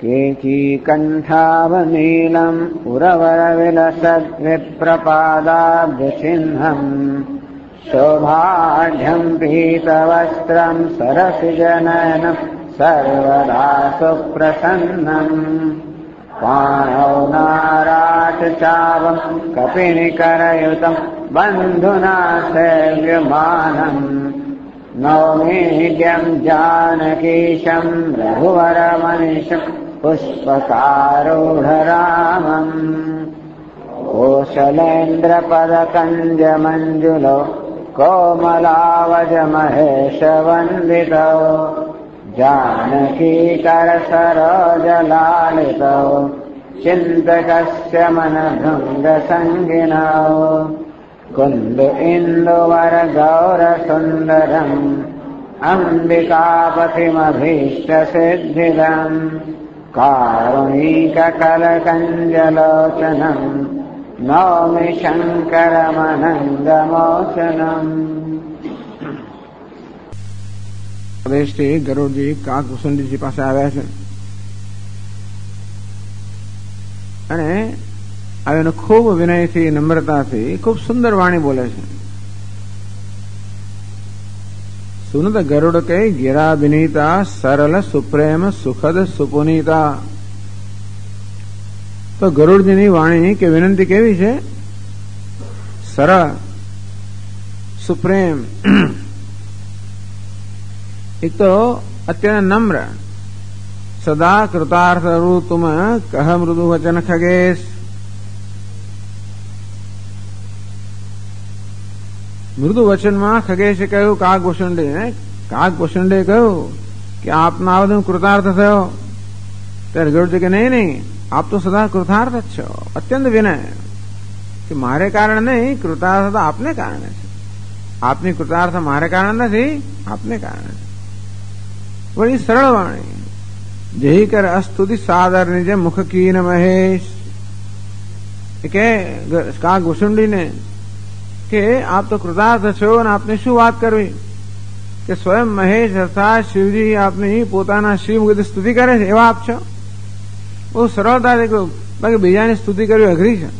केचीकण्ठावनीलम् उरवरविलसद्विप्रपादाब्जचिह्नम् शोभाढ्यम् पीतवस्त्रम् सरसिजनयनम् सर्वदा सुप्रसन्नम् पाणौ नाराचचावम् कपिनिकरयुतम् बन्धुना सेव्यमानम् नौमीड्यम् जानकीशम् रघुवरमनिशम् पुष्पकारूढरामम् कोशलेन्द्रपदकञ्जमञ्जुलो कोमलावजमहेशवन्दितौ जानकीकरसरोजलालितौ चिन्तकस्य मनभृङ्गसङ्गिनौ कुन्द इन्दुवरगौरसुन्दरम् अम्बिकापतिमभीष्टसिद्धिदम् कारुणीककलकञ्जलोचनम् नौमि शङ्करमनङ्गमोचनम्। પ્રદેશથી ગરુડજી કાકભૂષણજી પાસે આવ્યા છે અને આવીને ખૂબ વિનયથી નમ્રતાથી ખૂબ સુંદર વાણી બોલે છે. સુનત ગરુડ કઈ ગિરા વિનીતા સરળ સુપ્રેમ સુખદ સુપુનીતા. તો ગરુડજીની વાણી કે વિનંતી કેવી છે? સરળ, સુપ્રેમ, એક તો અત્યંત નમ્ર. સદા કૃતાર્થ રૂ તુમ કહ મૃદુ વચન ખગેશ. મૃદુ વચનમાં ખગેશે કહ્યું કાકભૂષણને, કાકભૂષણે કહ્યું કે આપના આવેદન કૃતાર્થ થયો. ત્યારે ગરુડજી કે નહીં, આપ તો સદા કૃતાર્થ જ છો. અત્યંત વિનય કે મારે કારણે નહીં, કૃતાર્થ આપને કારણે છે. આપની કૃતાર્થ મારે કારણે નથી, આપને કારણે છે. વળી સરળ વાણી. જય કર અસ્તુતિ સાદર નિજ મુખ કીન મહેશ. કે કાકભૂષણને કે આપ તો કૃતાર્થ છો અને આપને શું વાત કરવી કે સ્વયં મહેશ અર્થાત શિવજી આપની પોતાના શ્રીમુખથી સ્તુતિ કરે છે એવા આપ છો. બહુ સરળતાથી કહ્યું, બાકી બીજાની સ્તુતિ કરવી અઘરી છે.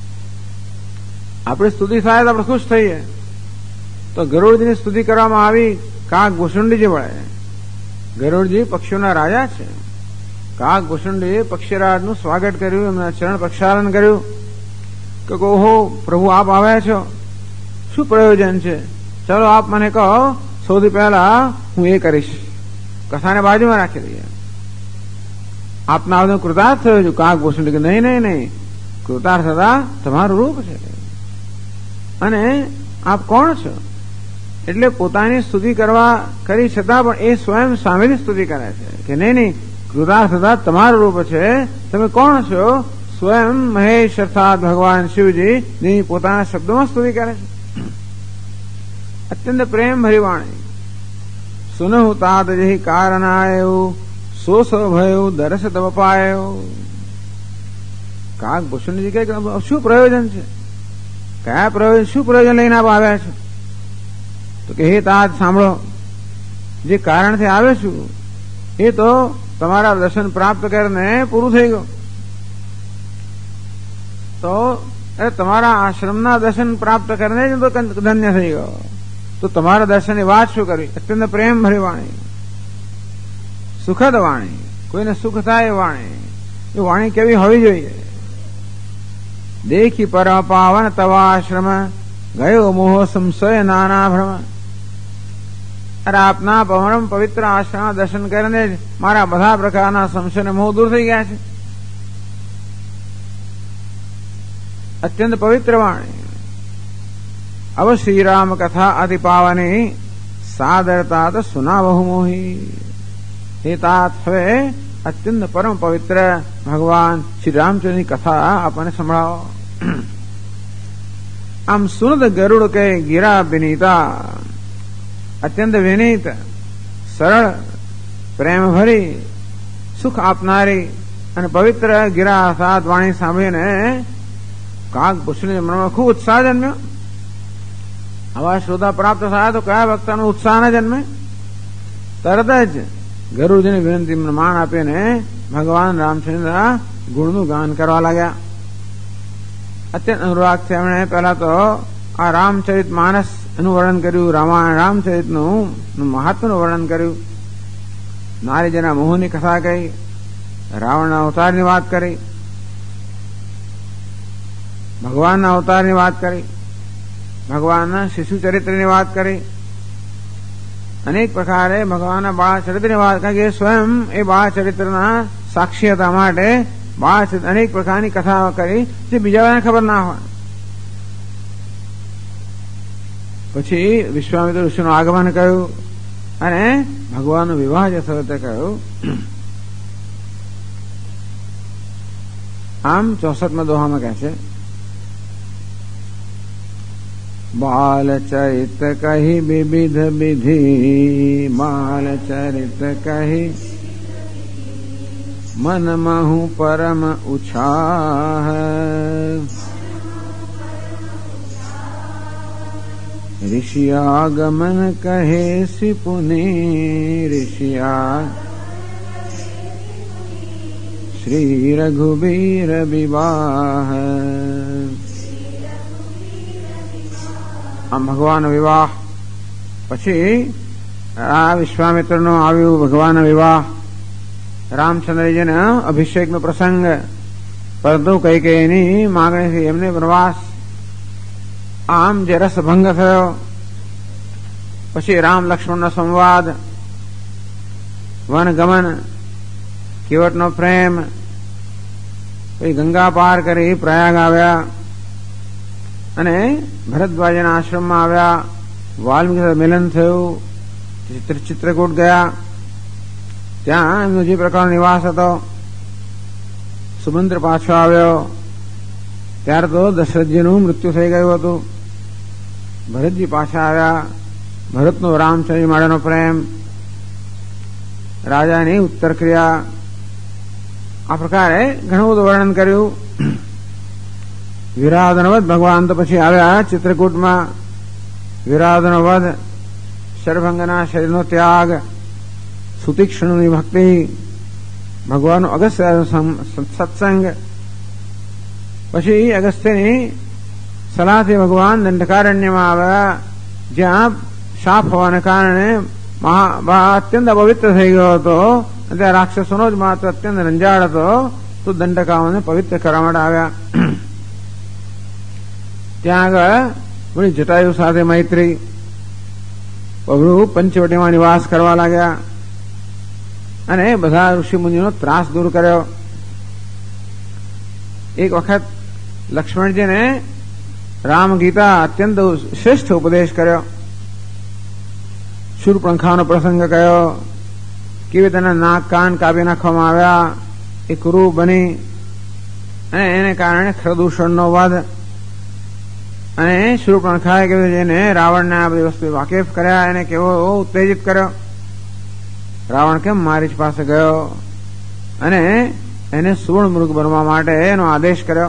આપણી સ્તુતિ થાય તો આપણે ખુશ થઈએ. તો ગરુડજીની સ્તુતિ કરવામાં આવી કાકભૂષણજી વડે. ગરુડજી પક્ષીઓના રાજા છે. કાકભૂષણજીએ પક્ષીરાજનું સ્વાગત કર્યું, એમના ચરણ પ્રક્ષાલન કર્યું કે ઓહો પ્રભુ આપ આવ્યા છો, શું પ્રયોજન છે? ચલો આપ મને કહો, સૌથી પહેલા હું એ કરીશ. કથાને બાજુમાં રાખી દઈએ. આપના આવેદન કૃતાર્થ થયો છું. કાકભૂષણ કે નહીં નહીં નહીં, કૃતાર્થ થતા તમારું રૂપ છે. અને આપ કોણ છો? એટલે પોતાની સ્તુતિ કરવા કરી છતાં પણ એ સ્વયં સામેની સ્તુતિ કરે છે કે નહીં નહીં, કૃતાર્થ થતા તમારું રૂપ છે. તમે કોણ છો? સ્વયં મહેશ અર્થાત ભગવાન શિવજી ની પોતાના શબ્દોમાં સ્તુતિ કરે છે. અત્યંત પ્રેમ ભરી વાણી. સુનહુ તાત જહી કારણાયો સો સો ભયો દરસ તવ પાયો. કાકભૂષણજી કહે શું પ્રયોજન છે? કયા પ્રયોજન, શું પ્રયોજન લઈને આપ આવ્યા છો? તો કે હે તાત સાંભળો, જે કારણથી આવ્યો છું એ તો તમારા દર્શન પ્રાપ્ત કરીને પૂરું થઈ ગયું. તો તમારા આશ્રમના દર્શન પ્રાપ્ત કરીને જ તો ધન્ય થઈ ગયો. તો તમારા દર્શનની વાત શું કરવી? અત્યંત પ્રેમ ભરી વાણી, સુખદ વાણી, કોઈને સુખ થાય એ વાણી. એ વાણી કેવી હોવી જોઈએ? દેખી પર પાવન તવાશ્રમ ગયો મોહ સંશય નાના ભ્રમ. અરે આપના પરમ પવિત્ર આશ્રમ દર્શન કરીને જ મારા બધા પ્રકારના સંશય મોહ દૂર થઈ ગયા છે. અત્યંત પવિત્ર વાણી. અવ શ્રીરામ કથા અતિ પાવની સાદરતા તો સુના બહુ મોહી. હે તાત હવે અત્યંત પરમ પવિત્ર ભગવાન શ્રી રામચંદ્રની કથા આપણને સંભળાવો. આમ સુનત ગરુડ કે ગિરા વિનીતા. અત્યંત વિનીત, સરળ, પ્રેમ ભરી, સુખ આપનારી અને પવિત્ર ગિરા સાત વાણી સાંભળીને કાકભૂષણ મનમાં ખૂબ ઉત્સાહ જન્મ્યો. આવા શ્રોતા પ્રાપ્ત થયા તો કયા વક્તાનો ઉત્સાહ ન જન્મે? તરત જ ગરુડજીની વિનંતી માન આપીને ભગવાન રામચંદ્ર ગુણનું ગાન કરવા લાગ્યા. અત્યંત અનુરાગથી એમણે પહેલા તો આ રામચરિત માનસ એનું વર્ણન કર્યું, રામાયણ રામચરિતનું મહાત્માનું વર્ણન કર્યું, નારીજના મોહની કથા કહી, રાવણના અવતારની વાત કરી, ભગવાનના અવતારની વાત કરી, ભગવાનના શિશુ ચરિત્રની વાત કરી, અનેક પ્રકારે ભગવાનના બાળ ચરિત્રની વાત કરી કે સ્વયં એ બાળ ચરિત્રના સાક્ષી હતા માટે બાળ અનેક પ્રકારની કથાઓ કરી જે બીજાને ખબર ના હોય. પછી વિશ્વામિત્ર ઋષિનું આગમન કહ્યું અને ભગવાનનો વિવાહ જે થયો તે કહ્યું. આમ 64માં દોહામાં કહે છે, बाल चरित कही विविध विधि, बाल चरित कही मन महु परम उछाह, ऋषियागमन कहे सिपुनि, ऋषिया श्री रघुबीर विवाह. આમ ભગવાનનો વિવાહ પછી આ વિશ્વામિત્રનો આવ્યું ભગવાનનો વિવાહ, રામચંદ્રજીના અભિષેકનો પ્રસંગ, પરંતુ કૈકેયીની માગણીથી એમને વનવાસ. આમ જે રસભંગ થયો. પછી રામ લક્ષ્મણનો સંવાદ, વનગમન, કેવટનો પ્રેમ, પછી ગંગા પાર કરી પ્રયાગ આવ્યા અને ભરદ્વાજના આશ્રમમાં આવ્યા. વાલ્મીકી સાથે મિલન થયું. ચિત્રકૂટ ગયા, ત્યાં એમનો જે પ્રકારનો નિવાસ હતો. સુમંત્ર પાછો આવ્યો ત્યારે તો દશરથજીનું મૃત્યુ થઈ ગયું હતું. ભરતજી પાછા આવ્યા. ભરતનો રામચંદ્ર માટેનો પ્રેમ, રાજાની ઉત્તર ક્રિયા, આ પ્રકારે ઘણું બધું વર્ણન કર્યું. વિરાધનો વધ, ભગવાન તો પછી આવ્યા ચિત્રકૂટમાં. વિરાધનો વધ, શરભંગના શરીરનો ત્યાગ, સુતીક્ષ્ણની ભક્તિ, ભગવાનનો અગસ્ત્ય સત્સંગ. પછી અગસ્ત્યની સલાહથી ભગવાન દંડકારણ્યમાં આવ્યા, જ્યાં શાપ હોવાને કારણે અત્યંત અપવિત્ર થઈ ગયો હતો. ત્યાં રાક્ષસોનો જ માત્ર અત્યંત રંજાડ હતો, તો દંડકાઓને પવિત્ર કરવા માટે આવ્યા. ત્યાં આગળ વળી જટાયુ સાથે મૈત્રી, પ્રભુ પંચવટીમાં નિવાસ કરવા લાગ્યા અને બધા ઋષિમુનિઓનો ત્રાસ દૂર કર્યો. એક વખત લક્ષ્મણજીને રામ ગીતા અત્યંત શ્રેષ્ઠ ઉપદેશ કર્યો. શૂર્પણખાનો પ્રસંગ કયો, કેવી તેના નાક કાન કાપી નાખવામાં આવ્યા, એ કુરુ બની અને એને કારણે ખરદૂષણનો વધ, અને શૂર્પણખાએ કેવું એને રાવણને આ બધી વસ્તુ વાકેફ કર્યા, એને કેવો ઉત્તેજિત કર્યો. રાવણ કેમ મારીચ પાસે ગયો અને એને સુવર્ણ મૃગ બનવા માટે એનો આદેશ કર્યો.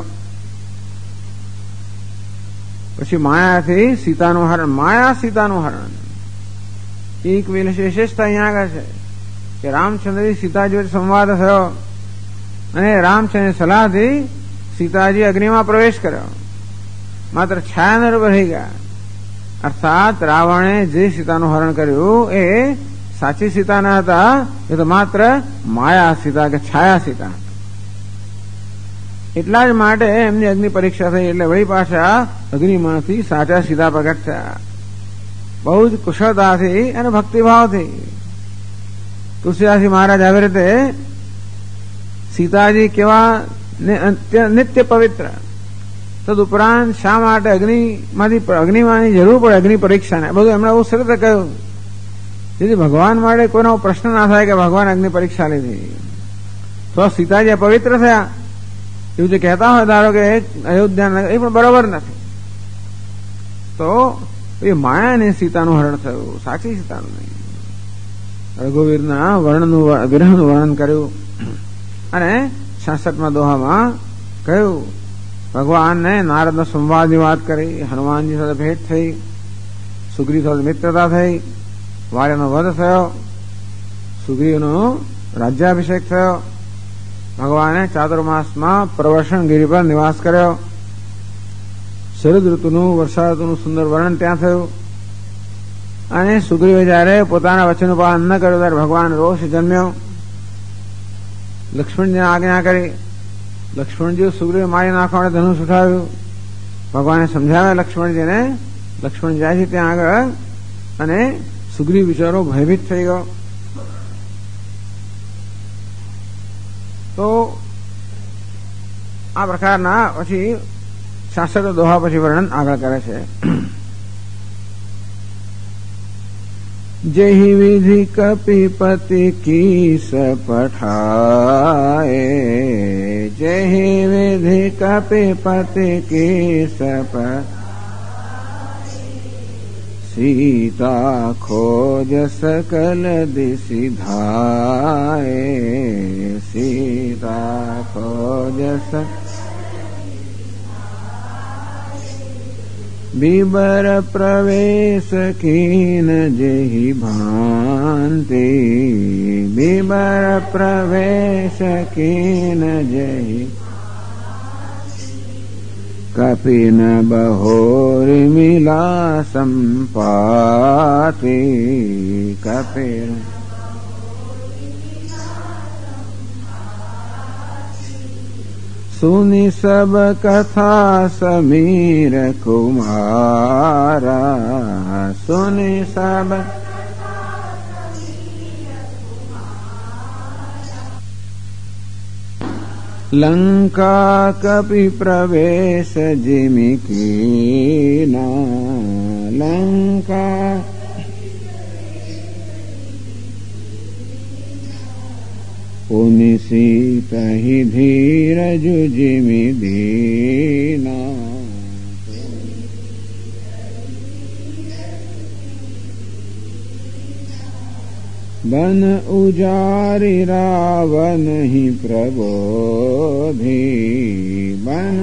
પછી માયાથી સીતાનું હરણ, માયા સીતાનું હરણ. એક વિશેષતા અહીંયા આગળ છે કે રામચંદ્રજી સીતાજી વચ્ચે સંવાદ થયો અને રામચંદ્રની સલાહથી સીતાજી અગ્નિમાં પ્રવેશ કર્યો. માત્ર છાયાના રૂપે રહી ગયા. અર્થાત રાવણે જે સીતાનું હરણ કર્યું એ સાચી સીતા ન હતા, એ તો માત્ર માયા સીતા કે છાયા સીતા. એટલા જ માટે એમની અગ્નિ પરીક્ષા થઈ, એટલે વળી પાછા અગ્નિમાંથી સાચા સીતા પ્રગટ થયા. બહુ જ કુશળતાથી અને ભક્તિભાવથી. તુલસીદાસજી મહારાજ આવી રીતે સીતાજી કેવા નિત્ય પવિત્ર, તદુપરાંત શા માટે અગ્નિમાંની જરૂર પડે, અગ્નિ પરીક્ષાને બધું એમણે બહુ સરસ કહ્યું, જેથી ભગવાન માટે કોઈનો પ્રશ્ન ના થાય કે ભગવાન અગ્નિ પરીક્ષા લીધી તો સીતાજી પવિત્ર થયા. એવું જે કહેતા હોય ધારો કે અયોધ્યા, એ પણ બરોબર નથી. તો એ માયાને સીતાનું હરણ થયું, સાચી સીતાનું નહીં. રઘુવીરના વિરહનું વર્ણન કર્યું અને 66માં દોહામાં કહ્યું ભગવાનને નારદનો સંવાદની વાત કરી, હનુમાનજી સાથે ભેટ થઈ, સુગ્રીવ સાથે મિત્રતા થઈ, વાર્યનો વધ થયો, સુગ્રીવનો રાજ્યાભિષેક થયો, ભગવાને ચાતુર્માસમાં પ્રવર્ષણગીરી પર નિવાસ કર્યો. શરદ ઋતુનું, વર્ષા ઋતુનું સુંદર વર્ણન ત્યાં થયું. અને સુગ્રીવે જયારે પોતાના વચનનું પાલન ન કર્યું ત્યારે ભગવાન રોષ જન્મ્યો. લક્ષ્મણજીને આજ્ઞા કરી. લક્ષ્મણજી સુગ્રીવે મારી નાખવા માટે ધનુષ ઉઠાવ્યું. ભગવાને સમજાવ્યા લક્ષ્મણજીને. લક્ષ્મણ જાય છે ત્યાં આગળ અને સુગ્રીવ બિચારો ભયભીત થઈ ગયો. તો આ પ્રકારના પછી શાસ્ત્ર દોહા પછી વર્ણન આગળ કરે છે. જેહી વિધિ કપિપતિ કીસ પઠાએ, જેહી વિધિ કપિપતિ કીસ सीता खोज सकल दिशि धाए, सीता खोज बिबर प्रवेश कीन जेहि भांति, बिबर प्रवेश कीन जेहि कपिन बहोर मिला संपाति, कपिन सुनि सब कथा समीर कुमारा, सुनि सब लंका कपि प्रवेश जिमि कीना, लंका पुनि सीतहि धीरज जिमि दीना, बन उजारि रावण ही प्रबोधि, बन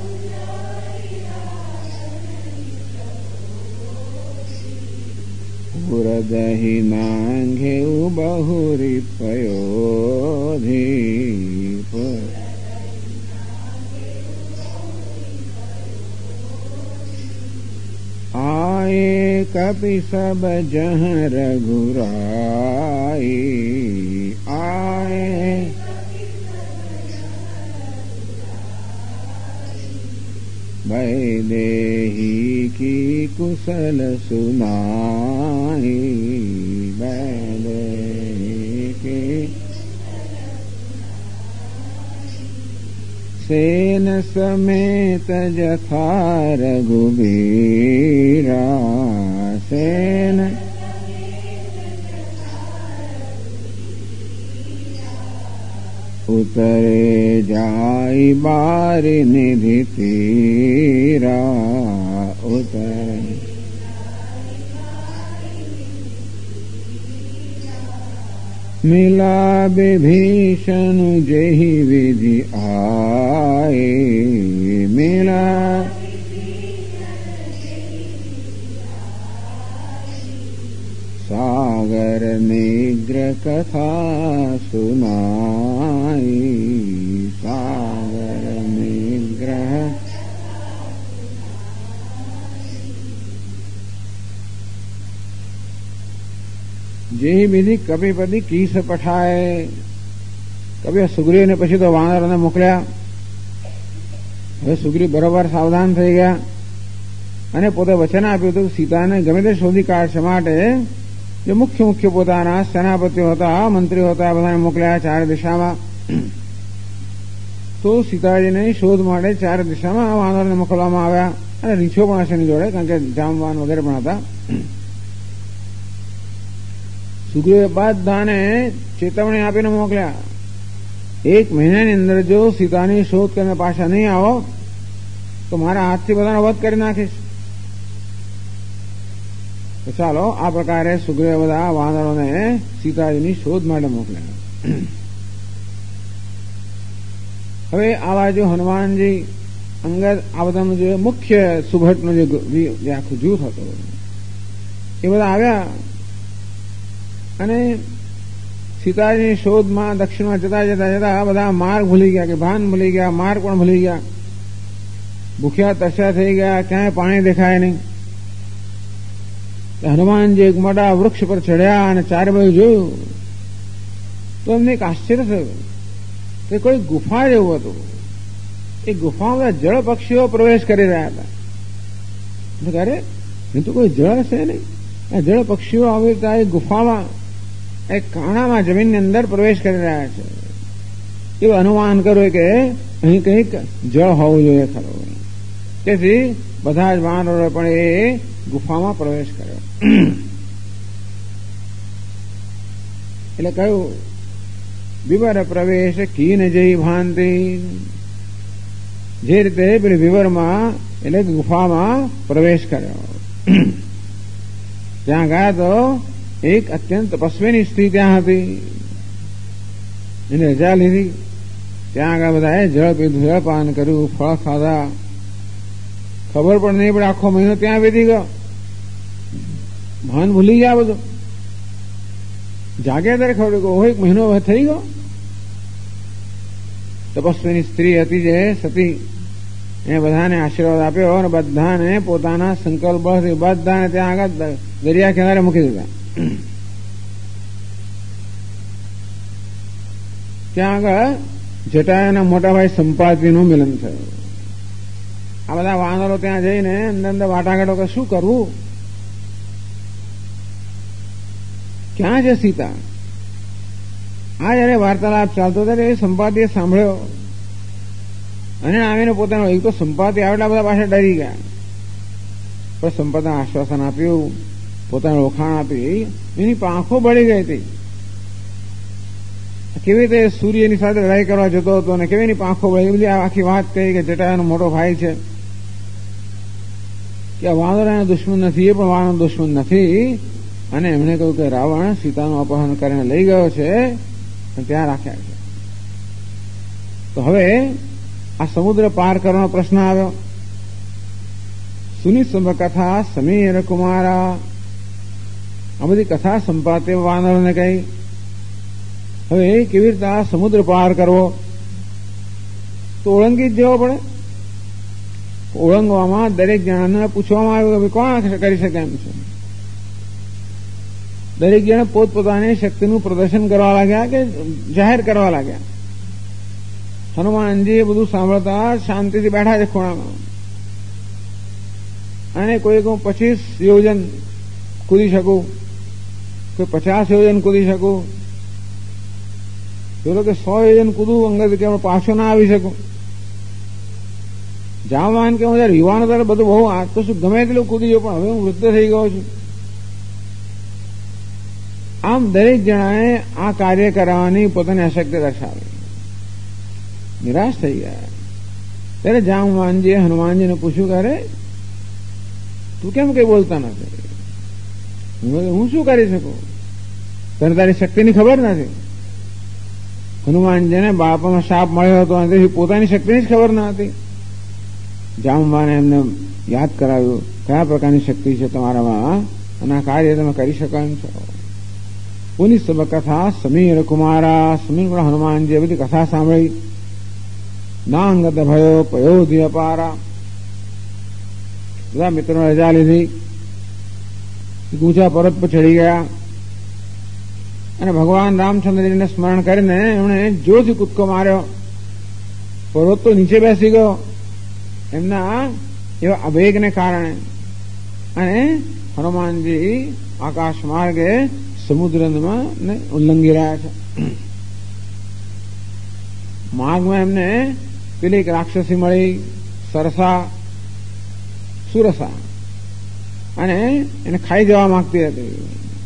पुरदहि नांघे बहुरि पयोधि, आए कपि सब जह रघुराई, आए वैदेही की कुशल सुनाई, वैदेही की सेन समेत जथा रघुबीरा, सेन उतरे जाई बारि निधि तीरा, उतरे मिला विभीषण जेहि विधि आए, मिला सागर निग्रह कथा सुनाई, सागर निग्रह જેહી વિધિ કપિપતિ કીસ પઠાય. કવિ સુગ્રીવને પછી તો વાનરોને મોકલ્યા. હવે સુગ્રીવ બરોબર સાવધાન થઈ ગયા અને પોતે વચન આપ્યું હતું સીતાને ગમે તે શોધી કાઢશે માટે જે મુખ્ય મુખ્ય પોતાના સેનાપતિઓ હતા, મંત્રીઓ હતા, બધાને મોકલ્યા ચારે દિશામાં. તો સીતાજીની શોધ માટે ચારે દિશામાં વાનરોને મોકલવામાં આવ્યા અને રીંછો પણ હશે એની જોડે, કારણ કે જામવાન વગેરે પણ હતા. સુગ્રીવે બધાને ચેતવણી આપીને મોકલ્યા. 1 મહિનાની અંદર જો સીતાની શોધ કરીને પાછા નહીં આવો તો મારા હાથથી બધાનો વધ કરી નાખીશ. તો ચાલો આ પ્રકારે સુગ્રીવે બધા વાનરોને સીતાજીની શોધ માટે મોકલ્યા. હવે આવા જો હનુમાનજી, અંગદ, આ બધાનું જે મુખ્ય સુભટનું જે આખું જૂથ હતું એ બધા આવ્યા અને સીતાજીની શોધમાં દક્ષિણમાં જતા જતા જતા બધા માર્ગ ભૂલી ગયા, કે ભાન ભૂલી ગયા, માર્ગ પણ ભૂલી ગયા, ભૂખ્યા તરસ્યા થઈ ગયા, ક્યાંય પાણી દેખાય નહીં. હનુમાનજી એક મોટા વૃક્ષ પર ચડ્યા અને ચારે બાજુ જોયું તો એમને એક આશ્ચર્ય થયું કે કોઈ ગુફા જેવું હતું. એ ગુફામાં જળ પક્ષીઓ પ્રવેશ કરી રહ્યા હતા. અરે એ તો કોઈ જળ હશે નહીં, આ જળ પક્ષીઓ આવી રીતે એ ગુફામાં એક કાણામાં જમીનની અંદર પ્રવેશ કરી રહ્યા છે. એવું અનુમાન કર્યું કે અહીં કંઈક જળ હોવું જોઈએ ખરું. તેથી બધા જ વાનરોએ પણ એ ગુફામાં પ્રવેશ કર્યો. એટલે કહ્યું વિવર પ્રવેશ કીન જય ભાંતિ. જે રીતે પેલી વિવરમાં એટલે ગુફામાં પ્રવેશ કર્યો. ત્યાં ગયા તો એક અત્યંત તપસ્વીની સ્ત્રી ત્યાં હતી. એને રજા લીધી. ત્યાં આગળ બધાએ જળ પીધું, જળપાન કર્યું, ફળ ખાધા. ખબર પણ નહીં પડે, આખો મહિનો ત્યાં વીતી ગયો. ભાન ભૂલી ગયા બધું. જાગ્યા ત્યારે ખબર કે એક મહિનો થઈ ગયો. તપસ્વીની સ્ત્રી હતી જે સતી, એ બધાને આશીર્વાદ આપ્યો અને બધાને પોતાના સંકલ્પ બધાને ત્યાં આગળ દરિયા કિનારે મૂકી દીધા. ત્યાં આગળ જટાયુના મોટાભાઈ સંપાતિનું મિલન થયું. આ બધા વાનરો ત્યાં જઈને અંદર અંદર વાટાઘાટો કે શું કરવું, ક્યાં છે સીતા. આ જયારે વાર્તાલાપ ચાલતો ત્યારે એ સંપાતિએ સાંભળ્યો અને આવીને પોતાનો એક તો સંપાતિ આવેલા બધા પાછા ડરી ગયા. પણ સંપાદા આશ્વાસન આપ્યું, પોતાનું ઓળખાણ આપી. એની પાંખો બળી ગઈ હતી. કેવી રીતે સૂર્યની સાથે લડાઈ કરવા જતો હતો અને કેવી એની પાંખો બળી, બધી આખી વાત કહી કે જટાયુનો મોટો ભાઈ છે, કે વાનર એનો દુશ્મન નથી, એ પણ વાનર દુશ્મન નથી. અને એમણે કહ્યું કે રાવણ સીતાનું અપહરણ કરીને લઈ ગયો છે અને ત્યાં રાખ્યા છે. તો હવે આ સમુદ્ર પાર કરવાનો પ્રશ્ન આવ્યો. સુની કથા સમીર કુમારા. આ બધી કથા સંપાતે વાનરોને કહી. હવે કેવી રીતે આ સમુદ્ર પાર કરવો, તો ઓળંગી જ જવો પડે. ઓળંગવામાં દરેક જણાને પૂછવામાં આવ્યું કે કોણ કરી શકે એમ છે. દરેક જણે પોતપોતાની શક્તિનું પ્રદર્શન કરવા લાગ્યા કે જાહેર કરવા લાગ્યા. હનુમાનજી એ બધું સાંભળતા શાંતિથી બેઠા છે ખૂણામાં. અને કોઈ 25 યોજન કૂદી શકું, કોઈ 50 યોજન કૂદી શકું, પેલો કે 100 યોજન કૂદું અંગત કે પાછો ના આવી શકું. જામવાન કે હું જયારે યુવાનો ત્યારે બધું બહુ આ તો શું ગમે તેટલું કૂદી ગયો, પણ હવે હું વૃદ્ધ થઈ ગયો છું. આમ દરેક જણાએ આ કાર્ય કરાવવાની પોતાની અશક્તિ દર્શાવી. નિરાશ થઈ ગયા. ત્યારે જામવાનજીએ હનુમાનજીને પૂછ્યું કે અરે તું કેમ કઈ બોલતા નથી? હું શું કરી શકું? તને તારી શક્તિની ખબર નથી. હનુમાનજીને બાળપણમાં શાપ મળ્યો હતો અને તેથી પોતાની શક્તિની જ ખબર ન હતી. જામવાને એમને યાદ કરાવ્યું કયા પ્રકારની શક્તિ છે તમારામાં અને આ કાર્ય તમે કરી શકો એમ છો. પુનિ સબ કથા સમીર કુમારા. સમીર હનુમાનજીએ બધી કથા સાંભળી. નાંગત ભયો પયોધિ અપારા. બધા મિત્રોને રજા લીધી, ઊંચા પર્વત પર ચડી ગયા અને ભગવાન રામચંદ્રજીને સ્મરણ કરીને એમણે જોરથી કૂદકો માર્યો. પર્વત તો નીચે બેસી ગયો એમના એવા આવેગને કારણે. અને હનુમાનજી આકાશ માર્ગે સમુદ્રમાં ઉલ્લંઘી રહ્યા છે. માર્ગમાં એમને પેલી એક રાક્ષસી મળી, સરસા સુરસા, અને એને ખાઈ જવા માંગતી હતી.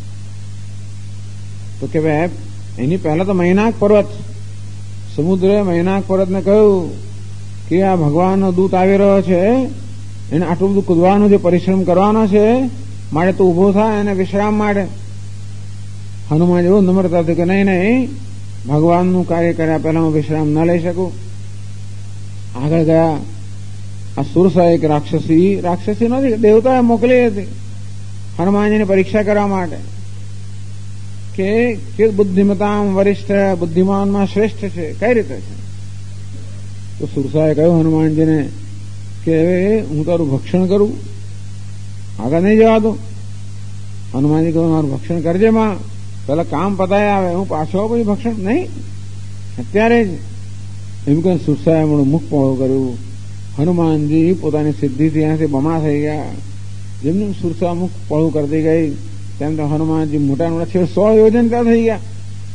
તો કે ભાઈ એની પહેલા તો મૈનાક પર્વત, સમુદ્રે મૈનાક પર્વતને કહ્યું કે આ ભગવાનનો દૂત આવી રહ્યો છે, એને આટલું બધું કૂદવાનું જે પરિશ્રમ કરવાનો છે, માટે તો ઉભો થાય એને વિશ્રામ માટે. હનુમાન એવું નમ્રતા હતી કે નહીં નહીં, ભગવાનનું કાર્ય કર્યા પહેલા હું વિશ્રામ ન લઈ શકું. આગળ ગયા. આ સુરસા એક રાક્ષસી નથી, દેવતાએ મોકલી હતી હનુમાનજીની પરીક્ષા કરવા માટે કે બુદ્ધિમતામ વરિષ્ઠ, બુદ્ધિમાનમાં શ્રેષ્ઠ છે. કઈ રીતે છે? તો સુરસાએ કહ્યું હનુમાનજીને કે હવે હું તારું ભક્ષણ કરું, આગળ નહીં જવા દો. હનુમાનજી કહ્યું મારું ભક્ષણ કરજે માં, પેલા કામ પતાય આવે, હું પાછો પછી ભક્ષણ નહીં, અત્યારે જ. એમ કહે સુરસાએ એમનું મુખ પહોળું કર્યું. હનુમાનજી પોતાની સિદ્ધિથી ત્યાંથી બમણા થઈ ગયા. જેમ જેમ સુરસા મુખ પહોળું કરતી ગઈ તેમ તેમ હનુમાનજી મોટા મોટા છે 100 યોજન ત્યાં થઈ ગયા.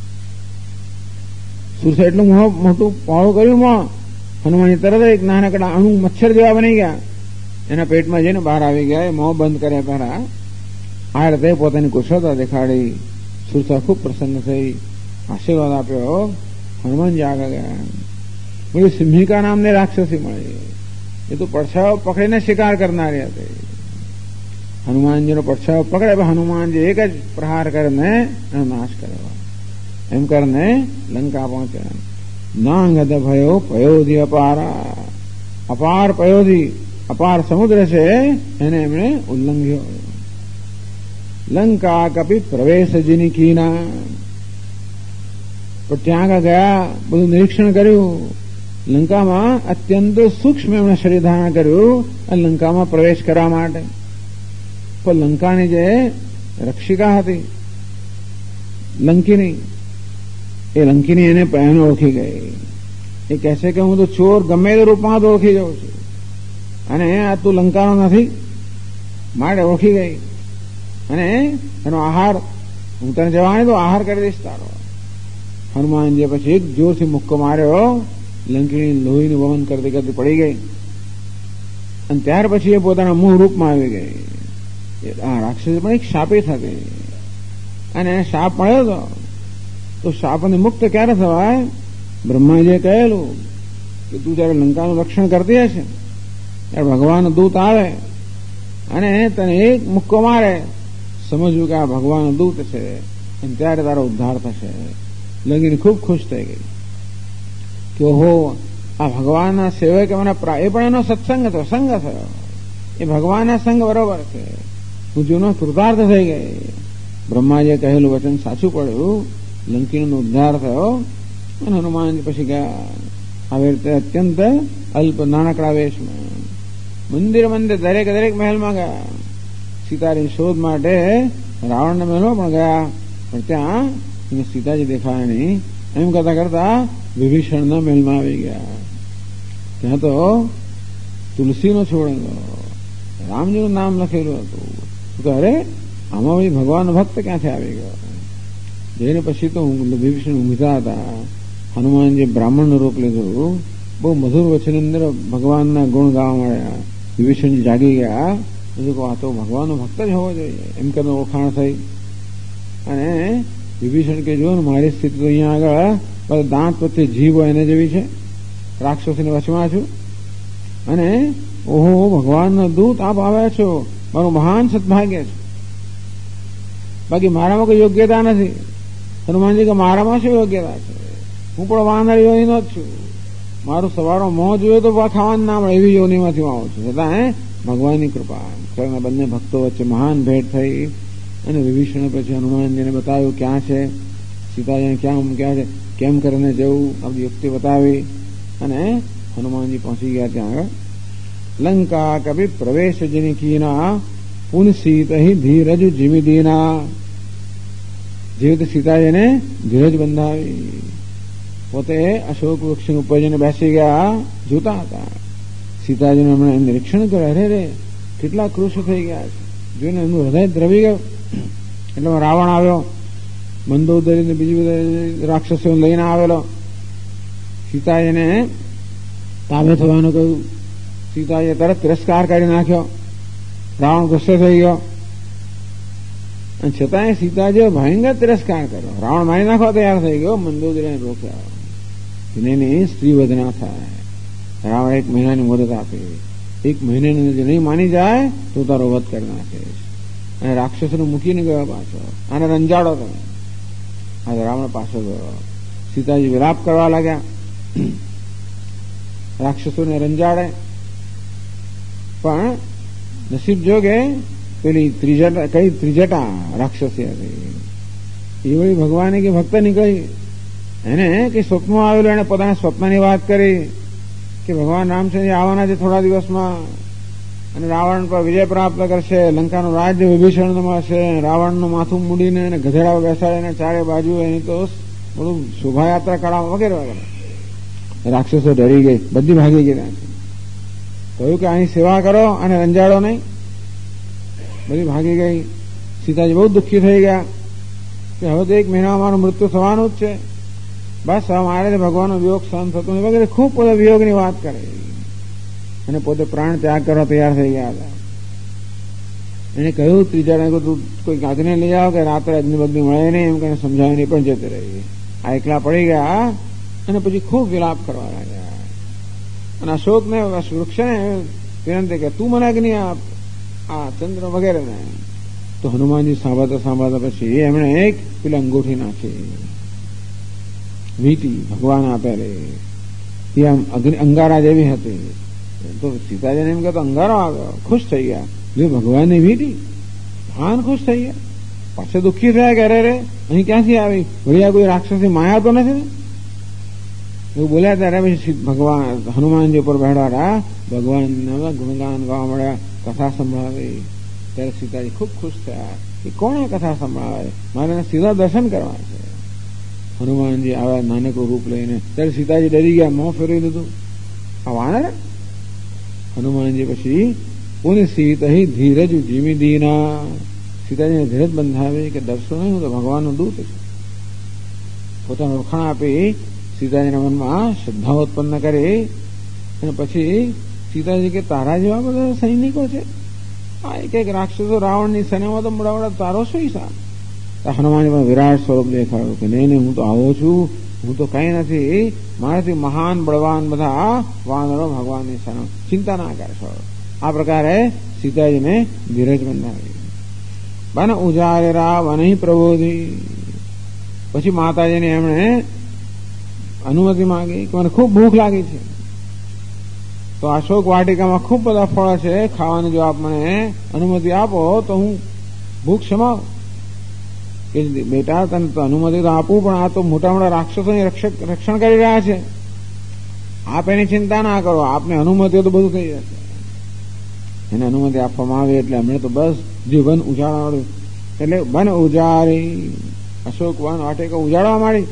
સુરસા એટલું મોટું પહોળું કર્યું માં, હનુમાનજી તરત એક નાનકડા અણુ મચ્છર જેવા બની ગયા. એના પેટમાં જઈને બહાર આવી ગયા. મોં બંધ કર્યા પહેલા આ રીતે પોતાની કુશળતા દેખાડી. સુરસા ખૂબ પ્રસન્ન થઈ, આશીર્વાદ આપ્યો. હનુમાનજી આગળ ગયા. બોલી સિંહિકા નામની રાક્ષસી મળી. એ તો પડછાયો પકડીને શિકાર કરનારી હતી. હનુમાનજીનો પડછાયો પકડે, હનુમાનજી એક જ પ્રહાર કરીને એનો નાશ કર્યો. એમ કરીને લંકા પહોંચ્યા. નાંગદ ભયો પયોધી અપારા, અપાર પયોધી, અપાર સમુદ્ર છે એને એમણે ઉલ્લંઘ્યો. લંકા કપી પ્રવેશ જિનિકીના, પણ ત્યાં આગળ ગયા, બધું નિરીક્ષણ કર્યું. લંકામાં અત્યંત સૂક્ષ્મ એમણે શરીર ધારણ કર્યું અને લંકામાં પ્રવેશ કરવા માટે. પણ લંકાની જે રક્ષિકા હતી લંકિની, એ લંકિની એને ઓળખી ગઈ. એ કહે છે કે હું તો ચોર ગમે તે રૂપમાં તો ઓળખી જાઉં છું, અને આ તું લંકાનો નથી માટે ઓળખી ગઈ. અને એનો આહાર હું તને જવાની તો આહાર કરી દઈશ તારો. હનુમાનજી પછી એક જોરથી મુક્કો માર્યો. લંકિણી લોહીનું વમન કરતી કરતી પડી ગઈ. અને ત્યાર પછી એ પોતાના મૂળ રૂપમાં આવી ગઈ. આ રાક્ષસ પણ એક શાપી થતી, અને એને શાપ મળ્યો હતો. તો શાપને મુક્ત ક્યારે થવાય? બ્રહ્માજીએ કહેલું કે તું જયારે લંકાનું રક્ષણ કરતી હશે ત્યારે ભગવાન દૂત આવે અને તને એક મુક્કો મારે, સમજવું કે આ ભગવાન દૂત છે, અને ત્યારે તારો ઉદ્ધાર થશે. લંકિણી ખૂબ ખુશ થઈ ગઈ કે ઓહો, આ ભગવાનના સેવક મને, એ પણ એનો સત્સંગ હતો, સંગ થયો. એ ભગવાનના સંગ બરોબર છે. હું જૂનો કૃતાર્થ થઈ ગઈ. બ્રહ્માજીએ કહેલું વચન સાચું પડ્યું. લંકીનો ઉદ્ધાર થયો. અને હનુમાનજી પછી ગયા. આવી રીતે અત્યંત અલ્પ નાનકડા વેશમાં મંદિર દરેક મહેલમાં ગયા. સીતાની શોધ માટે રાવણના મહેલમાં પણ ગયા, પણ ત્યાં સીતાજી દેખાયા નહીં. એમ કરતા કરતા વિભીષણના મહેલમાં આવી ગયા. ત્યાં તો તુલસીનો છોડ હતો, રામજીનું નામ લખેલું હતું. અરે આમાં પછી ભગવાન ભક્ત ક્યાંથી આવી ગયો? જઈને પછી તો વિભીષણ ઊંઘતા હતા. હનુમાનજી બ્રાહ્મણનું રૂપ લીધું. બહુ મધુર વચન અંદર ભગવાનના ગુણ ગાવા મળ્યા. વિભીષણજી જાગી ગયા. બધું આ તો ભગવાનનો ભક્ત જ હોવો જોઈએ એમ કરીને ઓળખાણ થઈ. અને વિભીષણ કે જો ને મારી સ્થિતિ તો અહીંયા આગળ દાંત વચ્ચે જીભ હોય એને જેવી છે, રાક્ષસોની વચમાં છું, અને ઓહો ભગવાનનો દૂત આપ આવ્યા છો, મારું મહાન સદભાગ્ય છે. બાકી મારામાં કોઈ યોગ્યતા નથી. હનુમાનજી કે મારામાં શું યોગ્યતા છે? હું પણ વાનર યોનીનો જ છું. મારું સવારો મોં જોયો તો ખાવાનું ના મળે એવી યોનીમાંથી હું આવું છું. છતાં ભગવાનની કૃપા બંને ભક્તો વચ્ચે મહાન ભેટ થઈ. અને વિભીષણે પછી હનુમાનજીને બતાવ્યું ક્યાં છે, સીતાજીને ક્યાં મૂક્યા છે, કેમ કરીને જવું, આ યુક્તિ બતાવી. અને હનુમાનજી પહોંચી ગયા ત્યાં આગળ. લંકા કભી પ્રવેશ જનિકીના પુનસીત ધીરજ જીમિદીના. જેવી રીતે સીતાજીને ધીરજ બંધાવી. પોતે અશોક વૃક્ષની ઉપર જઈને બેસી ગયા, જોતા હતા. સીતાજીને હમણાં નિરીક્ષણ કર્યું. અરે રે કેટલા કૃશ થઈ ગયા છે, જોઈને એમનું હૃદય દ્રવી ગયું. એટલે રાવણ આવ્યો, મંદોદરીને બીજી બધા રાક્ષસો લઈને આવેલો. સીતાજીને તાબે થવાનું કહ્યું. સીતાજીએ તરત તિરસ્કાર કરી નાખ્યો. રાવણ ગુસ્સે થઈ ગયો, અને છતાંય સીતાજીએ ભયંકર તિરસ્કાર કર્યો. રાવણ મારી નાખવા તૈયાર થઈ ગયો. મંદોદરીને રોક્યા. એની સ્ત્રી વધ ના થાય. રાવણ 1 મહિનાની મુદત આપી. 1 મહિનાની જો નહીં માની જાય તો તારો વધ કરી નાખીશ. અને રાક્ષસને મૂકીને ગયો પાછો. આને રંજાડો તમે. આજે રાવણ પાછો ગયો. સીતાજી વિલાપ કરવા લાગ્યા. રાક્ષસોને રંજાડે, પણ નસીબ જોગે પેલી ત્રિજટા રાક્ષસી હતી. એ વળી ભગવાને કે ભક્ત નીકળી એને કે સ્વપ્નમાં આવેલો, એને પોતાના સ્વપ્નની વાત કરી કે ભગવાન રામચંદ્ર આવવાના છે થોડા દિવસમાં અને રાવણ પર વિજય પ્રાપ્ત કરશે, લંકાનું રાજ્ય વિભીષણને મળશે, રાવણનું માથું મૂડીને અને ગધેડા બેસાડીને ચારે બાજુ એની તો બધું શોભાયાત્રા કરાવ વગેરે વગેરે. રાક્ષસો ડરી ગઈ, બધી ભાગી ગઈ ત્યાંથી. કહ્યું કે અહીં સેવા કરો અને રંજાડો નહીં. બધી ભાગી ગઈ. સીતાજી બહુ દુઃખી થઈ ગયા કે હવે તો 1 મહિનામાં મારું મૃત્યુ થવાનું જ છે, બસ હવે મારે ભગવાનનો વિયોગ સહન થતો નથી વગેરે ખૂબ બધા વિયોગની વાત કરે અને પોતે પ્રાણ ત્યાગ કરવા તૈયાર થઈ ગયા હતા. એને કહ્યું ત્રીજાને તું કોઈ આજ્ઞા લઈ આવો કે રાત્રે અગ્નિબગ્નિ મળે નહીં, એમ કહીને સમજાવીને પણ જતી રહી. આ એકલા પડી ગયા અને પછી ખૂબ વિલાપ કરવા લાગ્યા. અને અશોકને વૃક્ષને વિનંતી કે તું મને અગ્નિ આપ, આ ચંદ્ર વગેરે ને. તો હનુમાનજી સાંભળતા પછી એમણે એક પેલી અંગૂઠી નાખી, વીટી ભગવાન આપેલી. એ આમ અંગારા જેવી હતી. તો સીતાજીને એમ કે તો અંગારો આવ્યો, ખુશ થઈ ગયા. જો ભગવાનની વીટી, ભાન ખુશ થઈ ગયા. પાછળ દુઃખી થયા કે અરે રે અહીં ક્યાંથી આવી, વળી આ કોઈ રાક્ષસની માયા તો નથી ને એવું બોલ્યા. ત્યારે પછી ભગવાન હનુમાનજી ઉપર બેઠા ભગવાનના ગુણગાન ગાવા મળ્યા, કથા સંભળાવી. ત્યારે સીતાજી ખૂબ ખુશ થયા કે કોણ કથા સંભળાવે, મારે સીધા દર્શન કરવા છે. હનુમાનજી આવ્યા નાનકડું રૂપ લઈને. ત્યારે સીતાજી ડરી ગયા, મોં ફેરવી લીધું. આ વાનર. હનુમાનજી પછી પુનઃ ધીરજ જીમી દીના. સીતાજીને ધીરજ બંધાવી કે ડરશો નહીં, હું તો ભગવાનનું દૂત છું. પોતાનું ઓળખાણ આપી સીતાજીના મનમાં શ્રદ્ધા ઉત્પન્ન કરી. અને પછી સીતાજી કે તારા જેવા બધા સૈનિકો છે, આ એક રાક્ષસો રાવણની સેનામાં તો મોડા તારો શું હિસાબ. હનુમાનજી પણ વિરાટ સ્વરૂપ દેખાયું કે નહીં હું તો આવો છું, હું તો કઈ નથી, મારાથી મહાન બળવાન બધા વાનરો ભગવાનની સેના, ચિંતા ના કરશો. આ પ્રકારે સીતાજીને ધીરજ બંધાવી. બન ઉજારેરા વનહી પ્રબોધી. પછી માતાજીને એમણે અનુમતિ માંગી કે મને ખૂબ ભૂખ લાગી છે, તો અશોક વાટિકામાં ખૂબ બધા ફળ છે ખાવાની, જો આપ મને અનુમતિ આપો તો હું ભૂખ સમાવ. કે બેટા તને તો અનુમતિ તો આપું, પણ આ તો મોટા મોટા રાક્ષસોની રક્ષણ કરી રહ્યા છે, આપ એની ચિંતા ના કરો, આપને અનુમતિ તો બધું થઈ જશે. એને અનુમતિ આપવામાં આવે એટલે અમને તો બસ જે વન ઉજાડવા, એટલે વન ઉજારી, અશોક વન વાટિકા ઉજાડવા માંડી.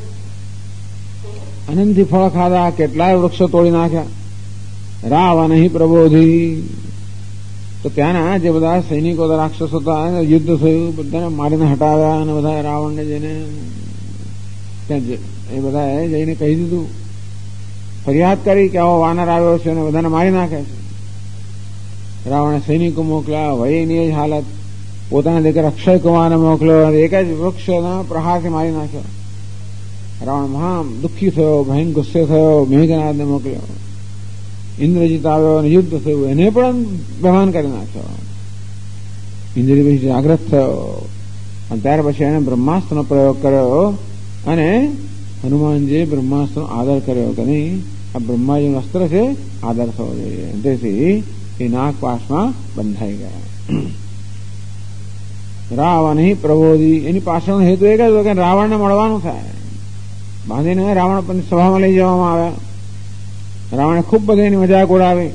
આનંદથી ફળ ખાધા, કેટલાય વૃક્ષો તોડી નાખ્યા. રાવણ અહીં પ્રબોધી. તો ત્યાંના જે બધા સૈનિકો રાક્ષસો હતા, યુદ્ધ થયું, બધાને મારીને હટાવ્યા. અને બધા રાવણને જઈને ત્યાં એ બધા જઈને કહી દીધું, ફરિયાદ કરી કે આવો વાનર આવ્યો છે અને બધાને મારી નાખે છે. રાવણે સૈનિકો મોકલ્યા, વયની જ હાલત. પોતાના દીકરા અક્ષય કુમારને મોકલ્યો, એક જ વૃક્ષના પ્રહારથી મારી નાખ્યો. રાવણ મહા દુઃખી થયો, ભયંકર ગુસ્સે થયો, મેઘનાદને મોકલ્યો. ઇન્દ્રજીત આવ્યો અને યુદ્ધ થયું, એને પણ બેભાન કરી નાખ્યો. ઇન્દ્રજી પછી જાગ્રત થયો અને ત્યાર પછી એને બ્રહ્માસ્ત્રનો પ્રયોગ કર્યો અને હનુમાનજીએ બ્રહ્માસ્ત્રનો આદર કર્યો કે નહીં, આ બ્રહ્માજીનું અસ્ત્ર છે, આદર થવો જોઈએ. તેથી એ નાગપાશમાં બંધાઈ ગયા. રાવણ પ્રબોધી. એની પાછળનો હેતુ એક જ હતો કે રાવણને મળવાનું થાય. બાંધીને રાવણ પણ સભામાં લઈ જવામાં આવ્યા. રાવણે ખૂબ બધી એની મજાક ઉડાવી,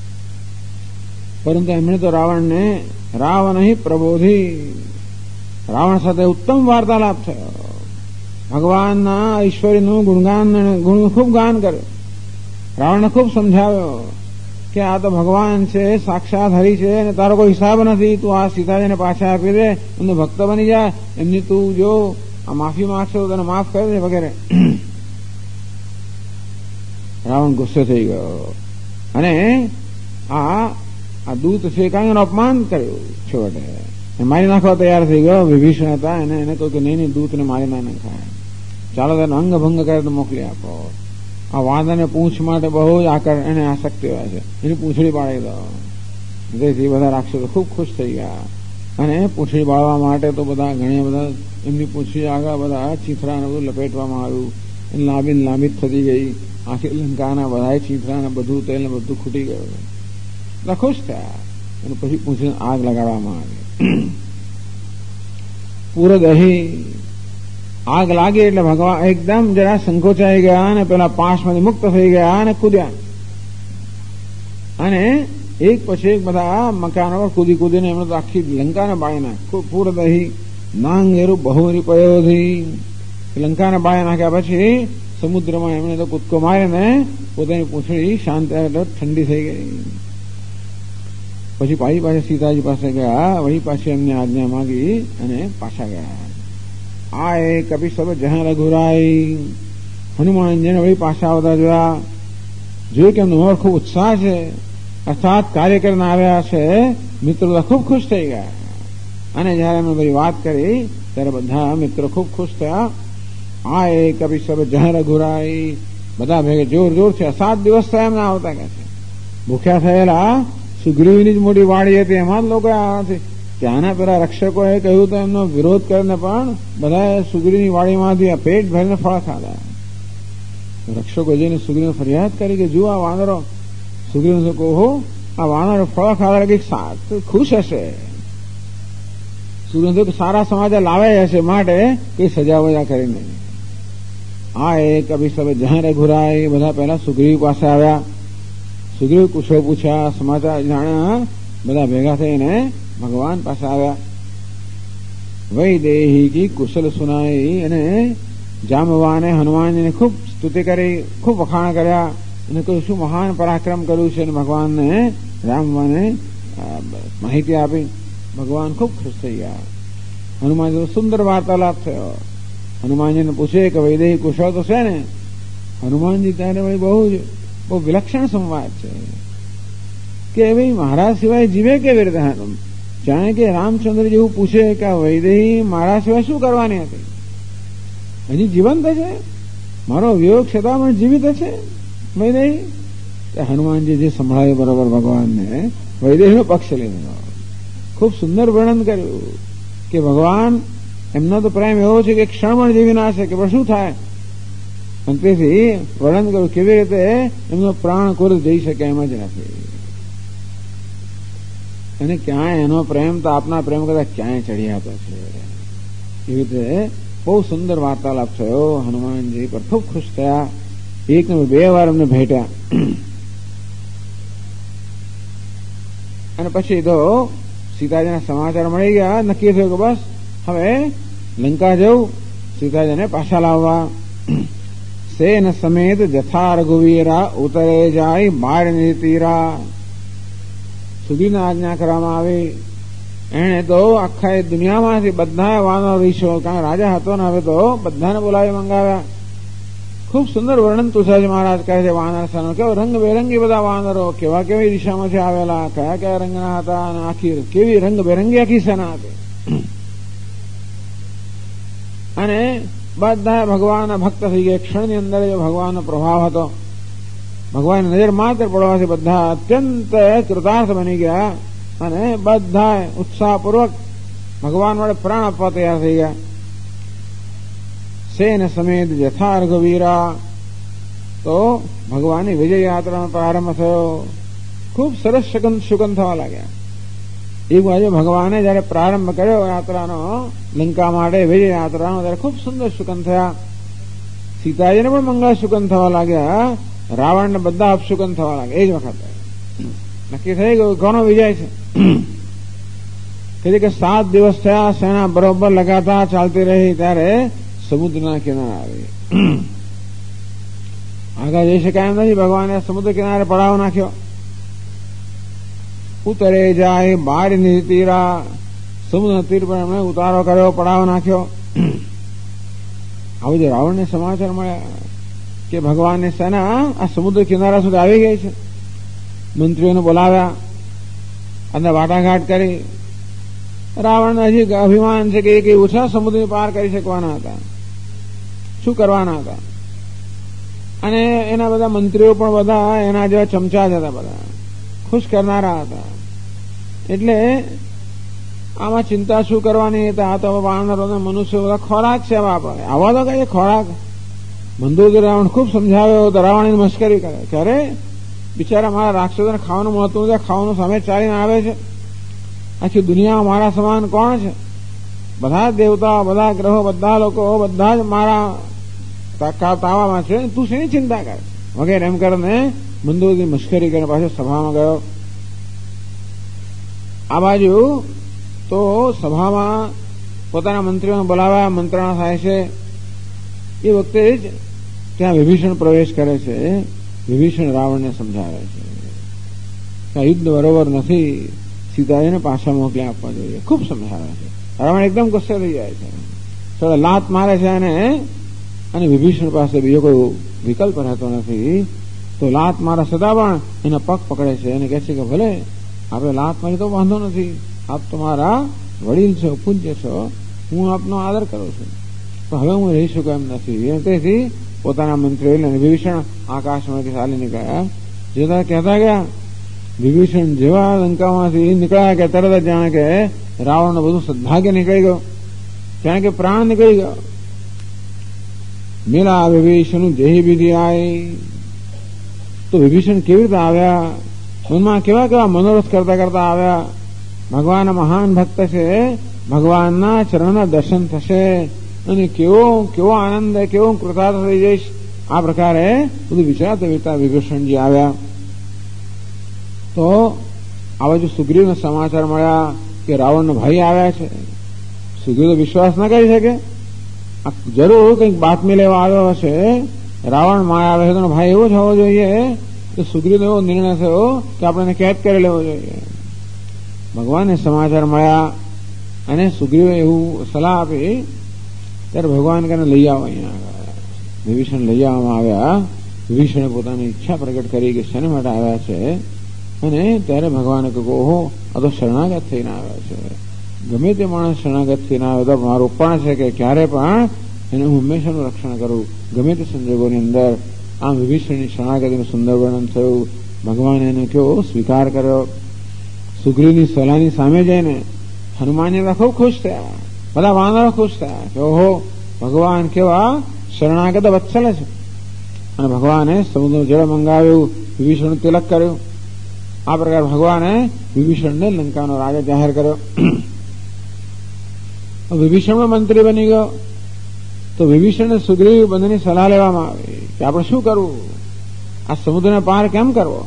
પરંતુ એમણે તો રાવણને રાવણ પ્રબોધી. રાવણ સાથે ઉત્તમ વાર્તાલાપ થયો. ભગવાનના ઈશ્વરીનું ગુણ ખૂબ ગાન કર્યું. રાવણને ખૂબ સમજાવ્યો કે આ તો ભગવાન છે, સાક્ષાત હરિ છે, અને તારો કોઈ હિસાબ નથી. તું આ સીતાજીને પાછા આપી દે, એમને ભક્ત બની જાય, એમની તું જો આ માફી માંગશો તને માફ કરી દે વગેરે. રાવણ ગુસ્સે થઈ ગયો અને આ દૂત છે કારણ એનું અપમાન કર્યું. છોડે મારી નાખવા તૈયાર થઈ ગયો. વિભીષણ હતા, એને કહ્યું કે નહીં, દૂતને મારી ના નાખાય, ચાલો તેને અંગભંગ કરે તો મોકલી આપો. આ વાંદરને પૂંછ માટે બહુ જ એને આસક્તિ હોય છે, એની પૂંછડી પાડી દો. તેથી બધા રાક્ષસો ખૂબ ખુશ થઈ ગયા અને પૂંછડી બાળવા માટે તો બધા ઘણા બધા એમની પૂંછડી આગળ બધા ચીથરાને બધું લપેટવામાં આવ્યું. લાંબી થતી ગઈ. આખી લંકાના બધા ચીથરાને બધું તેલ ને બધું ખૂટી ગયું. બધા ખુશ થયા અને પછી પૂંછડીને આગ લગાડવામાં આવી. પૂરદહી. આગ લાગી એટલે ભગવાન એકદમ જરા સંકોચાઈ ગયા અને પેલા પાશમાંથી મુક્ત થઈ ગયા અને કૂદ્યા અને એક પછી એક બધા મકાનો પર કૂદી કૂદીને એમણે તો આખી લંકાને બાળી નાખી. પૂરદહી નાંગેરું બહુરી પયોધી લંકાને બાળી નાખ્યા પછી સમુદ્રમાં એમણે તો કૂદકો મારીને પોતાની પૂંછડી શાંત ઠંડી થઈ ગઈ. પછી પાછી સીતાજી પાસે ગયા, વળી પાછી એમને આજ્ઞા માંગી અને પાછા ગયા. આ એ કભી સબ જહાં રઘુરાઈ હનુમાનજીને વળી પાછા આવતા જોયું કે એમનો મોર ખૂબ ઉત્સાહ છે, અર્થાત કાર્ય કરીને આવ્યા છે. મિત્રો ખૂબ ખુશ થઈ ગયા અને જયારે એમને બધી વાત કરી ત્યારે બધા મિત્રો ખૂબ ખુશ થયા. આ એ કભી સબ જહાં રઘુરાઈ બધા ભેગે જોર જોરથી 7 દિવસ થયા એમને આવતા કે છે. ભૂખ્યા થયેલા સુગ્રીવની જ મોટી વાડી હતી, એમાં જ લોકો આવ્યા છે. ત્યાંના પેલા રક્ષકોએ કહ્યું તો એમનો વિરોધ કરીને પણ બધાએ સુગ્રીવની વાડીમાંથી પેટ ભરીને ફળ ખાધા. રક્ષકો જઈને સુગ્રીવને ફરિયાદ કરી કે જુઓ આ વાનરો, સુગ્રીવને કહો આ વાનરો ફળ ખાધા કંઈક ખુશ હશે. સુગ્રીવને કે સારા સમાચાર લાવ્યા હશે માટે કઈ સજા વજા કરી નહીં. આ એક અભી સબ જહાં રઘુરાઈ બધા પહેલા સુગ્રીવ પાસે આવ્યા. સુગ્રીવ કુશળ પૂછ્યા, સમાચાર જાણ્યા, બધા ભેગા થઈને ભગવાન પાસે આવ્યા. વૈદેહી કી કુશલ સુનાઈ અને જામવાને હનુમાનજીને ખૂબ સ્તુતિ કરી, ખૂબ વખાણ કર્યા અને કહ્યું શું મહાન પરાક્રમ કર્યું છે અને ભગવાનને રામવાને માહિતી આપી. ભગવાન ખૂબ ખુશ થઈ ગયા. હનુમાનજી સુંદર વાર્તાલાપ થયો. હનુમાનજીને પૂછે કે વૈદેહી કુશળ તો છે ને? હનુમાનજી ત્યારે વળી બહુ વિલક્ષણ સંવાદ છે કે ભાઈ મહારાજ સિવાય જીવે કેવી રીતે? જાણે કે રામચંદ્ર જેવું પૂછે કે વૈદેહી મારા સિવાય શું કરવાની હતી? હજી જીવંત છે, મારો વિયોગ છતાં પણ જીવિત છે વૈદેહી. હનુમાનજી જે સંભળાયું બરોબર ભગવાનને વૈદેહીનો પક્ષ લીધો. ખૂબ સુંદર વર્ણન કર્યું કે ભગવાન એમનો તો પ્રેમ એવો છે કે ક્ષણ પણ જીવી ના શકે, પણ શું થાય? અને તેથી વર્ણન કર્યું કેવી રીતે એમનો પ્રાણ કોઈ જઈ શકે એમ જ નથી. અને ક્યાંય એનો પ્રેમ તો આપના પ્રેમ કરતા ક્યાંય ચડિયાતો છે. એવી રીતે બહુ સુંદર વાર્તાલાપ થયો. હનુમાનજી પર ખૂબ ખુશ થયા. 1 ને 2 વાર એમને ભેટ્યા અને પછી તો સીતાજીના સમાચાર મળી ગયા. નક્કી થયું કે બસ હવે લંકા જવું, સીતાજીને પાછા લાવવા. સેન સમેત જથા રઘુવીરા ઉતરે જાય બાર નીતિરા. સુધીના આજ્ઞા કરવામાં આવી. એને તો આખા દુનિયામાંથી બધા વાનરો રીછો, કારણ રાજા હતો ને હવે તો બધાને બોલાવી મંગાવ્યા. ખૂબ સુંદર વર્ણન તુષાજી મહારાજ કહે છે વાનર સેનો. કેવો રંગબેરંગી બધા વાનરો, કેવા કેવી દિશામાંથી આવેલા, કયા કયા રંગના હતા અને આખી કેવી રંગબેરંગી આખી સેના હતી. અને બધા ભગવાનના ભક્ત થઈ ગયા. ક્ષણની અંદર જે ભગવાનનો પ્રભાવ હતો, ભગવાનની નજર માત્ર પડવાથી બધા અત્યંત કૃતાર્થ બની ગયા અને બધા ઉત્સાહપૂર્વક ભગવાન વડે પ્રાણ આપવા તૈયાર થઈ ગયા. સેન સમેત જથા રઘુવીરા. તો ભગવાનની વિજય યાત્રાનો પ્રારંભ થયો. ખૂબ સરસ સુગંધ થવા લાગ્યા. એક બાજુ ભગવાને જયારે પ્રારંભ કર્યો યાત્રાનો લંકા માટે વિજય યાત્રાનો, ત્યારે ખૂબ સુંદર સુગંધ થયા. સીતાજીને પણ મંગળ સુગંધ થવા લાગ્યા. રાવણને બધા અપસુગંધ થવા લાગ્યા. એ જ વખતે નક્કી થઈ ગયું ઘણો વિજય છે. કે 7 દિવસ થયા, સેના બરોબર લગાતાર ચાલતી રહી. ત્યારે સમુદ્રના કિનારે આવી. આગળ જઈ શકાય એમ નથી. ભગવાને સમુદ્ર કિનારે પડાવ નાખ્યો. ઉતરે જાય બાર નીતિરા. સમુદ્રના તીર પર એમણે ઉતારો કર્યો, પડાવ નાખ્યો. આવું જે રાવણને સમાચાર મળ્યા કે ભગવાનની સેના આ સમુદ્ર કિનારા સુધી આવી ગઈ છે. મંત્રીઓને બોલાવ્યા અને વાટાઘાટ કરી. રાવણને હજી અભિમાન છે કે એ કઈ ઓછા સમુદ્રની પાર કરી શકવાના હતા, શું કરવાના હતા. અને એના બધા મંત્રીઓ પણ બધા એના જેવા ચમચા જ હતા, બધા ખુશ કરનારા હતા. એટલે આમાં ચિંતા શું કરવાની હતા? આ તો વાનરો મનુષ્યો બધા ખોરાક છે. આપણે આવા તો કઈ ખોરાક. મંદોદર રાવણ ખૂબ સમજાવ્યો તો રાવણની મશ્કરી કરે. ક્યારે બિચારા મારા રાક્ષસોને ખાવાનું મહત્વ નથી, ખાવાનું સામે ચાલીને આવે છે. આખી દુનિયામાં મારા સમાન કોણ છે? બધા દેવતાઓ, બધા ગ્રહો, બધા લોકો, બધા જ મારા તાવામાં છે, તું શેની ચિંતા કર વગેરે એમ કરીને મંદોદરી મશ્કરી કરીને પાછો સભામાં ગયો. આ બાજુ તો સભામાં પોતાના મંત્રીઓને બોલાવ્યા, મંત્રણા થાય છે. એ વખતે જ ત્યાં વિભીષણ પ્રવેશ કરે છે. વિભીષણ રાવણને સમજાવે છે કે આ યુદ્ધ બરોબર નથી, સીતાજીને પાછા મોકલી આપવા જોઈએ. ખૂબ સમજાવે છે. રાવણ એકદમ ગુસ્સે થઈ જાય છે, થોડા લાત મારે છે અને વિભીષણ પાસે બીજો કોઈ વિકલ્પ રહેતો નથી. તો લાત મારા સદા પણ એના પગ પકડે છે અને કહે છે કે ભલે આપણે લાત મારી તો વાંધો નથી, આપ તો મારા વડીલ છો, પૂજ્ય છો, હું આપનો આદર કરું છું, પણ હવે હું રહી શકું એમ નથી. તેથી પોતાના મંત્રીઓને વિભીષણ આકાશમાંથી ચાલી નીકળ્યા. જેતા કહેતા ગયા, વિભીષણ જેવા લંકામાંથી નીકળ્યા કે તરત જ જાણે કે રાવણનું બધું સદભાગ્ય નીકળી ગયો, જાણે કે પ્રાણ નીકળી ગયો. મેલા વિભીષણ જેહી વિધિ આઈ. તો વિભીષણ કેવી રીતે આવ્યા, મનમાં કેવા કેવા મનોરથ કરતા કરતા આવ્યા. ભગવાન મહાન ભક્ત છે, ભગવાનના ચરણના દર્શન થશે અને કેવો કેવો આનંદ, કેવો કૃતાર્થ થઈ જઈશ, આ પ્રકારે બધું વિચારતા વિચારતા વિભીષણજી આવ્યા. તો આ બાજુ સુગ્રીવને સમાચાર મળ્યા કે રાવણનો ભાઈ આવ્યા છે. સુગ્રીવ તો વિશ્વાસ ના કરી શકે, જરૂર કંઈક બાતમી લેવા આવ્યો હશે. રાવણ માં આવે છે તો ભાઈ એવો જ હોવો જોઈએ. તો સુગ્રીવનો એવો નિર્ણય થયો કે આપણે એને કેદ કરી લેવો જોઈએ. ભગવાનને સમાચાર મળ્યા અને સુગ્રીવે એવું સલાહ આપી. ત્યારે ભગવાન કહે લઈ આવો અહીંયા. વિભીષણ લઈ આવવામાં આવ્યા. વિભીષણે પોતાની ઈચ્છા પ્રગટ કરી કે શેના માટે આવ્યા છે. અને ત્યારે ભગવાને કહ્યું, ઓહો, આ તો શરણાગત થઈને આવ્યા છે. ગમે તે માણસ શરણાગત થઈને આવે તો મારું પણ છે કે ક્યારે પણ એને હું હંમેશાનું રક્ષણ કરું, ગમે તે સંજોગોની અંદર. આમ વિભીષણની શરણાગતિનું સુંદર વર્ણન થયું. ભગવાને એને કેવો સ્વીકાર કર્યો. સુગ્રીવની સલાહની સામે જઈને હનુમાનજી ખૂબ ખુશ થયા, બધા વાનરો ખુશ થયા કે ઓહો, ભગવાન કેવા શરણાગત વત્સલ છે. અને ભગવાને સમુદ્ર જળ મંગાવ્યું, વિભીષણ તિલક કર્યું. આ પ્રકાર ભગવાને વિભીષણને લંકાનો રાજા જાહેર કર્યો. વિભીષણ મંત્રી બની ગયો. તો વિભીષણને સુગ્રીવ બંનેની સલાહ લેવામાં આવી કે આપણે શું કરવું, આ સમુદ્રને પાર કેમ કરવો.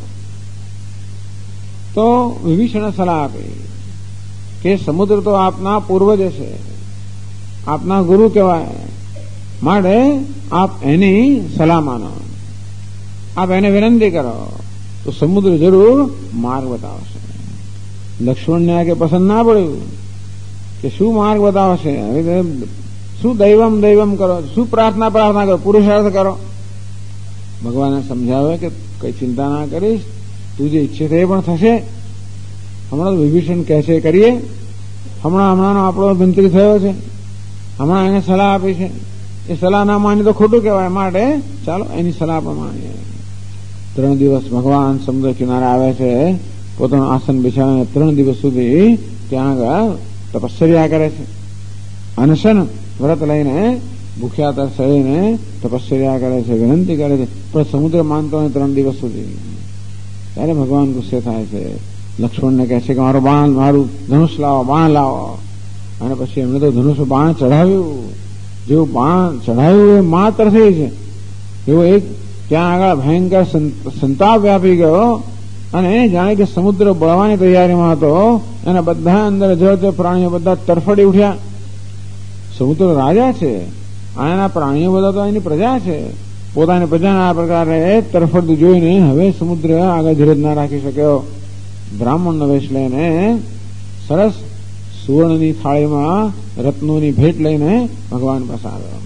તો વિભીષણે સલાહ આપી કે સમુદ્ર તો આપના પૂર્વજ છે, આપના ગુરુ કહેવાય, માટે આપ એની સલાહ માનો, આપ એને વિનંતી કરો તો સમુદ્ર જરૂર માર્ગ બતાવશે. લક્ષ્મણને આ કે પસંદ ના પડ્યું કે શું માર્ગ બતાવશે, શું દૈવમ દૈવમ કરો, શું પ્રાર્થના પ્રાર્થના કરો, પુરુષાર્થ કરો. ભગવાને સમજાવે કે કઈ ચિંતા ના કરીશ, તું જે ઈચ્છે તે પણ થશે. હમણાં વિભીષણ કહે છે કરીએ, હમણાંનો આપણો મંત્રી થયો છે, હમણાં એને સલાહ આપી છે, એ સલાહ ના માની તો ખોટું કહેવાય, માટે ચાલો એની સલાહ પણ માનીએ. 3 દિવસ ભગવાન સમુદ્ર કિનારે આવે છે, પોતાનું આસન બિછાવીને 3 દિવસ સુધી ત્યાં આગળ તપશ્ચર્યા કરે છે. અનશન વ્રત લઈને ભૂખ્યા તરસઈને તપશ્ચર્યા કરે છે, વિનંતી કરે છે, પણ સમુદ્ર માનતો હોય 3 દિવસ સુધી. ત્યારે ભગવાન ગુસ્સે થાય છે. લક્ષ્મણને કહે છે કે મારું ધનુષ લાવો, બાણ લાવો. અને પછી એમણે તો ધનુષ બાણ ચઢાવ્યું. જેવું બાણ ચઢાવ્યું એ માત્ર થઈ છે, એવો એક ત્યાં આગળ ભયંકર સંતાપ વ્યાપી ગયો અને જાણે કે સમુદ્ર બળવાની તૈયારીમાં હતો. અને બધા અંદર જળ પ્રાણીઓ બધા તરફડી ઉઠ્યા. સમુદ્ર રાજા છે, આના પ્રાણીઓ બધા તો એની પ્રજા છે. પોતાની પ્રજાના આ પ્રકારે તરફડતું જોઈને હવે સમુદ્ર આગળ ધીરજ ના રાખી શક્યો. બ્રાહ્મણનો વેશ લઈને સરસ સુવર્ણની થાળીમાં રત્નોની ભેટ લઈને ભગવાન પાસે આવ્યો.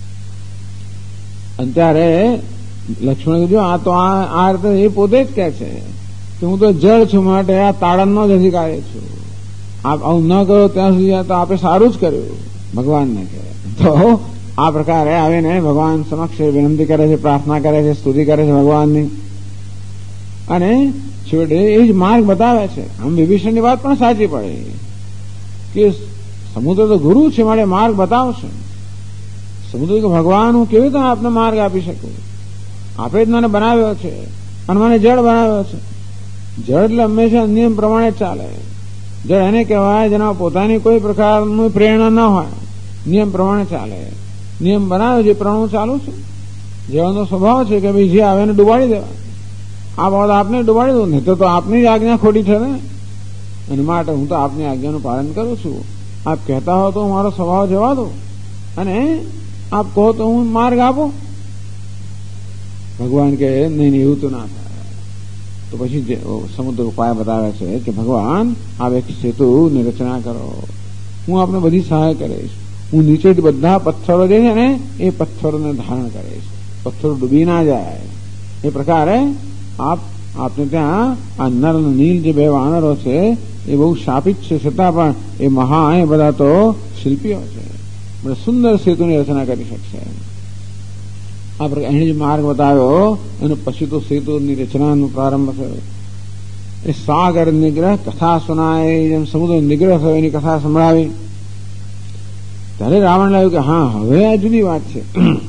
અને ત્યારે લક્ષ્મણ કીધું, આ તો આ રીતે એ પોતે જ કહે છે કે હું તો જળ છું, માટે આ તાળનનો જ અધિકારી છું. આપ આવું ન કરો ત્યાં સુધી તો આપે સારું જ કર્યું, ભગવાનને કહે. તો આ પ્રકારે આવીને ભગવાન સમક્ષ વિનંતી કરે છે, પ્રાર્થના કરે છે, સ્તુતિ કરે છે ભગવાનની. અને છેવટે એ જ માર્ગ બતાવે છે. આમ વિભીષણની વાત પણ સાચી પડે કે સમુદ્ર તો ગુરુ છે, માટે માર્ગ બતાવશે. સમુદ્ર કે ભગવાન હું કેવી રીતે આપને માર્ગ આપી શકું, આપે જ મને બનાવ્યો છે અને મને જળ બનાવ્યો છે. જળ એટલે હંમેશા નિયમ પ્રમાણે ચાલે. જો એને કહેવાય જેના પોતાની કોઈ પ્રકારની પ્રેરણા ન હોય, નિયમ પ્રમાણે ચાલે, નિયમ બનાવે જે પ્રમાણે ચાલુ છે, જેવાનો સ્વભાવ છે કે ભાઈ જે આવે એને ડુબાડી દેવા, આ બાબત આપને ડુબાડી દઉં, નહીં તો આપની જ આજ્ઞા ખોટી છે ને, અને માટે હું તો આપની આજ્ઞાનું પાલન કરું છું. આપ કહેતા હો તો મારો સ્વભાવ જવા દો, અને આપ કહો તો હું માર્ગ આપો. ભગવાન કહે નહીં એવું તો ના થાય. તો પછી સમુદ્ર ઉપાય બતાવે છે કે ભગવાન આપ એક સેતુની રચના કરો, હું આપને બધી સહાય કરીશ. હું નીચેથી બધા પથ્થરો જે છે ને એ પથ્થરોને ધારણ કરીશ, પથ્થરો ડૂબી ના જાય. એ પ્રકારે આપને ત્યાં આ નર અને નીલ જે બે વાનરો છે એ બહુ શાપિત છે, છતાં પણ એ મહા એ બધા તો શિલ્પીઓ છે, બહુ સુંદર સેતુની રચના કરી શકશે. આ પ્રકાર એને જે માર્ગ બતાવ્યો અને પછી તો સેતુની રચનાનો પ્રારંભ થયો. એ સાગર નિગ્રહ કથા સુનાય, જેમ સમુદ્ર નિગ્રહ થયો એની કથા સંભળાવી. ત્યારે રાવણ લાગ્યું કે હા હવે આ જુદી વાત છે.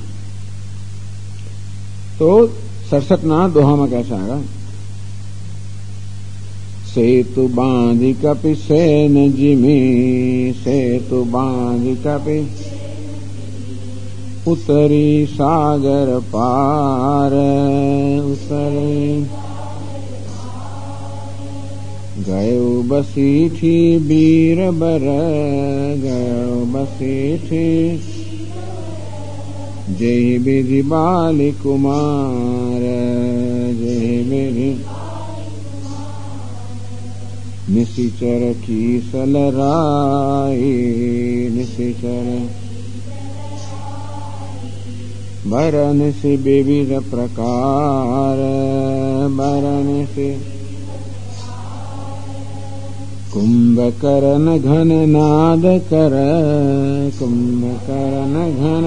તો 67 દોહામાં કહે છે આગળ, સેતુ બાંધી કપી સેન જીમી, સેતુ બાંધી કપી ઉતરી સાગર પાર, ઉતરી ગયો બસીથી બીરબર, ગયો બસીથી જય વિધિ બાલી કુમાર, જય વિધિ નિશિચર કી સલરાઈ, નિશિચર બરન સે વિવિધ પ્રકાર, બરન સે કુંભકર્ણ ઘન નાદ કર, કુંભકર્ણ ઘન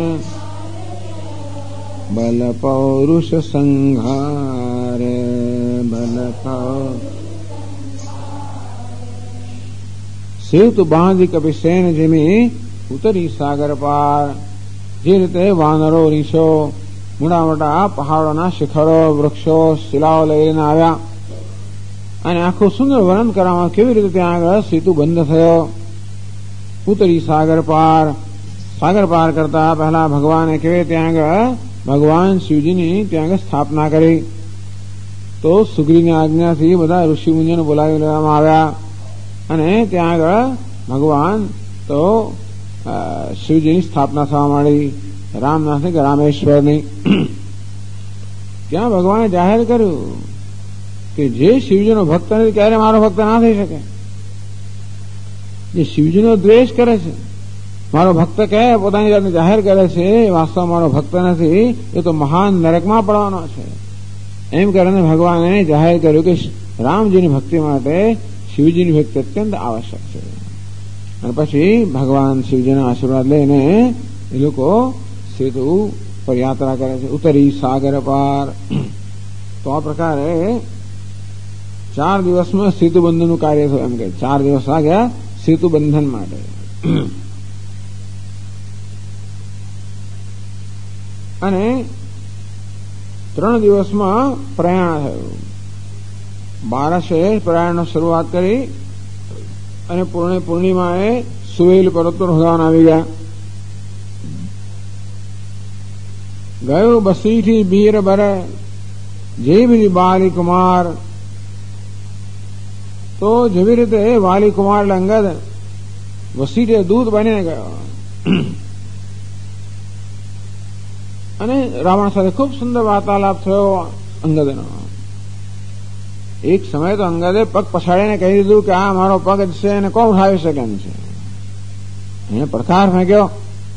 બલ પૌરુષ સંહાર, બલ સેતુ બાંધી કપિ સેન જેમી ઉતરી સાગર પાર. જે રીતે વાનરો રીછો મોટા મોટા પહાડોના શિખરો વૃક્ષો શિલાઓ લઈને આવ્યા અને આખું સુંદર વર્ણન કરવામાં કેવી રીતે ત્યાં આગળ સેતુ બંધ થયો. ઉતરી સાગર પાર, સાગર પાર કરતા પહેલા ભગવાને કેવી ત્યાં આગળ ભગવાન શિવજીની ત્યાં આગળ સ્થાપના કરી. તો સુગ્રીની આજ્ઞાથી બધા ઋષિ મુનિઓને બોલાવી લેવામાં આવ્યા અને ત્યાં આગળ ભગવાન તો શિવજીની સ્થાપના થવા માંડી, રામનાથની કે રામેશ્વરની. ત્યાં ભગવાને જાહેર કર્યું કે જે શિવજીનો ભક્ત નથી ક્યારે મારો ભક્ત ના થઈ શકે. જે શિવજીનો દ્વેષ કરે છે, મારો ભક્ત કહે પોતાની જાતને જાહેર કરે છે, વાસ્તવ મારો ભક્ત નથી, એ તો મહાન નરકમાં પડવાનો છે. એમ કરીને ભગવાને જાહેર કર્યું કે રામજીની ભક્તિ માટે શિવજીની ભક્તિ અત્યંત આવશ્યક છે. અને પછી ભગવાન શિવજીના આશીર્વાદ લઈને એ લોકો સેતુ પર યાત્રા કરે છે, ઉતરી સાગર પાર. તો આ પ્રકારે 4 દિવસમાં સેતુ બંધનનું કાર્ય થયું. એમ કે 4 દિવસ લાગ્યા સેતુ બંધન માટે. અને 3 દિવસમાં પ્રયાણ થયું. 12 પ્રયાણનો શરૂઆત કરી અને પૂર્ણિમાએ સુવેલ પર્વત પર ભગવાન આવી ગયા. ગયો બસીથી બીર બર, જય વિધિ બાલી કુમાર. તો જેવી રીતે વાલી કુમાર અંગદ વસીઠે દૂત બનીને ગયો અને રાવણ સાથે ખૂબ સુંદર વાર્તાલાપ થયો અંગદનો. એક સમય તો અંગદે પગ પછાડીને કહી દીધું કે આ મારો પગ જ છે અને કોણ ઉઠાવી શકે એમ છે. એને પડકાર ફેંક્યો.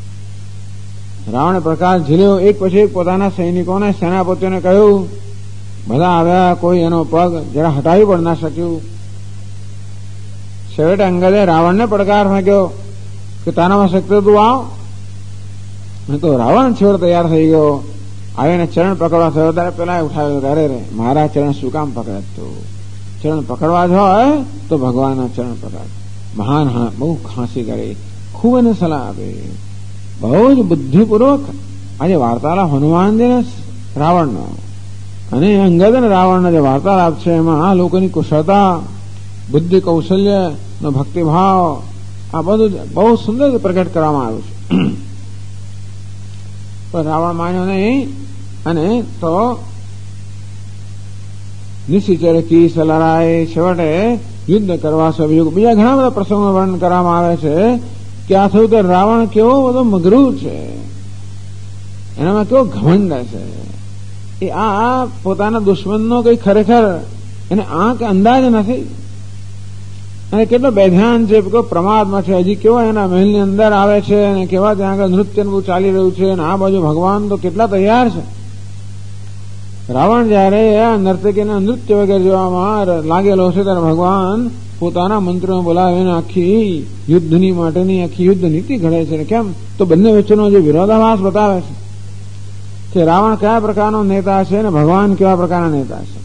રાવણે પડકાર ઝીલ્યો. એક પછી એક પોતાના સૈનિકોને સેનાપતિઓને કહ્યું. બધા આવ્યા, કોઈ એનો પગ જરા હટાવી પણ ના શક્યું. છેવટે અંગદે રાવણને પડકાર ફેંક્યો કે તારામાં શક્તિ તું આવ. તો રાવણ છેવટે તૈયાર થઈ ગયો. આવીને ચરણ પકડવા થયો ત્યારે પેલા ઉઠાવ્યો, અરે રે મારા ચરણ શું કામ પકડે? તો ચરણ પકડવા જ હોય તો ભગવાનના ચરણ પકડ. મહાન બહુ ખાંસી કરી, ખૂબ એને સલાહ આપી, બહુ જ બુદ્ધિપૂર્વક. આજે વાર્તાલાપ હનુમાનજીને રાવણનો અને અંગદ અને રાવણનો જે વાર્તાલાપ છે એમાં આ લોકોની કુશળતા બુદ્ધિ કૌશલ્ય નો ભક્તિભાવ આ બધું બહુ સુંદર પ્રગટ કરવામાં આવ્યું છે. પણ રાવણ માન્યો નહીં અને તો નિશિચર કી સલરાય છેવટે યુદ્ધ કરવા સ્વયુગ. બીજા ઘણા બધા પ્રસંગો વર્ણન કરવામાં આવે છે કે આ થયું કે રાવણ કેવો બધો મગરૂર છે, એનામાં કેવો ઘમંડ છે. એ આ પોતાના દુશ્મનનો કઈ ખરેખર એને આંખ અંદાજ નથી અને કેટલો બેધ્યાન છે, પ્રમાદમાં છે. હજી કેવા એના મહેલની અંદર આવે છે અને કેવા ત્યાં આગળ નૃત્ય ચાલી રહ્યું છે અને આ બાજુ ભગવાન તો કેટલા તૈયાર છે. રાવણ જયારે આ નર્તકીના નૃત્ય વગેરે જોવામાં લાગેલો છે ત્યારે ભગવાન પોતાના મંત્રને બોલાવીને આખી યુદ્ધની માટેની આખી યુદ્ધ નીતિ ઘડે છે. કેમ તો બંને વચ્ચેનો જે વિરોધાભાસ બતાવે છે કે રાવણ કયા પ્રકારનો નેતા છે અને ભગવાન કેવા પ્રકારના નેતા છે.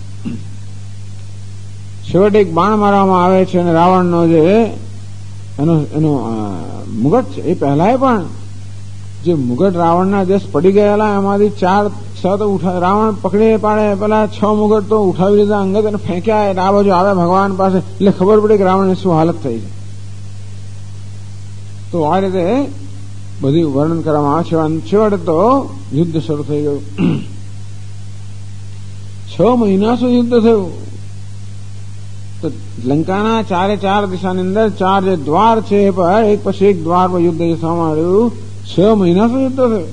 છેવટે એક બાણ મારવામાં આવે છે અને રાવણનો જે એનો મુગટ છે એ પહેલાય પણ જે મુગટ રાવણના જે પડી ગયેલા એમાંથી 4-6 તો રાવણ પકડી પાડે, પેલા 6 મુગટ તો ઉઠાવી લીધા અંગત અને ફેંક્યા. એટલે આ બાજુ આવે ભગવાન પાસે એટલે ખબર પડી કે રાવણની શું હાલત થઈ છે. તો આ રીતે બધું વર્ણન કરવામાં આવે છે. છેવટે તો યુદ્ધ શરૂ થઈ ગયું. 6 મહિના સુધી યુદ્ધ થયું. તો લંકાના 4 દિશાની અંદર 4 જે દ્વાર છે એ પર એક પછી એક દ્વાર પર યુદ્ધ થવા માંડ્યું. 6 મહિના સુધી યુદ્ધ થયું.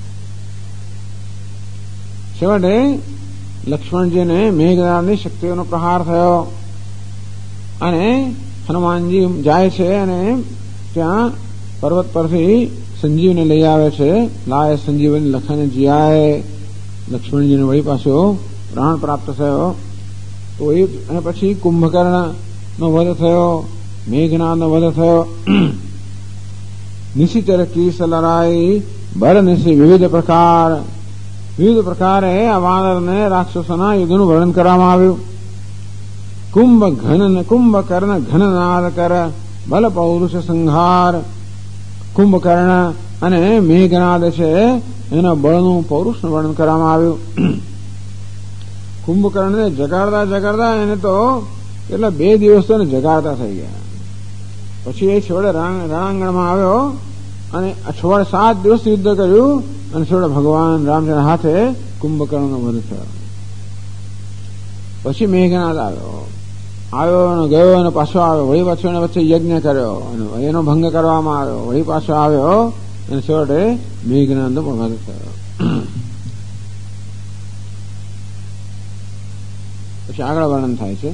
છેવટે લક્ષ્મણજીને મેઘનાદની શક્તિઓનો પ્રહાર થયો અને હનુમાનજી જાય છે અને ત્યાં પર્વત પરથી સંજીવને લઈ આવે છે. લાય સંજીવની લખન જીયાય. લક્ષ્મણજીને વળી પાછો પ્રાણ પ્રાપ્ત થયો. તો એ અને પછી કુંભકર્ણનો વધ થયો, મેઘનાદનો વધ થયો. નિશિચર કી સલરાઈ બર નિશી વિવિધ પ્રકારે આ વાનરને રાક્ષસોના યુદ્ધનું વર્ણન કરવામાં આવ્યું. કુંભકર્ણ ઘનનાદ કર બલ પૌરુષ સંહાર. કુંભકર્ણ અને મેઘનાદ છે એના બળનું પૌરુષનું વર્ણન કરવામાં આવ્યું. કુંભકર્ણને જગાડતા એને તો કેટલા 2 દિવસ તો જગાડતા થઈ ગયા. પછી એ છેવટે રણાંગણમાં આવ્યો અને 7 દિવસ યુદ્ધ કર્યું અને છેવટે ભગવાન રામચંદ્ર હાથે કુંભકર્ણનો વધ થયો. પછી મેઘનાદ આવ્યો ગયો અને પાછો આવ્યો. વળી પાછો એને વચ્ચે યજ્ઞ કર્યો અને એનો ભંગ કરવામાં આવ્યો. વળી પાછો આવ્યો અને છેવટે મેઘનાદનો પણ વધ થયો. પછી આગળ વર્ણન થાય છે.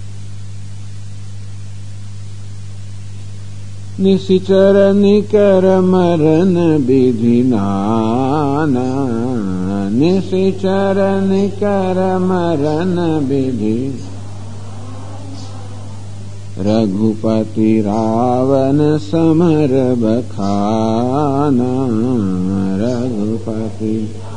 નિશિચર નિકર મરન વિધિનાના. નિશિચર નિકર મરન વિધિ. રઘુપતિ રાવણ સમર બખાના. રઘુપતિ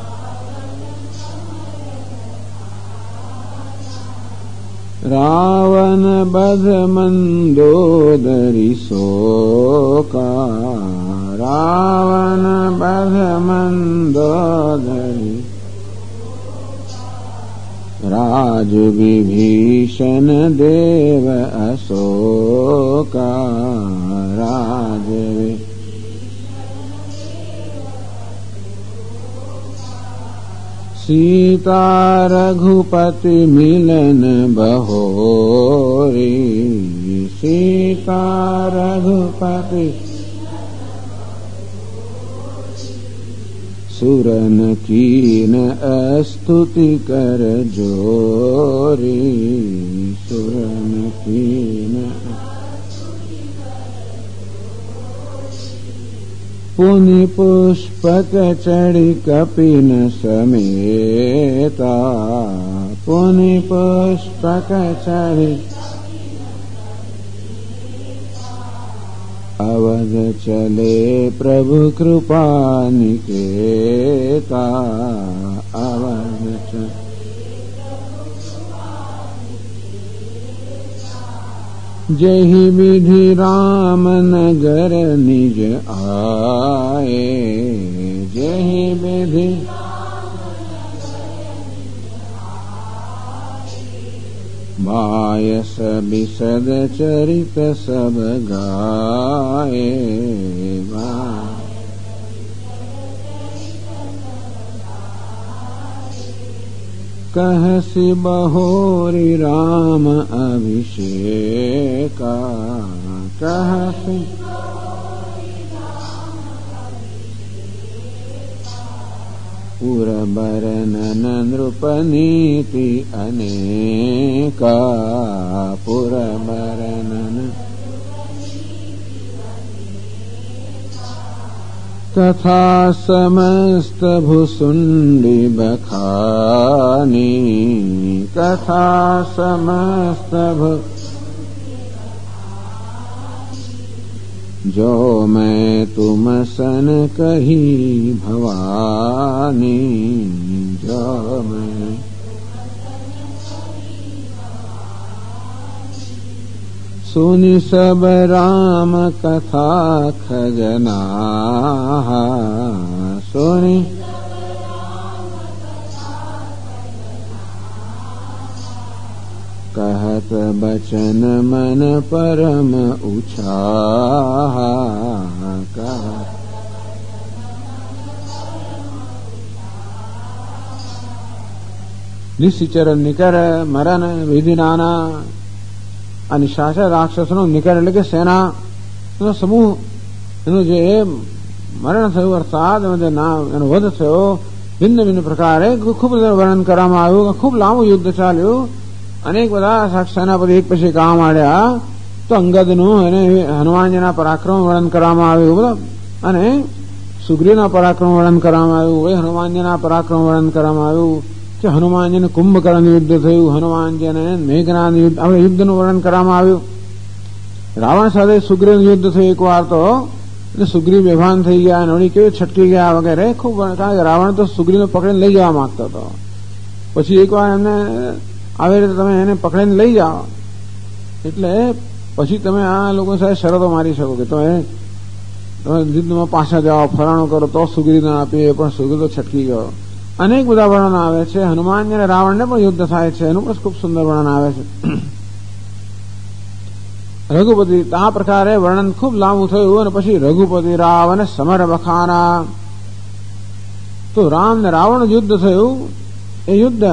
રાવણ બધ મંદોદરી શોકા. રાવણ બધ મંદોદરી. રાજ વિભીષણ દેવ અશોકા. રાજ सीता रघुपति मिलन बहोरी। सीता रघुपति सुरन कीन स्तुति कर जोरी। सुरन कीन पुनि पुष्पक चढ़ी कपिन समेता। पुनि पुष्पक चढ़ी अवध चले प्रभु कृपा निकेता। अवध चले जहि विधि राम नगर निज आए। जहि विधि बायस बिसद चरित सब गाए कहसि बहोरी राम अभिषेका कहसि पुरबरनन नृपनीति अनेका पुरबरनन तथा समस्त भुसुंडी बखानी तथा समस्त जो मैं तुम सन कही भवानी जो मैं सुनि सब राम कथा खजना सुनि कहत बचन मन परम उछाह નિશ્ચર નિકર મરણ વિધિ નાના આ નિશાચર રાક્ષસનો નિકર એટલે કે સેનાનો સમૂહ એનું જે મરણ થયું અર્થાત એનો વધ થયો ભિન્ન ભિન્ન પ્રકારે ખૂબ વર્ણન કરવામાં આવ્યું. ખૂબ લાંબુ યુદ્ધ ચાલ્યું. અનેક બધા સેનાપતિ એક પછી કામ આડ્યા તો અંગદનું અને હનુમાનજીના પરાક્રમ વર્ણન કરવામાં આવ્યું બધા અને સુગ્રીવના પરાક્રમ વર્ણન કરવામાં આવ્યું. હનુમાનજીના પરાક્રમ વર્ણન કરવામાં આવ્યું કે હનુમાનજીને કુંભકર્ણ યુદ્ધ થયું, હનુમાનજીને મેઘનાદ યુદ્ધ આપણે યુદ્ધનું વર્ણન કરવામાં આવ્યું. રાવણ સાથે સુગ્રીવનું યુદ્ધ થયું એક વાર તો એટલે સુગ્રીવ બેભાન થઈ ગયા, નળી કેવી છટકી ગયા વગેરે ખૂબ. કારણ કે રાવણ તો સુગ્રીવને પકડીને લઈ જવા માંગતો હતો. પછી એકવાર એમને આવી રીતે તમે એને પકડીને લઈ જાઓ એટલે પછી તમે આ લોકો સાથે શરતો મારી શકો કે તમે યુદ્ધમાં પાછા જાઓ, ફરાણો કરો તો સુગ્રીવને આપીએ, પણ સુગ્રીવ તો છટકી ગયો. અનેક બધા વર્ણન આવે છે. હનુમાન અને રાવણને પણ યુદ્ધ થાય છે એનું પણ ખૂબ સુંદર વર્ણન આવે છે. રઘુપતિ આ પ્રકારે વર્ણન ખૂબ લાંબુ થયું અને પછી રઘુપતિ રાવણ સમર બખાના તો રામ ને રાવણ યુદ્ધ થયું. એ યુદ્ધ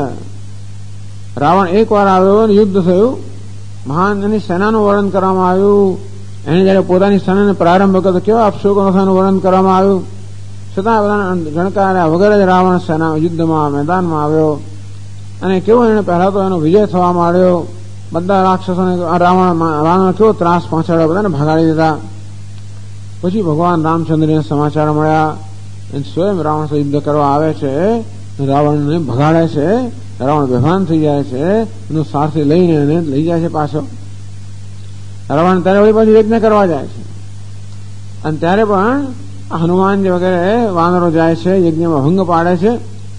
રાવણ એક વાર આવ્યો અને યુદ્ધ થયું. મહાન એની સેનાનું વર્ણન કરવામાં આવ્યું. એને જયારે પોતાની સેનાને પ્રારંભ કર્યો કેવા અપશોકનોનું વર્ણન કરવામાં આવ્યું. છતાં બધા ગણકાર્યા વગર જ રાવણ સેના યુદ્ધમાં મેદાનમાં આવ્યો અને કેવો એને પહેલા તો એનો વિજય થવા માંડ્યો. બધા રાક્ષસોને રાવણ કેવો ત્રાસ પહોંચાડ્યો, બધાને ભગાડી દીધા. પછી ભગવાન રામચંદ્રને સમાચાર મળ્યા. સ્વયં રાવણ સાથે યુદ્ધ કરવા આવે છે, રાવણને ભગાડે છે. રાવણ બેભાન થઈ જાય છે. એનું સારથી લઈને એને લઈ જાય છે પાછો. રાવણ ત્યારે વળી પાછું યજ્ઞ કરવા જાય છે અને ત્યારે પણ હનુમાનજી વગેરે વાનરો જાય છે, યજ્ઞમાં ભંગ પાડે છે.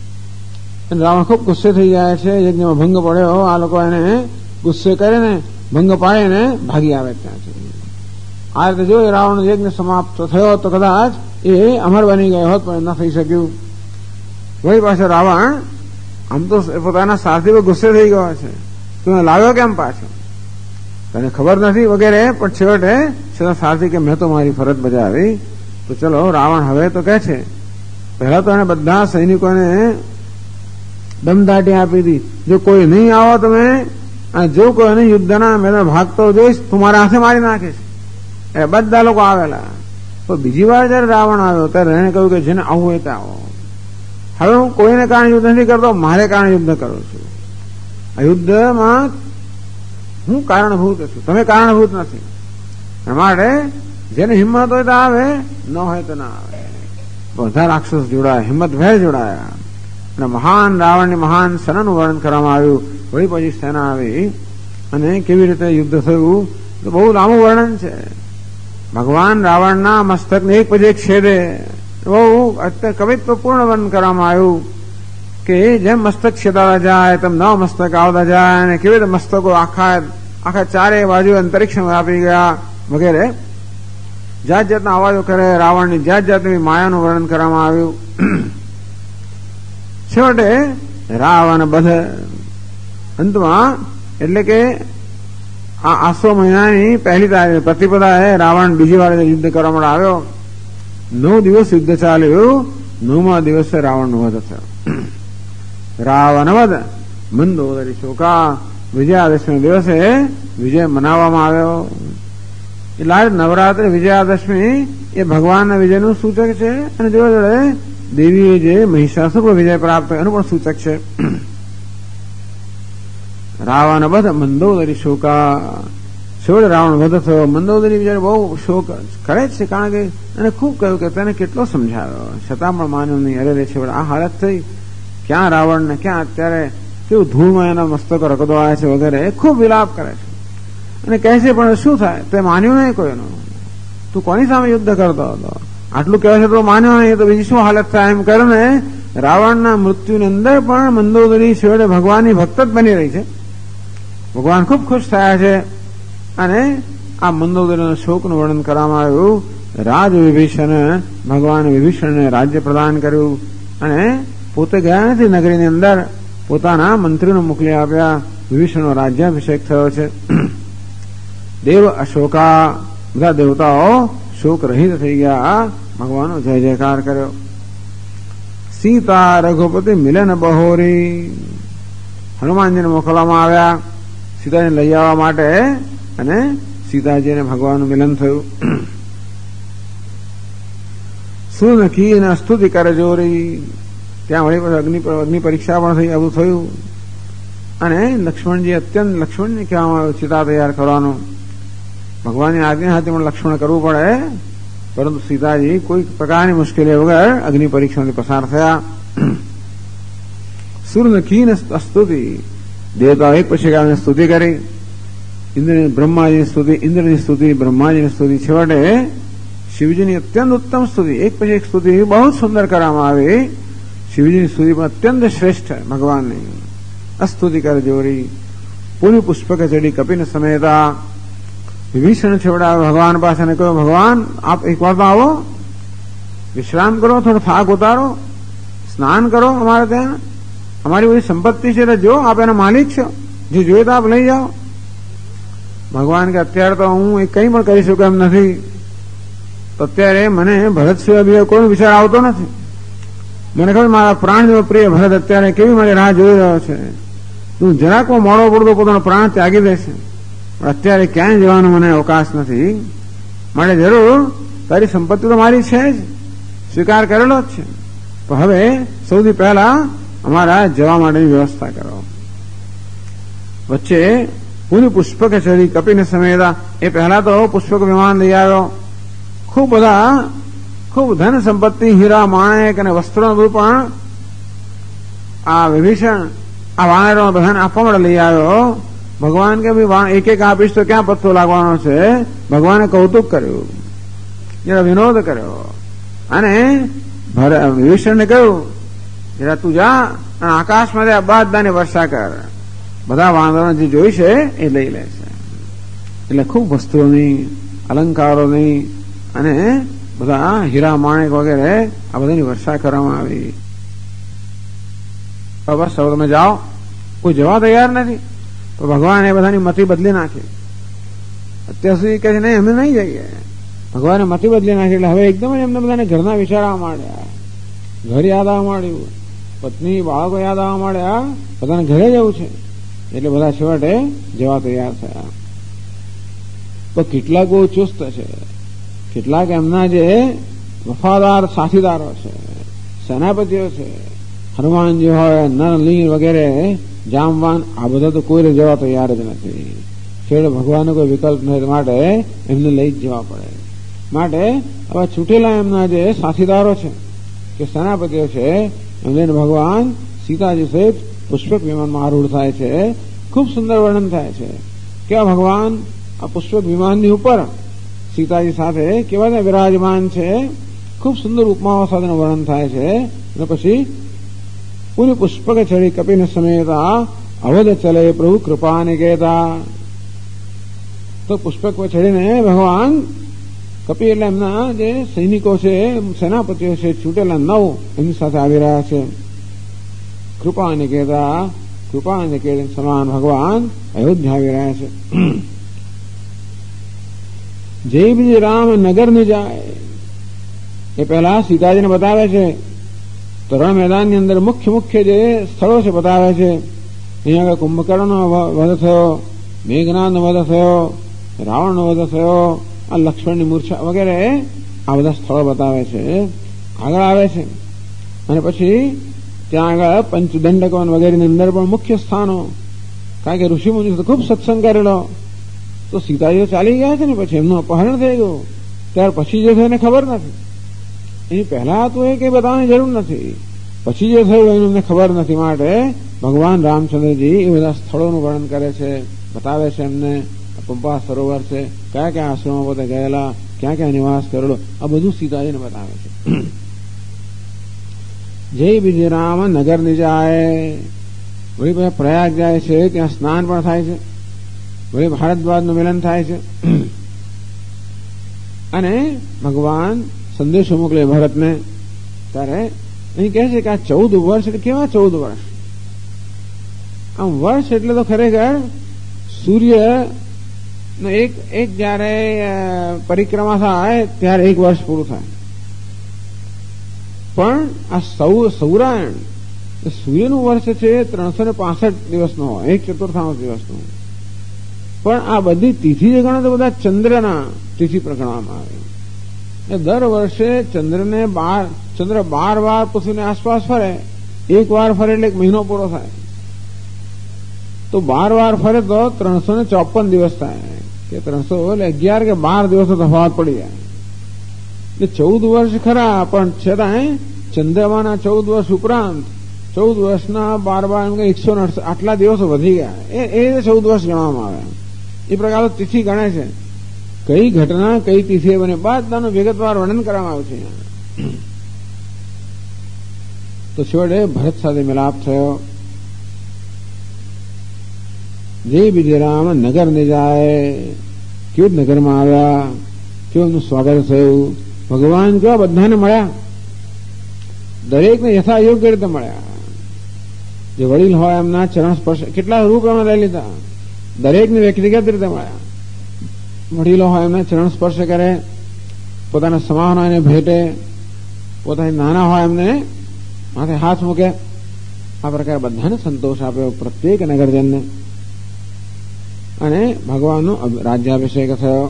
રાવણ ખૂબ ગુસ્સે થઈ જાય છે. યજ્ઞમાં ભંગ પડ્યો, આ લોકો એને ગુસ્સે કરીને ભંગ પાડીને ભાગી આવે ત્યાંથી. આ રીતે જો રાવણ યજ્ઞ સમાપ્ત થયો તો કદાચ એ અમર બની ગયો હોત, પણ ન થઈ શક્યું. વળી પાછો રાવણ આમ તો પોતાના સારથી પર ગુસ્સે થઈ ગયો છે. તું લાવ્યો કેમ પાછો, તને ખબર નથી વગેરે. પણ છેવટે સારથી કે મેં તો મારી ફરજ બજાવી. તો ચલો રાવણ હવે તો કહે છે, પહેલા તો એને બધા સૈનિકોને દમદાટી આપી હતી. જો કોઈ નહીં આવો તમે, જો કોઈ નહીં યુદ્ધના મેદાન ભાગતો જોઈશ તું મારા હાથે મારી નાખીશ. એ બધા લોકો આવેલા. તો બીજી વાર જયારે રાવણ આવ્યો ત્યારે એને કહ્યું કે જેને આવું હોય તે આવો. હવે હું કોઈને કારણે યુદ્ધ નથી કરતો, મારે કારણે યુદ્ધ કરું છું. આ યુદ્ધમાં હું કારણભૂત છું, તમે કારણભૂત નથી. એ માટે જેને હિંમત હોય તો આવે, ન હોય તો ના આવે. બધા રાક્ષસ જોડાયા, હિંમતભેર જોડાયા અને મહાન રાવણની મહાન સેનાનું વર્ણન કરવામાં આવ્યું. વળી પછી સેના આવી અને કેવી રીતે યુદ્ધ થયું તો બહુ લાંબુ વર્ણન છે. ભગવાન રાવણના મસ્તકને એક પછી એક છેદે બહુ અત્યારે કવિત્વપૂર્ણ વર્ણન કરવામાં આવ્યું કે જેમ મસ્તક છેદાતા જાય તેમ નવા મસ્તક આવતા જાય અને કેવી રીતે મસ્તકો આખા ચારે બાજુ અંતરિક્ષમાં વ્યાપી ગયા વગેરે. જાત જાતના અવાજો કરે. રાવણની જાત જાતની માયાનું વર્ણન કરવામાં આવ્યું. છેવટે રાવણ બધ અંતમાં એટલે કે આ આસો મહિનાની પહેલી તારીખ પ્રતિપદાએ રાવણ બીજી વાર યુદ્ધ કરવા માટે આવ્યો. 9 દિવસ યુદ્ધ ચાલ્યું. 9મા દિવસે રાવણનો વધ થયો. રાવણવધ મંદોદરી શોકા. વિજયાદશમી દિવસે વિજય મનાવવામાં આવ્યો. એટલે આ નવરાત્રિ વિજયાદશમી એ ભગવાનના વિજયનું સૂચક છે અને જોડે જોડે દેવીએ જે મહિષાસુર પર વિજય પ્રાપ્ત એનું પણ સૂચક છે. રાવણ વધ મંદોદરી શોકા. છોડ રાવણ વધ થયો. મંદોદરી બિચારે બહુ શોક કરે છે, કારણ કે એને ખૂબ કહ્યું કે તેને કેટલો સમજાવ્યો છતાં પણ માન્યો નહીં. અરે રે છેવડે આ હાલત થઈ. ક્યાં રાવણ ને ક્યાં અત્યારે કેવું ધૂળમાં એના મસ્તકો રકદવાયા છે વગેરે ખૂબ વિલાપ કરે છે અને કહે છે પણ શું થાય, તે માન્યું નહીં કોઈનું. તું કોની સામે યુદ્ધ કરતો હતો? આટલું કહે છે તો માન્યો નહીં તો બીજી શું હાલત થાય? એમ કરીને રાવણના મૃત્યુની અંદર પણ મંદોદરી છેવટે ભગવાનની ભક્ત જ બની રહી છે. ભગવાન ખૂબ ખુશ થયા છે અને આ મંદોદરીના શોકનું વર્ણન કરવામાં આવ્યું. રાજ વિભીષણ ભગવાન વિભીષણને રાજ્ય પ્રદાન કર્યું અને પોતે ગયા નથી નગરીની અંદર, પોતાના મંત્રીને મોકલી આપ્યા. વિભીષણનો રાજ્યાભિષેક થયો છે. દેવ અશોકા. બધા દેવતાઓ શોક રહિત થઈ ગયા. ભગવાનનો જય જયકાર કર્યો. સીતા રઘુપતિ મિલન બહોરી. હનુમાનજીને મોકલવામાં આવ્યા સીતાને લઈ આવવા માટે અને સીતાજીને ભગવાનનું મિલન થયું. સુનખી અને સ્તુતિ કરજોરી. ત્યાં વળી અગ્નિ પરીક્ષા પણ થઈ, આવું થયું અને લક્ષ્મણજી અત્યંત લક્ષ્મણને કહેવામાં આવ્યું સીતા તૈયાર કરવાનું. ભગવાનની આજ્ઞા હતી પણ લક્ષ્મણ કરવું પડે, પરંતુ સીતાજી કોઈ પ્રકારની મુશ્કેલી વગર અગ્નિ પરીક્ષાથી પસાર થયા. સુરનખી સ્તુતિ. દેવતાઓ એક પછી એમને સ્તુતિ કરી. બ્રહ્માજીની સ્તુતિ, ઇન્દ્રની સ્તુતિ, બ્રહ્માજીની સ્તુતિ. છેવટે શિવજીની અત્યંત ઉત્તમ સ્તુતિ, એક પછી એક સ્તુતિ બહુ સુંદર કરવામાં આવી. શિવજીની સ્તુતિ પણ અત્યંત શ્રેષ્ઠ ભગવાનની. અસ્તુતિ કર જોરી. પૂરી પુષ્પક ચડી કપિન સમેતા. વિભીષણ છેવડા ભગવાન પાસે અને કહ્યું, ભગવાન આપ એક વાર તો આવો, વિશ્રામ કરો, થોડો થાક ઉતારો, સ્નાન કરો. અમારે ત્યાં અમારી બધી સંપત્તિ છે એટલે જો આપ એના માલિક છો, જે જોઈએ તો આપ લઈ જાઓ. ભગવાન કે અત્યારે તો હું કંઈ પણ કરી શકું એમ નથી. તો અત્યારે મને ભરત સિવાય બીજો કોઈ વિચાર આવતો નથી. મને ખબર મારા પ્રાણ જેવો પ્રિય ભરત અત્યારે કેવી મારી રાહ જોઈ રહ્યો છે. તું જરાક મોડો પડતો પોતાનો પ્રાણ ત્યાગી દેશે, પણ અત્યારે ક્યાંય જવાનો મને અવકાશ નથી. માટે જરૂર તારી સંપત્તિ તો મારી છે જ, સ્વીકાર કરેલો જ છે, પણ હવે સૌથી પહેલા અમારા જવા માટેની વ્યવસ્થા કરો. વચ્ચે પૂરી પુષ્પક ચડી કપીને સમેતા. એ પહેલા તો પુષ્પક વિમાન લઈ આવ્યો. ખૂબ બધા ખૂબ ધન સંપત્તિ, હીરા માણેક અને વસ્ત્રો બધું પણ આ વિભીષણ આ વાનરો બધાને આપવા માટે લઈ આવ્યો. ભગવાન કે ભાઈ એક એક આપીશ તો ક્યાં પત્તો લાગવાનો છે? ભગવાને કૌતુક કર્યું, જરા વિનોદ કર્યો અને વિભીષણને કહ્યું, જરા તું જા અને આકાશમાંથી અબાધદાની વર્ષા કર. બધા વાંદરોને જે જોઈ છે એ લઈ લે છે. એટલે ખૂબ વસ્તુઓની, અલંકારોની અને બધા હીરા માણેક વગેરે આ બધાની વર્ષા કરવામાં આવી. બસ હવે તમે જાઓ. કોઈ જવા તૈયાર નથી. તો ભગવાન એ બધાની મતિ બદલી નાખી. અત્યાર સુધી કહે છે નહીં અમે નહીં જઈએ. ભગવાને મતિ બદલી નાખી. એટલે હવે એકદમ જ એમને બધાને ઘરના વિચાર આવવા માંડ્યા, ઘર યાદ આવવા માંડ્યું, પત્ની બાળકો યાદ આવવા માંડ્યા, બધાને ઘરે જવું છે. એટલે બધા છેવટે જવા તૈયાર થયા. તો કેટલાક બહુ ચુસ્ત છે, કેટલાક એમના જે વફાદાર સાથીદારો છે, સેનાપતિઓ છે, હનુમાનજી હોય, નરલીન વગેરે, જામવાન, આ બધા તો કોઈ જવા તૈયાર જ નથી. છેવટે ભગવાનનો કોઈ વિકલ્પ નથી, માટે એમને લઈ જ જવા પડે. માટે આવા છૂટેલા એમના જે સાથીદારો છે કે સેનાપતિઓ છે એમને ભગવાન સીતાજી સહિત પુષ્પક વિમાનમાં આરૂઢ થાય છે. ખૂબ સુંદર વર્ણન થાય છે. કેવા ભગવાન આ પુષ્પક વિમાનની ઉપર સીતાજી સાથે કેવા ત્યાં વિરાજમાન છે. ખૂબ સુંદર ઉપમાઓ સાથેનું વર્ણન થાય છે. અને પછી પૂરી પુષ્પક ચડી કપિને સમેતા અવધ ચલે પ્રભુ કૃપા નિકેતા. તો પુષ્પક પર ચડીને ભગવાન કપિ એટલે એમના જે સૈનિકો છે, સેનાપતિઓ છે, છૂટેલા 9 એમની સાથે આવી રહ્યા છે. કૃપા નિકેતા કૃપાને કે સમાન ભગવાન અયોધ્યા આવી રહ્યા છે. જય બીજી રામ નગર ને જાય એ પહેલા સીતાજીને બતાવે છે. તો રણ મેદાનની અંદર મુખ્ય જે સ્થળો છે બતાવે છે. અહીંયા આગળ કુંભકર્ણનો વધ થયો, મેઘનાથનો વધ થયો, રાવણનો વધ થયો, આ લક્ષ્મણની મૂર્છા વગેરે આ બધા સ્થળો બતાવે છે. આગળ આવે છે અને પછી ત્યાં આગળ પંચદંડકવન વગેરેની અંદર પણ મુખ્ય સ્થાનો, કારણ કે ઋષિમુનિ તો ખૂબ સત્સંગ કરેલો. તો સીતાજી ચાલી ગયા છે ને, પછી એમનું અપહરણ થઈ ગયું. ત્યાર પછી જે થયું એને ખબર નથી. એની પહેલા તો એ કઈ બતાવવાની જરૂર નથી. પછી જે થયું એનું એમને ખબર નથી. માટે ભગવાન રામચંદ્રજી એ બધા સ્થળોનું વર્ણન કરે છે, બતાવે છે એમને. પંપા સરોવર છે, કયા કયા આશ્રમો પોતે ગયેલા, ક્યાં ક્યાં નિવાસ કરેલો, આ બધું સીતાજીને બતાવે છે. જય બીજી રામ નગર ની જાય. વળી પછી પ્રયાગ જાય છે, ત્યાં સ્નાન પણ થાય છે. વળી ભારદ્વાજનું મિલન થાય છે અને ભગવાન સંદેશો મોકલે ભરતને. ત્યારે અહીં કહે છે કે આ 14 વર્ષ એટલે કેવા 14 વર્ષ? આમ વર્ષ એટલે તો ખરેખર સૂર્ય એક જયારે પરિક્રમા થાય ત્યારે 1 વર્ષ પૂરું થાય. પણ આ સૌરાયણ સૂર્યનું વર્ષ છે 365 દિવસનો હોય, 1/4 દિવસનો. પણ આ બધી તિથિ જે ગણો તો બધા ચંદ્રના તિથિ પર ગણવામાં આવે. દર વર્ષે ચંદ્ર 12 વાર પૃથ્વીની આસપાસ ફરે. 1 વાર ફરે એટલે 1 મહિનો પૂરો થાય. તો 12 વાર ફરે તો 354 દિવસ થાય. કે 300 એટલે 11 કે 12 દિવસનો તફાવત પડી જાય. એટલે 14 વર્ષ ખરા, પણ છતાં ચંદ્રમાના 14 વર્ષ ઉપરાંત 14 વર્ષના 12 108 આટલા દિવસો વધી ગયા. એ 14 વર્ષ ગણવામાં આવે. એ પ્રકાર તિથિ ગણે છે. કઈ ઘટના કઈ તિથિએ બને બધાનું વિગતવાર વર્ણન કરવામાં આવે છે. તો છેવટે ભરત સાથે મિલાપ થયો. જય બીજે રામ નગર ને જાય. કેવું નગરમાં આવ્યા, કેવું એમનું સ્વાગત થયું. ભગવાન કેવા બધાને મળ્યા, દરેકને યથા યોગ્ય રીતે મળ્યા. જે વડીલ હોય એમના ચરણ સ્પર્શ, કેટલા રૂપ એમણે લઈ લીધા. દરેકને વ્યક્તિગત રીતે મળ્યા. વડીલો હોય એમને ચરણ સ્પર્શ કરે, પોતાના સમાન હોય એને ભેટે, પોતાના નાના હોય એમને માથે હાથ મૂકે. આ પ્રકારે બધાને સંતોષ આપ્યો, પ્રત્યેક નગરજનને. અને ભગવાનનો રાજ્યાભિષેક થયો.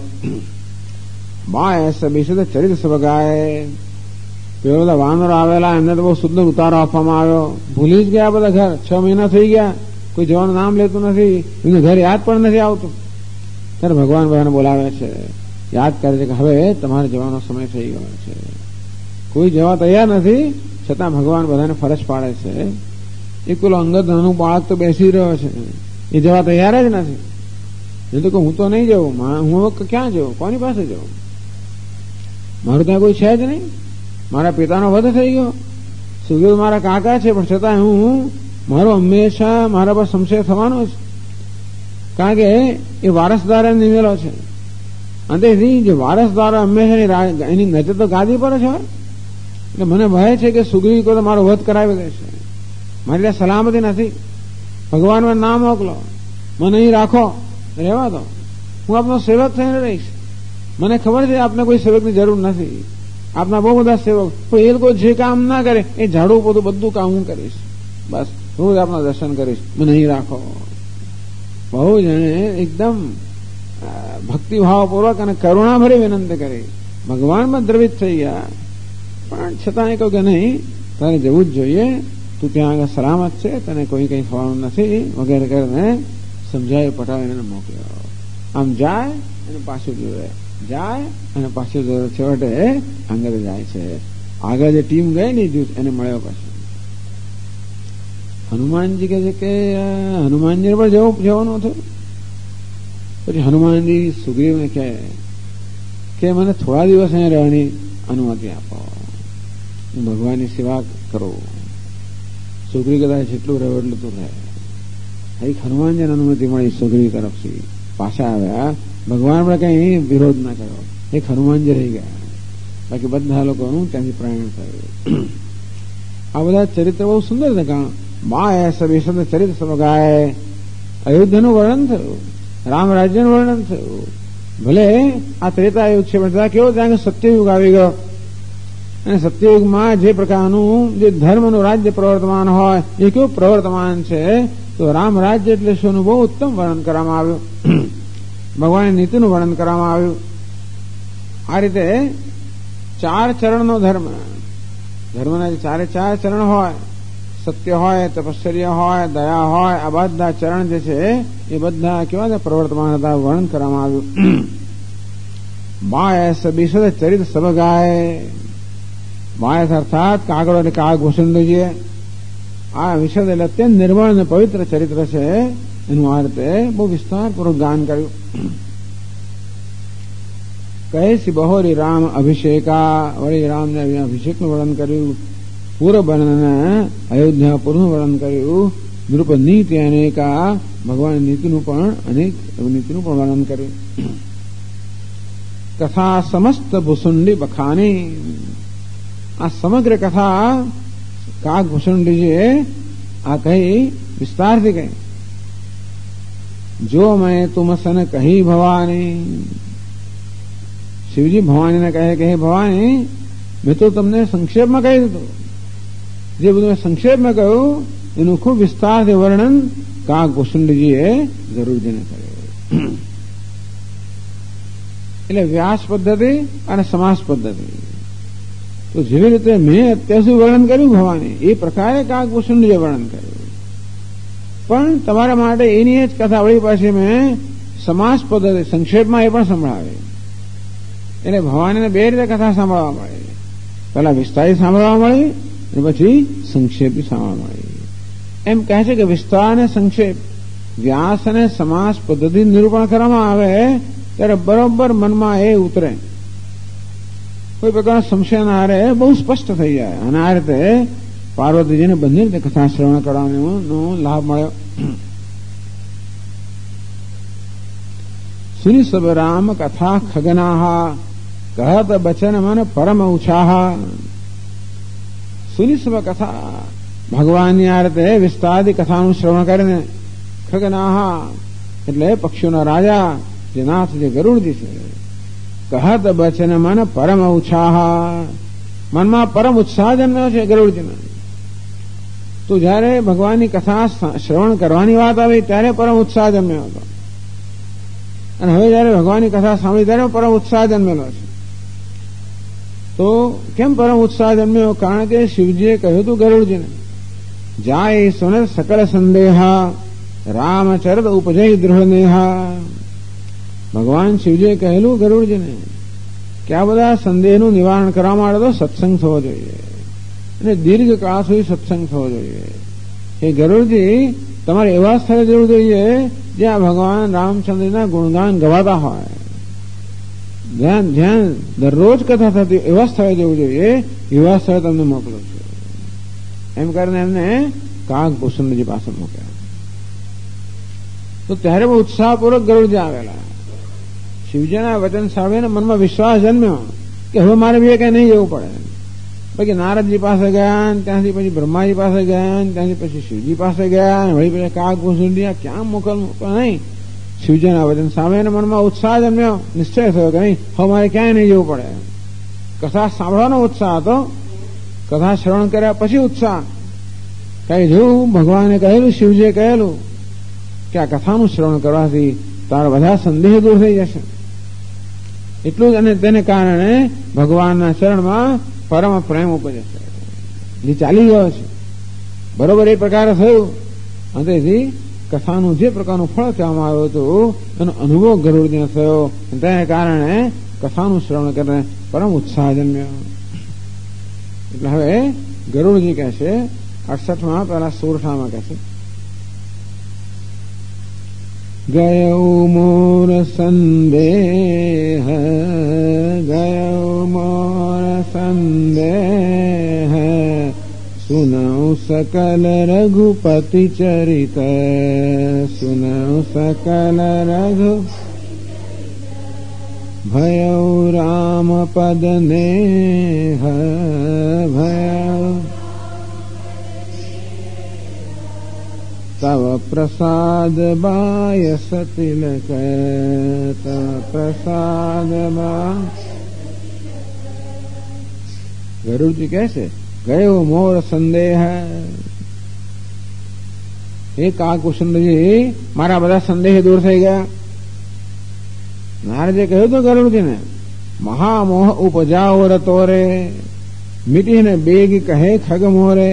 22 ચરિત્ર સબગાય. પેલો બધા વાનરો આવેલા એમને તો બહુ સુંદર ઉતારો આપવામાં આવ્યો. ભૂલી જ ગયા બધા ઘર. 6 મહિના થઈ ગયા, કોઈ જવાનું નામ લેતું નથી, એમને ઘર યાદ પણ નથી આવતું. ત્યારે ભગવાન બધાને બોલાવે છે, યાદ કરે છે કે હવે તમારે જવાનો સમય થઈ ગયો છે. કોઈ જવા તૈયાર નથી, છતાં ભગવાન બધાને ફરજ પાડે છે. એક પેલો અંગદ નાનું બાળક તો બેસી રહ્યો છે, એ જવા તૈયાર જ નથી. એ તો હું તો નહીં જઉં, હું ક્યાં જઉં, કોની પાસે જઉં? મારું ત્યાં કોઈ છે જ નહીં. મારા પિતાનો વધ થઈ ગયો, સુગ્રીવ મારા કાકા છે, પણ છતાં મારો હંમેશા મારા પર સંશય થવાનો છે. કારણ કે એ વારસદાર નિમેલો છે. અને જે વારસદાર હંમેશા એની નજર તો ગાદી પર જ હોય. એટલે મને ભય છે કે સુગ્રીવ કોઈ મારો વધ કરાવી દેશે. મારી ત્યાં સલામતી નથી. ભગવાન મને ના મોકલો, મને અહીં રાખો, રહેવા દો, હું આપનો સેવક થઈને રહીશ. મને ખબર છે આપને કોઈ સેવકની જરૂર નથી. આપના બહુ બધા સેવક, પણ એ લોકો જે કામ ના કરે એ ઝાડુ પોતું બધું કામ હું કરીશ. બસ રોજ આપના દર્શન કરીશ, મને અહીં રાખો. બહુ જણે એકદમ ભક્તિભાવપૂર્વક અને કરુણાભરી વિનંતી કરી. ભગવાનમાં દ્રવિત થઈ ગયા, પણ છતાં એ કહ્યું કે નહીં, તારે જવું જ જોઈએ, તું ત્યાં આગળ સલામત છે, તને કોઈ કંઈ થવાનું નથી વગેરે કરીને સમજાવી પટાવીને મોકલ્યો. આમ જાય અને પાછું જોડે, જાય અને પાછું જોડે. છેવટે અંગદ જાય છે. આગળ જે ટીમ ગઈ ને જૂથ એને મળ્યો. પછી હનુમાનજી કહે છે કે હનુમાનજી પર જવાનું હતું. પછી હનુમાનજી સુગ્રીવને કહે કે મને થોડા દિવસ અહીંયા રહેવાની અનુમતિ આપો, હું ભગવાનની સેવા કરું. સુગ્રીવ કદાચ જેટલું રહ્યો એટલું તું રહે. એક હનુમાનજીને અનુમતિ મળી સુગ્રીવ તરફથી. પાછા આવ્યા, ભગવાન પણ કઈ વિરોધ ના કર્યો. એક હનુમાનજી રહી ગયા, બાકી બધા લોકોનું ત્યાંથી પ્રયાણ થયું. આ બધા ચરિત્ર બહુ સુંદર છે. માય સવિશદ ચરિત સમગાય. અયોધ્યાનું વર્ણન થયું, રામ રાજ્યનું વર્ણન થયું. ભલે આ ત્રેતાયુગ છે, પણ કેવો ત્યાં સત્યયુગ આવી ગયો. અને સત્યયુગમાં જે પ્રકારનું જે ધર્મનું રાજ્ય પ્રવર્તમાન હોય એ કેવું પ્રવર્તમાન છે. તો રામ રાજ્ય એટલે શું બહુ ઉત્તમ વર્ણન કરવામાં આવ્યું. ભગવાનની નીતિનું વર્ણન કરવામાં આવ્યું. આ રીતે ચાર ચરણનો ધર્મ, ધર્મના જે ચારે ચાર ચરણ હોય, સત્ય હોય, તપશ્ચર્ય હોય, દયા હોય, આ બધા ચરણ જે છે એ બધા કેવા પ્રવર્તમાન હતા, વર્ણન કરવામાં આવ્યું. બાયસ બિશદ ચરિત સબગાય. બાયસ અર્થાત કાગળ એટલે કાગભૂષણજીએ આ વિશદ એટલે અત્યંત નિર્મળ અને પવિત્ર ચરિત્ર છે. એનું આ રીતે બહુ વિસ્તારપૂર્વક ગાન કર્યું. કહે સી બહોરી રામ અભિષેકા. વળી રામને અભિષેકનું વર્ણન કર્યું. પૂર્વ વર્ણન અયોધ્યાપુરનું વર્ણન કર્યું. નૃપ નીતિ અનેકા. ભગવાન નીતિનું પણ અનેક નીતિનું પણ વર્ણન કર્યું. કથા સમસ્ત ભૂસુંડી બખાની. આ સમગ્ર કથા કાગભૂષણજીએ આ કહી વિસ્તારથી કહી. જો મેં તુમ સન કહી ભવાની. શિવજી ભવાનીને કહે કે હે ભવાની, મેં તો તમને સંક્ષેપમાં કહી દીધું. જે બધું મેં સંક્ષેપમાં કહ્યું એનું ખૂબ વિસ્તારથી વર્ણન કાગભૂષણજીએ ગરુડજીને કર્યું. એટલે વ્યાસ પદ્ધતિ અને સમાસ પદ્ધતિ. તો જેવી રીતે મેં અત્યાર સુધી વર્ણન કર્યું ભવાની, એ પ્રકારે કાગભૂષણજીએ વર્ણન કર્યું. પણ તમારા માટે એની જ કથા વળી પાછી મેં સમાસ પદ્ધતિ સંક્ષેપમાં એ પણ સંભળાવી. એટલે ભવાનીને બે રીતે કથા સાંભળવા મળી. પહેલા વિસ્તારી સાંભળવા મળી અને પછી સંક્ષેપી સાંભળવા મળી. એમ કહે છે કે વિસ્તાર અને સંક્ષેપ, વ્યાસ અને સમાસ પદ્ધતિ નિરૂપણ કરવામાં આવે ત્યારે બરોબર મનમાં એ ઉતરે. કોઈ પ્રકારનો સંશય ના રહે, બહુ સ્પષ્ટ થઈ જાય. અને આ રીતે પાર્વતીજીને બંને રીતે કથા શ્રવણ કરવાનો લાભ મળ્યો. સુની સબ રામ કથા ખગનાહા. કહત બચન મન પરમ ઉછાહા. સુની સબ કથા, ભગવાનની આ રીતે વિસ્તારથી કથાનું શ્રવણ કરીને ખગનાહા એટલે પક્ષીઓના રાજા જે નાથ જે ગરુડજી છે. કહત બચન મન પરમ ઉત્સાહ. મનમાં પરમ ઉત્સાહ જન્મ્યો છે ગરુડજીને. તો જયારે ભગવાનની કથા શ્રવણ કરવાની વાત આવી ત્યારે પરમ ઉત્સાહ જન્મ્યો હતો. અને હવે જયારે ભગવાનની કથા સાંભળી ત્યારે પરમ ઉત્સાહ જન્મેલો છે. તો કેમ પરમ ઉત્સાહ જન્મ્યો? કારણ કે શિવજીએ કહ્યું હતું ગરુડજીને, જાય સુન સકલ સંદેહા રામચરિત ઉપજય દૃઢનેહા. ભગવાન શિવજીએ કહેલું ગરુડજીને કે આ બધા સંદેહનું નિવારણ કરવા માટે તો સત્સંગ થવો જોઈએ અને દીર્ઘ કાળ સુધી સત્સંગ થવો જોઈએ. એ ગરુડજી તમારે એવા સ્થળે જવું જોઈએ જ્યાં ભગવાન રામચંદ્રના ગુણગાન ગવાતા હોય, જ્યાં દરરોજ કથા થતી એવા સ્થળે જવું જોઈએ. એવા સ્થળે તમને મોકલું છું. એમ કરીને એમને કાગભૂષણજી પાસે મૂક્યા. તો ત્યારે બહુ ઉત્સાહપૂર્વક ગરુડજી આવેલા. શિવજીના વચન સાંભળીને મનમાં વિશ્વાસ જન્મ્યો કે હવે મારે બી કઈ નહીં જવું પડે. પછી નારદજી પાસે ગયા, ત્યાંથી પછી બ્રહ્માજી પાસે ગયા, ત્યાંથી પછી શિવજી પાસે ગયા, વળી પછી કાગભૂષણજી ક્યાં મોકલવું નહીં. શિવજીના વચન સાંભળીને મનમાં ઉત્સાહ જન્મ્યો, નિશ્ચય થયો કે નહીં હવે મારે ક્યાંય નહીં જવું પડે. કથા સાંભળવાનો ઉત્સાહ હતો, કથા શ્રવણ કર્યા પછી ઉત્સાહ. કઈ જોયું ભગવાને કહેલું, શિવજીએ કહેલું કે આ કથાનું શ્રવણ કરવાથી તારા બધા સંદેહ દૂર થઈ જશે. એટલું જ. અને તેને કારણે ભગવાનના ચરણમાં પરમ પ્રેમ ઉપજશે. જે ચાલી ગયો છે બરોબર એ પ્રકારે થયું. અને તેથી કથાનું જે પ્રકારનું ફળ કહેવામાં આવ્યું હતું એનો અનુભવ ગરુડજીને થયો. તેને કારણે કથાનું શ્રવણ કરીને પરમ ઉત્સાહ જન્મ્યો. એટલે હવે ગરુડજી કહે છે 68માં પહેલા 16માં કહે છે, ગયો મોર સંદેહ, ગયો મોર સંદેહ, સુનઉ સકલ રઘુપતિ ચરિત, સુનઉ સકલ રઘુ ભયો રામ પદ નેહ, ભયો તવ પ્રસાદ બાય સતિલક તવ પ્રસાદ બા. ગરુડજી કહે છે ગયો મોર સંદેહ. હે કાકભૂષણજી, મારા બધા સંદેહ દૂર થઈ ગયા. નારદે કહ્યું તો ગરુડજીને, મહામોહ ઉપજાઓ રતો રે, મીટીને બેગ કહે ખગ મોરે.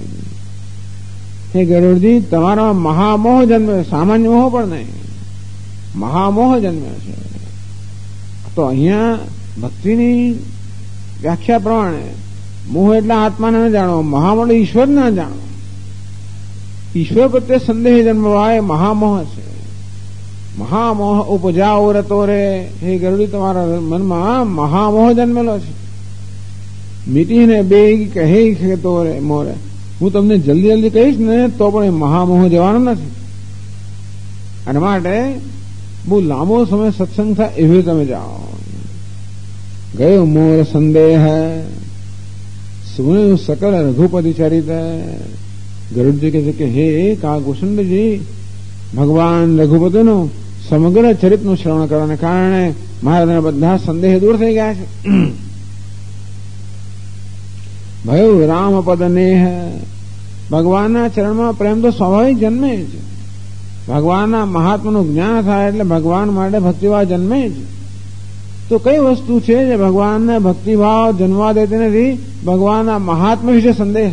હે ગરુડજી, તમારો મહામોહ જન્મ્યો, સામાન્ય મોહ પણ નહીં, મહામોહ જન્મ્યો છે. તો અહીંયા ભક્તિની વ્યાખ્યા પ્રમાણે મોહ એટલે આત્માને ન જાણો, મહામોહ ઈશ્વર ન જાણો. ઈશ્વર પ્રત્યે સંદેહ જન્મવા એ મહામોહ છે. મહામોહ ઉપજાઓ રતો રે. હે ગરુડી, તમારા મનમાં મહામોહ જન્મેલો છે. મીટીને બે કહે તો રે મોરે. હું તમને જલ્દી જલ્દી કહીશ ને તો પણ એ મહામોહ જવાનો નથી. અને માટે બહુ લાંબો સમય સત્સંગ થાય એવી તમે જાઓ. ગયો મોર સંદેહ સુણ્યું સકલ રઘુપતિ ચરિત. ગરુડજી કહે છે કે હે કાકભૂષણજી, ભગવાન રઘુપતિનું સમગ્ર ચરિત્રનું શ્રવણ કરવાને કારણે મારા બધા સંદેહ દૂર થઈ ગયા છે. ભયું રામપદ નેહ. ભગવાનના ચરણમાં પ્રેમ તો સ્વાભાવિક જન્મે જ. ભગવાનના મહાત્માનું જ્ઞાન થાય એટલે ભગવાન માટે ભક્તિભાવ જન્મે જ. તો કઈ વસ્તુ છે જે ભગવાનને ભક્તિભાવ જન્મવા દેતી નથી? ભગવાનના મહાત્મા વિશે સંદેહ.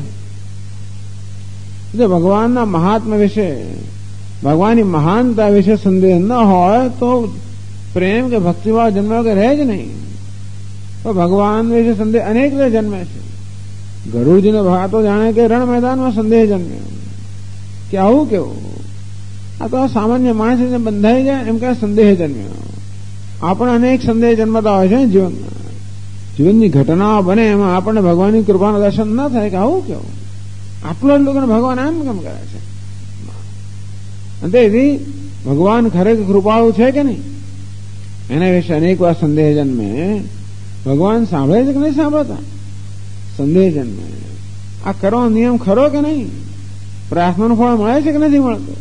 જો ભગવાનના મહાત્મા વિશે, ભગવાનની મહાનતા વિશે સંદેહ ન હોય તો પ્રેમ કે ભક્તિભાવ જન્મ્યો કે રહે જ નહીં. તો ભગવાન વિશે સંદેહ અનેક રીતે જન્મે છે. ગરુડજીને ભાતો જાણે કે રણ મેદાનમાં સંદેહ જન્મ્યો કે આવું કેવું, આ તો સામાન્ય માણસને બંધાઈ જાય એમ કે સંદેહ જન્મ્યો. આપણે અનેક સંદેહ જન્મતા હોય છે જીવનમાં. જીવનની ઘટનાઓ બને એમાં આપણને ભગવાનની કૃપાનું દર્શન ન થાય કે આવું કેવું, આટલું જ લોકોને ભગવાન આમ કેમ કરે છે. તેથી ભગવાન ખરેખર કૃપાળુ છે કે નહીં એના વિશે અનેક વાર સંદેહ જન્મે. ભગવાન સાંભળે છે કે નહીં સાંભળતા? સંદેહ જન્મે. આ કરવાનો નિયમ ખરો કે નહીં? પ્રાર્થનાનું ફળ મળે છે કે નથી મળતું?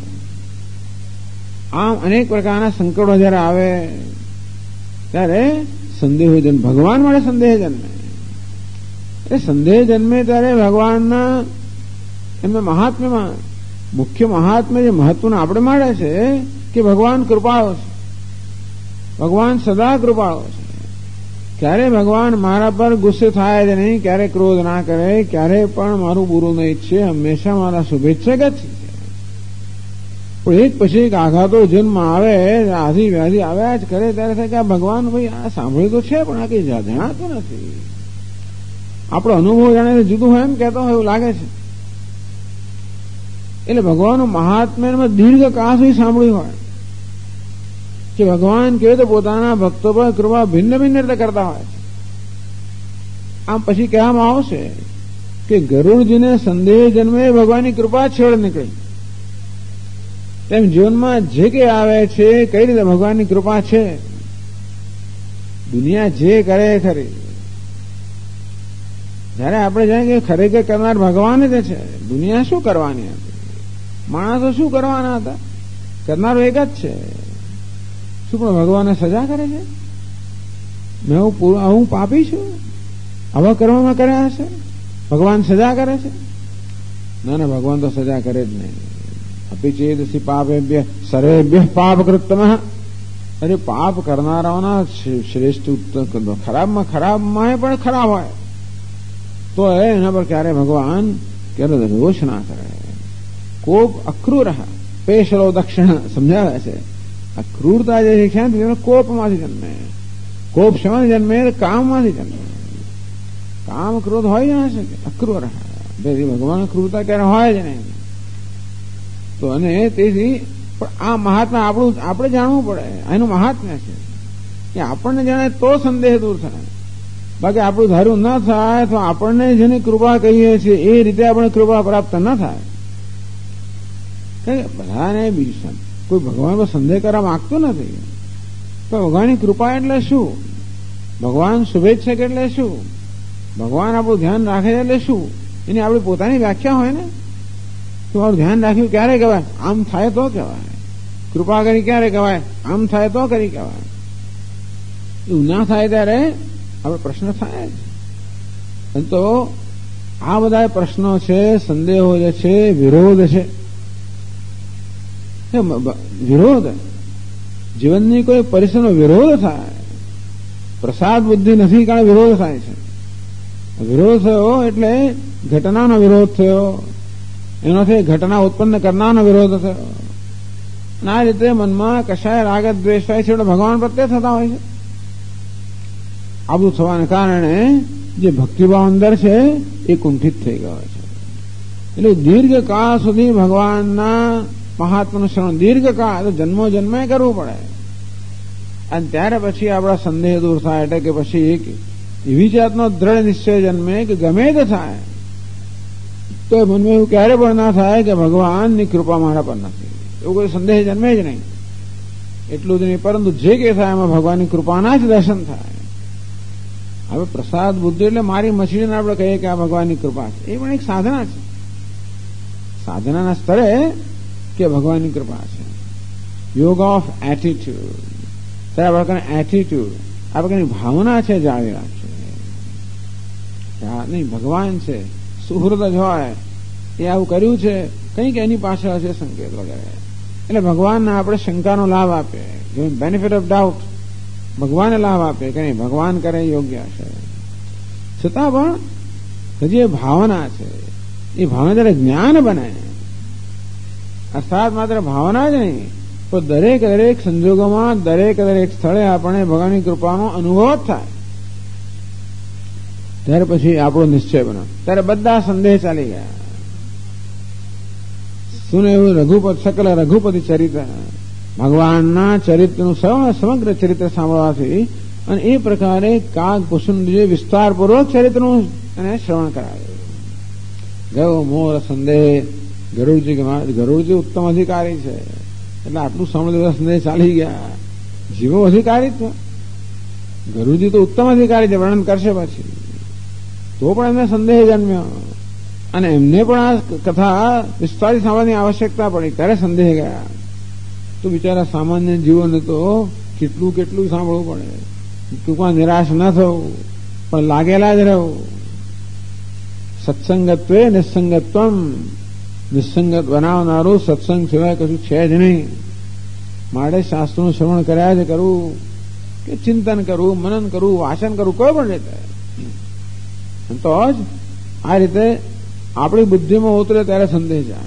આમ અનેક પ્રકારના સંકટો જયારે આવે ત્યારે સંદેહ જન્મે. ભગવાન માટે સંદેહ જન્મે. એ સંદેહ જન્મે ત્યારે ભગવાનના એમના મહાત્મ્યમાં મુખ્ય મહાત્મ્ય જે મહત્વનું આપણે મળે છે કે ભગવાન કૃપાળુ છે. ભગવાન સદા કૃપાળુ છે. ક્યારે ભગવાન મારા પર ગુસ્સે થાય જ નહીં, ક્યારે ક્રોધ ના કરે, ક્યારે પણ મારું બુરું નહીં ઈચ્છે, હંમેશા મારા શુભેચ્છક જ છે. પણ એક પછી એક આઘાતો જન્મ આવે, આધી વ્યાધિ આવ્યા જ કરે ત્યારે થાય કે આ ભગવાન ભાઈ આ સાંભળ્યું તો છે પણ આ કઈ જણાતું નથી. આપણો અનુભવ જાણે જુદું હોય એમ કહેતો હોય એવું લાગે છે. એટલે ભગવાનનું મહાત્મ્યમાં દીર્ઘ કાળ સુધી સાંભળ્યું હોય કે ભગવાન કેવી રીતે પોતાના ભક્તો પર કૃપા ભિન્ન ભિન્ન રીતે કરતા હોય છે. આમ પછી કહેવામાં આવશે કે ગરુડજીને સંદેહ જન્મે ભગવાનની કૃપા છેવડે નીકળી. તેમ જીવનમાં જે કંઈ આવે છે કઈ રીતે ભગવાનની કૃપા છે. દુનિયા જે કરે ખરી, જયારે આપણે જાય કે ખરેખર કરનાર ભગવાન જ છે. દુનિયા શું કરવાની હતી? માણસો શું કરવાના હતા? કરનારો એક જ છે. શું પણ ભગવાનને સજા કરે છે? હું પાપી છું, આવા કર્મમાં કર્યા હશે, ભગવાન સજા કરે છે? ના, ભગવાન તો સજા કરે જ નહીં. અપિચેદસી પાપેભ્ય સર્વેભ્ય પાપ કૃતમઃ. અરે પાપ કરનારાઓના શ્રેષ્ઠ ખરાબમાં ખરાબમાં પણ ખરાબ હોય તો એના પર ક્યારે ભગવાન ક્યારે રોષ ના કરે. કોપ અક્રૂર પેશલો દક્ષિણ સમજાવે છે. આ ક્રૂરતા જે છે ને કોપમાંથી જન્મે. કોપ શેમાંથી જન્મે? કામમાંથી જન્મે. કામ ક્રોધ હોય જ ના શકે. અક્રૂર ભગવાન ક્રૂરતા ક્યારે હોય જ નહીં. તો અને તેથી પણ આ મહાત્મા આપણે જાણવું પડે. એનું મહાત્મ્ય છે કે આપણને જાણે તો સંદેહ દૂર થાય. બાકી આપણું ધાર્યું ન થાય તો આપણને જેની કૃપા કહીએ છીએ એ રીતે આપણે કૃપા પ્રાપ્ત ન થાય. બધાને બીજું કોઈ ભગવાન પર સંદેહ કરવા માંગતું નથી. તો ભગવાનની કૃપા એટલે શું? ભગવાન શુભેચ્છક એટલે શું? ભગવાન આપણું ધ્યાન રાખે એટલે શું? એની આપણી પોતાની વ્યાખ્યા હોય ને. તમારું ધ્યાન રાખ્યું ક્યારે કહેવાય? આમ થાય તો કહેવાય. કૃપા કરી ક્યારે કહેવાય? આમ થાય તો કરી કહેવાય. એવું ના થાય ત્યારે આપણે પ્રશ્ન થાય જ. તો આ બધા પ્રશ્નો છે, સંદેહો જે છે, વિરોધ છે. વિરોધ જીવનની કોઈ પરિસ્થિતિનો વિરોધ થાય. પ્રસાદ બુદ્ધિ નથી કારણ વિરોધ થાય છે. વિરોધ થયો એટલે ઘટનાનો વિરોધ થયો, એનાથી ઘટના ઉત્પન્ન કરનારનો વિરોધ થયો. અને આ રીતે મનમાં કશાય રાગ દ્વેષ થાય છે એટલે ભગવાન પ્રત્યે થતા હોય છે. આ બધું થવાને કારણે જે ભક્તિભાવ અંદર છે એ કુંઠિત થઈ ગયો છે. એટલે દીર્ઘકાળ સુધી ભગવાનના મહાત્માનું શ્રવણ, દીર્ઘકાળ જન્મો જન્મે કરવું પડે. અને ત્યારે પછી આપણા સંદેહ દૂર થાય. એટલે કે પછી એક એવી જાતનો દ્રઢ નિશ્ચય જન્મે કે ગમે તે થાય તો મનમાં એવું ક્યારે પણ ના થાય કે ભગવાનની કૃપા મારા પર નથી. એવું કોઈ સંદેહ જન્મે જ નહીં. એટલું જ નહીં, પરંતુ જે કંઈ થાય એમાં ભગવાનની કૃપાના જ દર્શન થાય. હવે પ્રસાદ બુદ્ધિ એટલે મારી મછલીને આપણે કહીએ કે આ ભગવાનની કૃપા છે, એ પણ એક સાધના છે. સાધનાના સ્તરે કે ભગવાનની કૃપા છે. યોગ ઓફ એટીટ્યુડ, ત્યારે આ પ્રકારની એટીટ્યુડ, આ પ્રકારની ભાવના છે જાળવી રાખશે. નહીં, ભગવાન છે, સુહૃદ જ હોય, એ આવું કર્યું છે, કંઈક એની પાછળ હશે સંકેત વગેરે. એટલે ભગવાનને આપણે શંકાનો લાભ આપે, બેનિફિટ ઓફ ડાઉટ ભગવાનને લાભ આપે કે નહીં, ભગવાન કરે યોગ્ય છે. છતાં પણ હજી એ ભાવના છે. એ ભાવના જયારે જ્ઞાન બને, અર્થાત માત્ર ભાવના જ નહીં, તો દરેક દરેક સંજોગોમાં દરેક દરેક સ્થળે આપણે ભગવાનની કૃપાનો અનુભવ જ થાય. ત્યારે પછી આપણો નિશ્ચય બને, ત્યારે બધા સંદેહ ચાલી ગયા. સુને એવું રઘુપતિ, સકલ રઘુપતિ ચરિત્ર, ભગવાનના ચરિત્રનું સમગ્ર ચરિત્ર સાંભળવાથી અને એ પ્રકારે કાગ કુસુમજી વિસ્તારપૂર્વક ચરિત્રનું એને શ્રવણ કરાવ્યું. ગયો મોર સંદેહ, ગરુડજી ઉત્તમ અધિકારી છે એટલે આટલું સાંભળેલા સંદેહ ચાલી ગયા. જીવો અધિકારી છે, ગરુડજી તો ઉત્તમ અધિકારી છે, વર્ણન કરશે પછી. તો પણ એમને સંદેહ જન્મ્યો અને એમને પણ આ કથા વિસ્તારથી સાંભળવાની આવશ્યકતા પડી, ત્યારે સંદેહ ગયા. તો બિચારા સામાન્ય જીવોને તો કેટલું કેટલું સાંભળવું પડે. ટૂંકમાં નિરાશ ન થવું, પણ લાગેલા જ રહેવું. સત્સંગત્વે નિસંગત્વમ, નિસંગત બનાવનારું સત્સંગ સિવાય કશું છે જ નહીં. માટે શાસ્ત્રોનું શ્રવણ કર્યા જ કરવું, કે ચિંતન કરવું, મનન કરવું, વાચન કરવું, કોઈ પણ રીતે. તો જ આ રીતે આપણી બુદ્ધિમાં ઉતરે ત્યારે સંદેહ જાય.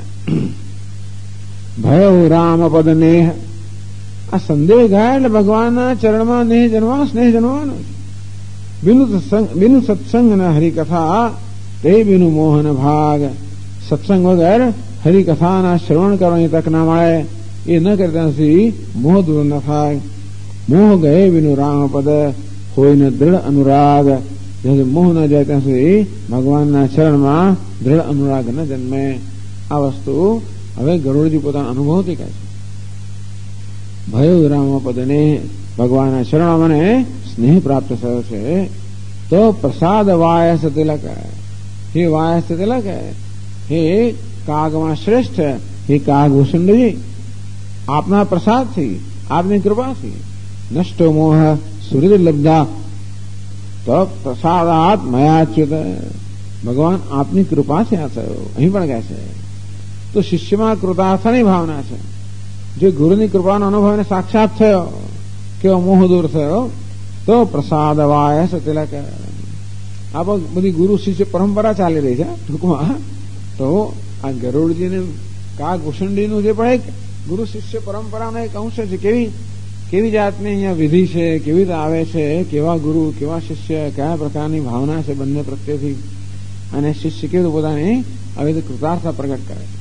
ભયો રામ પદ નેહ, આ સંદેહ ગયા એટલે ભગવાનના ચરણમાં સ્નેહ જન્મવાનો. બિનુ સત્સંગ ન હરિકથા તે બિનુ મોહન ભાગ. સત્સંગ વગર હરિકથાના શ્રવણ કરવાની તક ના મળે. એ ન કરતા નથી મોહ દૂર ન થાય. મોહ ગયે બિનુ રામ પદ, હોય ને દ્રઢ અનુરાગ. મોહ ન જાય ત્યાં સુધી ભગવાનના ચરણમાં દ્રઢ અનુરાગ ન જન્મે. આ વસ્તુ હવે ગરુડજી પોતાના અનુભવથી કહે છે. ભયો વિરામ પદને, ભગવાનના શરણમાં મને સ્નેહ પ્રાપ્ત થયો છે. તો પ્રસાદ વાયસ તિલક, હે વાયસ તિલક, હે કાગમાં શ્રેષ્ઠ, હે કાગભૂષણજી, આપના પ્રસાદથી, આપની કૃપાથી નષ્ટો મોહ સુહૃદ લબ્ધા. તો પ્રસાદાત મયાચ્યુત, ભગવાન આપની કૃપાથી આ થયો. અહીં પણ કહે છે તો શિષ્યમાં કૃતાર્થની ભાવના છે. જે ગુરુની કૃપાનો અનુભવ એને સાક્ષાત થયો, કેવો મોહ દૂર થયો, તો પ્રસાદ વાયસ તિલક. આ બધી ગુરુ શિષ્ય પરંપરા ચાલી રહી છે ટૂંકમાં. તો આ ગરુડજીને કાગભૂષણજીનું જે પણ એક ગુરુ શિષ્ય પરંપરાનો એક અંશ છે. કેવી જાતની અહીંયા વિધિ છે, કેવી રીતે આવે છે, કેવા ગુરુ, કેવા શિષ્ય, કયા પ્રકારની ભાવના છે બંને પ્રત્યેથી, અને શિષ્ય કેવું પોતાની આવી રીતે કૃતાર્થતા પ્રગટ કરે છે.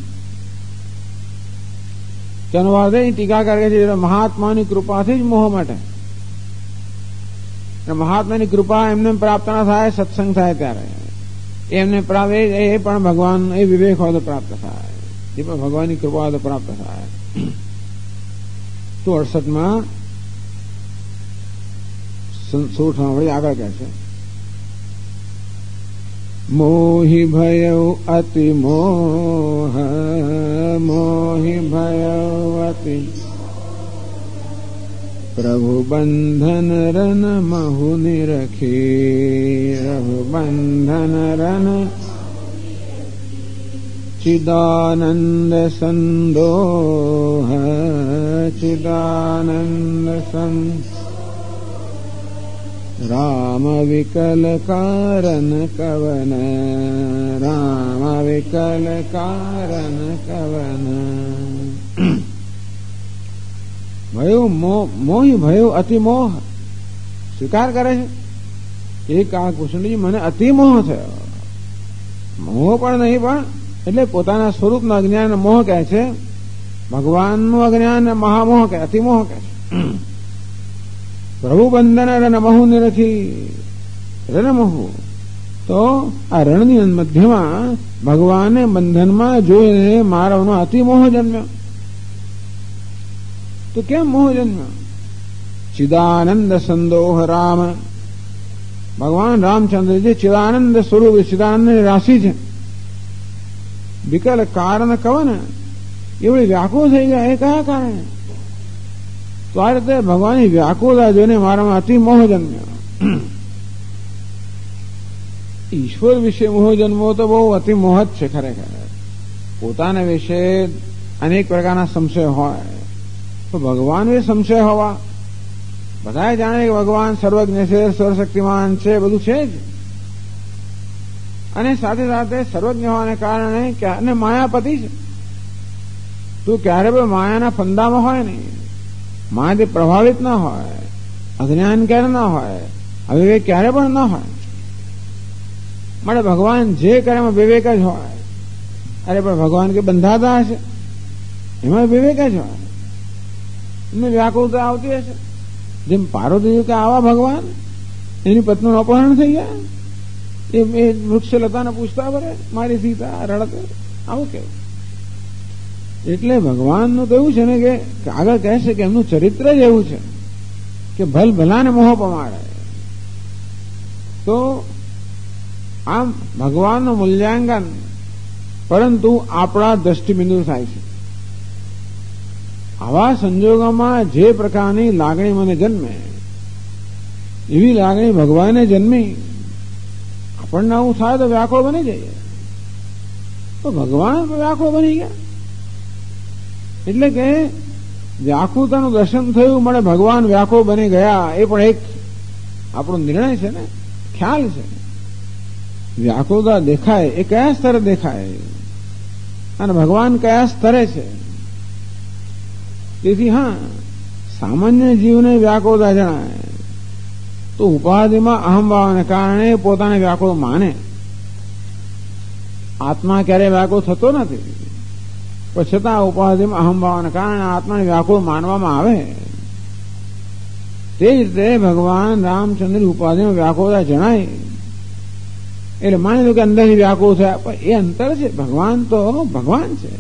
તેનો અર્થ એ ટીકાકાર કહે છે મહાત્માની કૃપાથી જ મોહ માટે. મહાત્માની કૃપા એમને પ્રાપ્ત ના થાય, સત્સંગ થાય ત્યારે એમને પ્રાપ્ત, એ પણ ભગવાન, એ વિવેક હોય તો પ્રાપ્ત થાય, એ પણ ભગવાનની કૃપા હોય તો પ્રાપ્ત થાય. તો 68માં 16 વળી આગળ કહે છે મોહિ ભયૌ અતિ મોહ, મોહિ ભયૌ અતિ પ્રભુ બંધન રન મહુ નિરખી, પ્રભુ બંધન રન ચિદાનંદ સંદોહ, ચિદાનંદ સંદોહ રામ વિકલ કારણ કવન, રામ વિકલ કારણ કવન. ભયો મોહ ભયો અતિ મોહ સ્વીકાર કરે છે એ આ કુસુંડજી મને અતિ મોહ થયો. મોહ પણ નહીં, પણ એટલે પોતાના સ્વરૂપનું અજ્ઞાન મોહ કહે છે, ભગવાનનું અજ્ઞાન મહામોહ કહે, અતિમોહ કહે છે. પ્રભુ બંધન રનમહુ નિરખી, રનમહુ તો આ રણની મધ્યમાં ભગવાને બંધનમાં જોઈને મારવનો અતિમોહ જન્મ્યો. તો કેમ મોહ જન્મ્યો? ચિદાનંદ સંદોહ રામ, ભગવાન રામચંદ્ર જે ચિદાનંદ સ્વરૂપ, ચિદાનંદની રાશિ છે, વિકલ કારણ કવન એવડી વ્યાકુળ થઈ ગયા. એ કયા કારણે? તો આ રીતે ભગવાનની વ્યાકુળતા જોઈને મારામાં અતિ મોહ જન્મ્યો. ઈશ્વર વિશે મોહ જન્મવો તો બહુ અતિ મોહ જ છે ખરેખર. પોતાના વિશે અનેક પ્રકારના સંશય હોય તો ભગવાન એ સંશય હોવા. બધા જાણે કે ભગવાન સર્વજ્ઞ છે, સર્વશક્તિમાન છે, બધું છે જ, અને સાથે સાથે સર્વજ્ઞ હોવાને કારણે અને માયાપતિ છે. તું ક્યારે પણ માયાના ફંદામાં હોય નહીં, માયાથી પ્રભાવિત ના હોય, અજ્ઞાન ક્યારે ના હોય, અવિવેક ક્યારે પણ ના હોય. માટે ભગવાન જે કરે એમાં વિવેક જ હોય. અરે પણ ભગવાન કે બંધાતા હશે, એમાં વિવેક જ હોય, એમને વ્યાકુળતા આવતી હશે. જેમ પાર્વતી કે આવા ભગવાન, એની પત્નીનું અપહરણ થઈ ગયા, એ વૃક્ષ લતાને પૂછતા ભરે મારી સીતા રડતે, આવું કેવું? એટલે ભગવાનનું તો એવું છે ને કે આગળ કહે છે કે એમનું ચરિત્ર જ એવું છે કે ભલ ભલાને મોહ પમાડે. તો આમ ભગવાનનું મૂલ્યાંકન પરંતુ આપણા દ્રષ્ટિબિંદુ થાય છે. આવા સંજોગોમાં જે પ્રકારની લાગણી મને જન્મે એવી લાગણી ભગવાને જન્મી. આપણને આવું થાય તો વ્યાકુળ બની જઈએ. તો ભગવાન વ્યાકુળ બની ગયા એટલે કે વ્યાકુળતાનું દર્શન થયું, મળે ભગવાન વ્યાકુળ બની ગયા. એ પણ એક આપણો નિર્ણય છે ને, ખ્યાલ છે. વ્યાકુળતા દેખાય એ કયા સ્તરે દેખાય અને ભગવાન કયા સ્તરે છે. તેથી હા, સામાન્ય જીવને વ્યાકુળતા જણાય તો ઉપાધિમાં અહમભાવને કારણે પોતાને વ્યાકુળ માને. આત્મા ક્યારેય વ્યાકુળ થતો નથી, પણ છતાં ઉપાધિમાં અહમભાવને કારણે આત્માને વ્યાકુળ માનવામાં આવે. તે જ રીતે ભગવાન રામચંદ્ર ઉપાધિમાં વ્યાકુળતા જણાય એટલે માની લો કે અંદરથી વ્યાકુળ થયા, પણ એ અંતર છે. ભગવાન તો ભગવાન છે.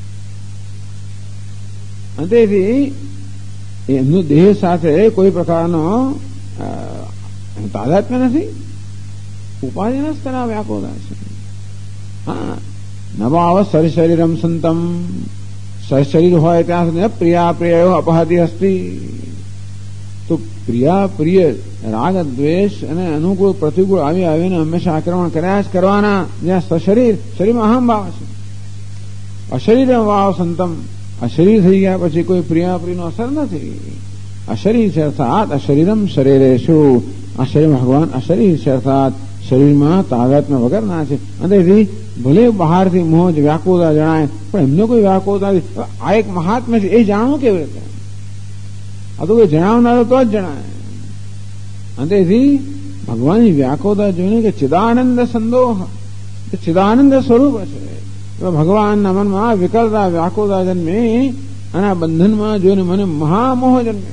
તેથી એમનું દેહ સાથે કોઈ પ્રકારનો તાદાત્મ્ય નથી, ઉપાધિના સ્તરના વ્યાકુળતા છે. હા, નવાવ સરશરીરમ સંતમ, સરશરીર હોય ત્યાં સુધી પ્રિયા પ્રિય અપહતિ હસ્તી. તો પ્રિયા પ્રિય રાગ દ્વેષ અને અનુકૂળ પ્રતિકૂળ આવી આવીને હંમેશા આક્રમણ કર્યા જ કરવાના. જ્યાં સશરીર, શરીરમાં અહમ ભાવ છે. અશરીર વાવ સંતમ, અશરીર થઈ ગયા પછી કોઈ પ્રિયા પ્રિયનો અસર નથી. અશરીર છે અર્થાત અશરીરમ શરીરેશુ, આ શરીર ભગવાન અશરીર છે અર્થાત શરીરમાં તાદાત્મ્ય વગરના છે. અંદરથી ભલે બહારથી મોહ વ્યાકુળતા જણાય પણ એમને કોઈ વ્યાકુળતા નથી. આ એક મહાત્મ્ય છે, એ જાણવું કેવી રીતે? આ તો કોઈ જણાવનારો તો જ જણાય. અંતેથી ભગવાનની વ્યાકુળતા જોઈને કે ચિદાનંદ સંદોહ, ચિદાનંદ સ્વરૂપ છે. ભગવાનના મનમાં વિકલતા વ્યાકુળતા જન્મે અને આ બંધનમાં જોઈને મને મહામોહ જન્મ્યો.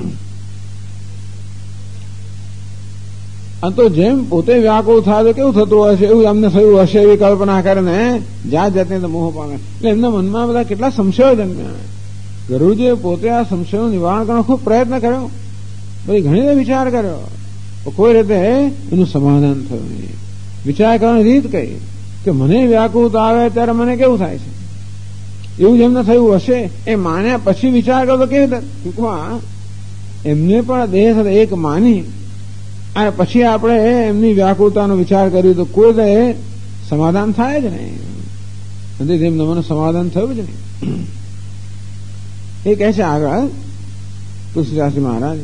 તો જેમ પોતે વ્યાકુળ થાય તો કેવું થતું હશે, એવું એમને થયું હશે. એવી કલ્પના કરીને જાત જાતને તો મોહ પામે. એટલે એમના મનમાં બધા કેટલા સંશયો જન્મ્યા. ગરુડજીએ પોતે આ સંશયોનું નિવારણ કરવાનો ખૂબ પ્રયત્ન કર્યો, બધી ઘણી વિચાર કર્યો, કોઈ રીતે એનું સમાધાન થયું નહીં. વિચાર કરવાની રીત કઈ કે મને વ્યાકુળતા આવે ત્યારે મને કેવું થાય છે, એવું જેમને થયું હશે એ માન્યા પછી વિચાર કરો તો કેવી રીતે ટૂંકમાં એમને પણ દેહ સાથે એક માની અને પછી આપણે એમની વ્યાકુળતાનો વિચાર કર્યું તો કોઈ દે સમાધાન થાય જ નહીં. નથી તેમને મને સમાધાન થયું જ નહીં. એ કહે છે આગળ તુલસીદાસજી મહારાજ,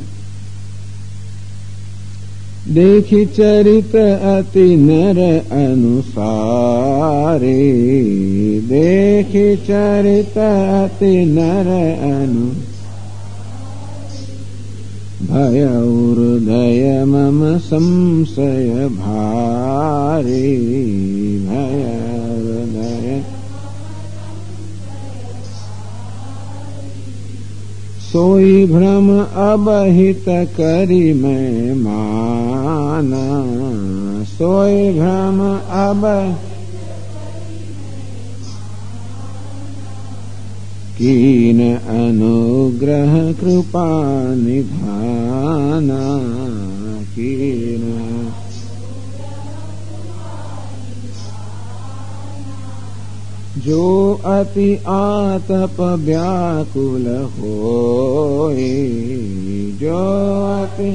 દેખી ચરિત અતિ નર અનુસારે, દેખી ચરિત અતિ નર અનુ ભય હૃદય મમ સંશય ભારે, ભય હૃદય સોઈ ભ્રમ અબહિત કરી મેં માના, સોઈ ભ્રમ અબ કીન અનુગ્રહ કૃપા નિધાના, કીન જો અતિ આતપ વ્યાકુલ હોય, જો અતિ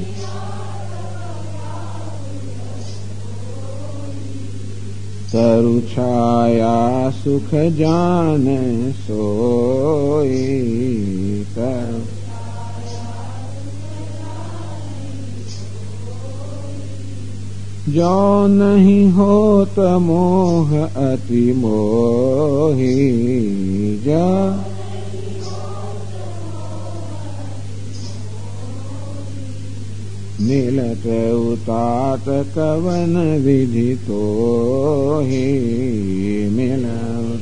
તરુ છાયા સુખ જાને સોઈ, તરુ जो नहीं होत मोह अति मोही, जो मिलत उतात कवन विधि तो ही, मिलत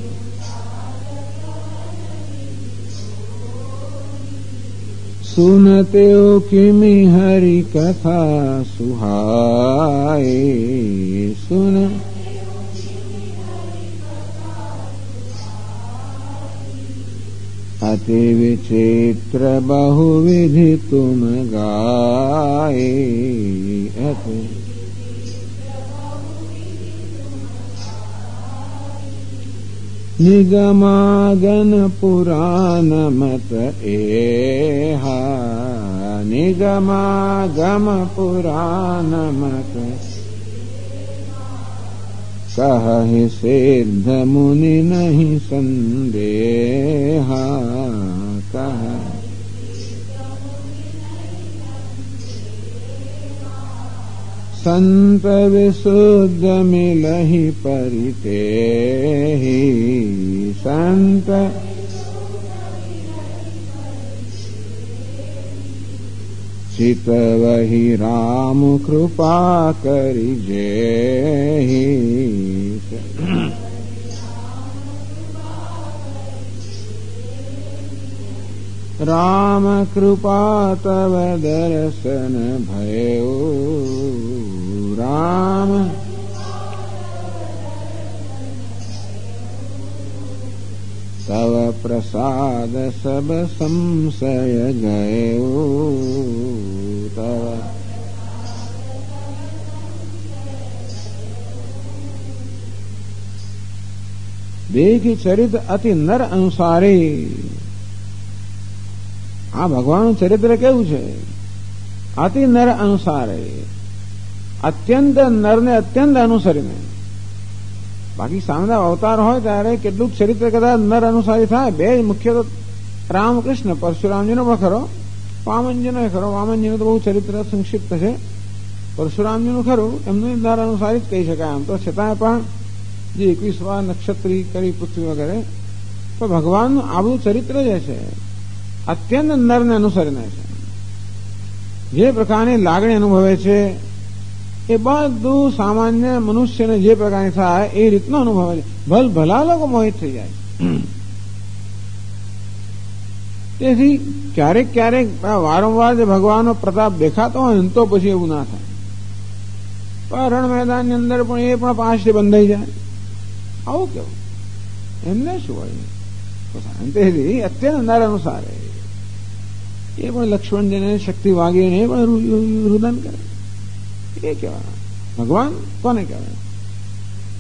सुनते हो किमि हरि कथा सुहाए, सुन अति विचित्र बहुविधि तुम गाए, अति निगमागन पुराण मत एहा, निगमागम पुराण मत कहि सिद्ध मुनि नहीं संदेहा, कह संत विशुद्ध मिलहि परितेहि, संत चित वही राम कृपा करि जेहि, राम कृपा तव दर्शन भयो, राम तव प्रसाद सब संशय गयो, तव देखी चरित्र अति नर अनुसारे. આ ભગવાનનું ચરિત્ર કેવું છે? અતિ નર અનુસારે, અત્યંત નરને અત્યંત અનુસરીને. બાકી સામે અવતાર હોય ત્યારે કેટલુંક ચરિત્ર કદાચ નર અનુસારી થાય. બે મુખ્ય તો રામકૃષ્ણ, પરશુરામજીનો પણ ખરો, વામનજીનો ખરો. વામનજીનું તો બહુ ચરિત્ર સંક્ષિપ્ત છે. પરશુરામજીનું ખરું, એમનું નર અનુસારી જ કહી શકાય. આમ તો છતાંય પણ જે 21 વાર નક્ષત્રી કરી પૃથ્વી વગેરે, તો ભગવાનનું આ બધું ચરિત્ર જે છે અત્યંત નરને અનુસરીને છે. જે પ્રકારની લાગણી અનુભવે છે એ બધું સામાન્ય મનુષ્યને જે પ્રકારની થાય એ રીતનો અનુભવે છે. ભલા લોકો મોહિત થઈ જાય. તેથી ક્યારેક ક્યારેક વારંવાર જે ભગવાનનો પ્રતાપ દેખાતો હોય ને તો પછી એવું ના થાય. પણ રણ મેદાનની અંદર પણ એ પણ પાંચથી બંધાઈ જાય. આવું કેવું? એમને શું હોય? તેથી અત્યંત નર અનુસારે એ પણ લક્ષ્મણજીને શક્તિ વાગીને પણ રુદન કરે. એ કહેવાય ભગવાન કોને કહેવાય?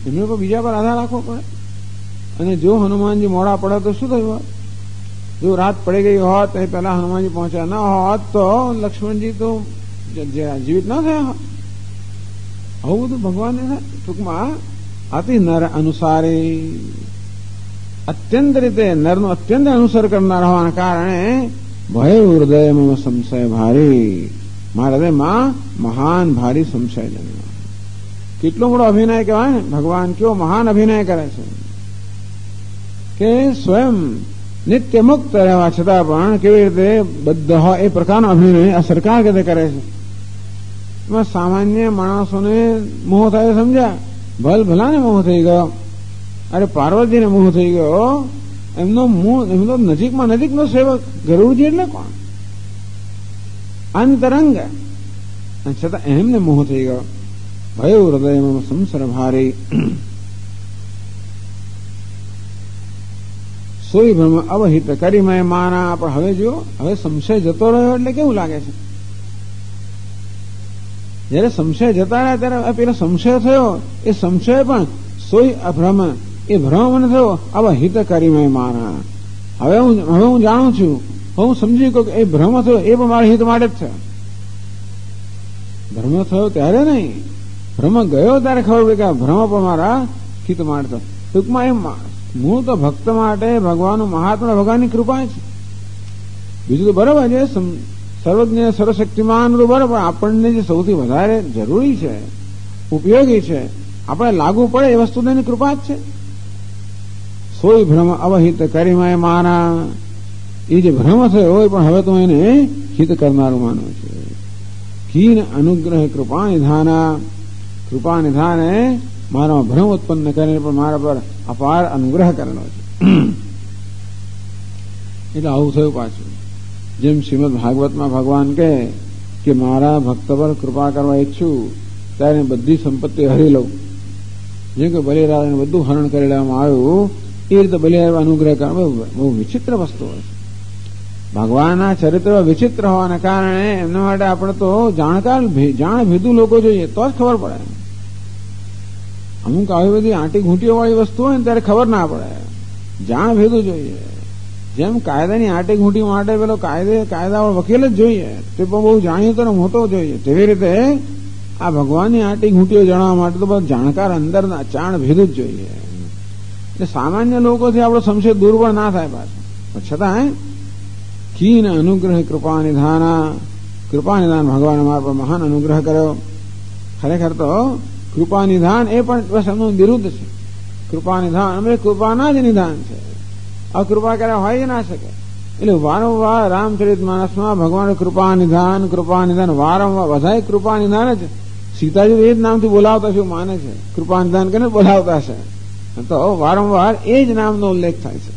એમને પણ બીજા પર આધાર રાખવો પડે. અને જો હનુમાનજી મોડા પડે તો શું થયું હોત? જો રાત પડી ગઈ હોત એ પહેલા હનુમાનજી પહોંચ્યા ન હોત તો લક્ષ્મણજી તો જીવિત ન થયા હોત. આવું બધું ભગવાનને થાય. ટૂંકમાં અતિ નર અનુસારે અત્યંત રીતે નરનું અત્યંત અનુસર કરનાર હોવાના કારણે ભય હૃદયમાં સંશય ભારી, મારા હૃદયમાં મહાન ભારી સંશય જન્મ્યો. કેટલો મોટો અભિનય કહેવાય ને. ભગવાન કેવો મહાન અભિનય કરે છે કે સ્વયં નિત્ય મુક્ત રહેવા છતાં પણ કેવી રીતે બદ્ધ હોય એ પ્રકારનો અભિનય આ સરકાર કેવી કરે છે. એમાં સામાન્ય માણસોને મોહ થાય સમજ્યા. ભલાને મોહ થઈ ગયો. અરે પાર્વતીને મોહ થઈ ગયો. એમનો નજીકમાં નજીકનો સેવક ગરુડજી એટલે કોણ? અંતરંગ. છતાં એમને મોહ થઈ ગયો. ભય હૃદયમાં સંસર ભારી સોય ભ્રમ અવહિત કરી મેં માના. પણ હવે જો હવે સંશય જતો રહ્યો એટલે કેવું લાગે છે? જયારે સંશય જતા રહ્યા ત્યારે પેલો સંશય થયો એ સંશય પણ સોય અભ્રમ એ ભ્રમ મને થયો અવહિત કરી મેં માના. હવે હું જાણું છું, હું સમજી ગયો કે એ ભ્રમ થયો એ પણ મારા હિત માટે જ થયો. ભ્રમ થયો ત્યારે નહીં, ભ્રમ ગયો ત્યારે ખબર પડી કે આ ભ્રમ પણ મારા હિત માટે થયો. ટૂંકમાં એમ મૂળ તો ભક્ત માટે ભગવાનનું મહાત્મા ભગવાનની કૃપા છે. બીજું તો બરાબર છે, સર્વજ્ઞ સર્વશક્તિમાન બરાબર. આપણને જે સૌથી વધારે જરૂરી છે, ઉપયોગી છે, આપણે લાગુ પડે એ વસ્તુ તેની કૃપા જ છે. સોય ભ્રમ અવહિત કરી મેં માના. એ જે ભ્રમ થયો હોય પણ હવે તો એને હિત કરનારું માનવું છે. કીન અનુગ્રહ કૃપા નિધાના. કૃપા નિધાને મારામાં ભ્રમ ઉત્પન્ન કરીને પણ મારા પર અપાર અનુગ્રહ કરેલો છે. એટલે આવું થયું પાછું. જેમ શ્રીમદ ભાગવતમાં ભગવાન કહે કે મારા ભક્ત પર કૃપા કરવા ઈચ્છું ત્યારે બધી સંપત્તિ હરી લઉં. જેમ કે બલિરાજાને બધું હરણ કરી લેવામાં આવ્યું એ રીતે બલિરાજ અનુગ્રહ કરવા બહુ વિચિત્ર વસ્તુ હોય છે. ભગવાનના ચરિત્ર વિચિત્ર હોવાના કારણે એમના માટે આપણે તો જાણ ભેદુ લોકો જોઈએ તો જ ખબર પડે. અમુક આવી બધી આંટી ઘૂંટીઓ વાળી વસ્તુ હોય ને ત્યારે ખબર ના પડે. જાણ ભેદું જોઈએ. જેમ કાયદાની આંટી ઘૂંટી માટે પેલો કાયદા વકીલ જ જોઈએ, તે પણ બહુ જાણીતો ને મોટો જોઈએ. તેવી રીતે આ ભગવાનની આંટી ઘૂંટીઓ જાણવા માટે તો બધા જાણકાર અંદરના જાણ ભેદું જ જોઈએ. એટલે સામાન્ય લોકોથી આપણો સંશય દૂર પણ ના થાય પાછો. છતાં કીન અનુગ્રહ કૃપા નિધાના. કૃપા નિધાન ભગવાન અમારા પર મહાન અનુગ્રહ કર્યો. ખરેખર તો કૃપા નિધાન એ પણ બસ એમનું વિરુદ્ધ છે. કૃપા નિધાન અમે કૃપાના જ નિધાન છે. અકૃપા કર્યા હોય ના શકે. એટલે વારંવાર રામચરિત માનસમાં ભગવાન કૃપા નિધાન વારંવાર બધા કૃપા નિધાન જ. સીતાજી એ જ નામથી બોલાવતા છે માને છે. કૃપા નિધાન કરીને બોલાવતા છે. તો વારંવાર એ જ નામનો ઉલ્લેખ થાય છે.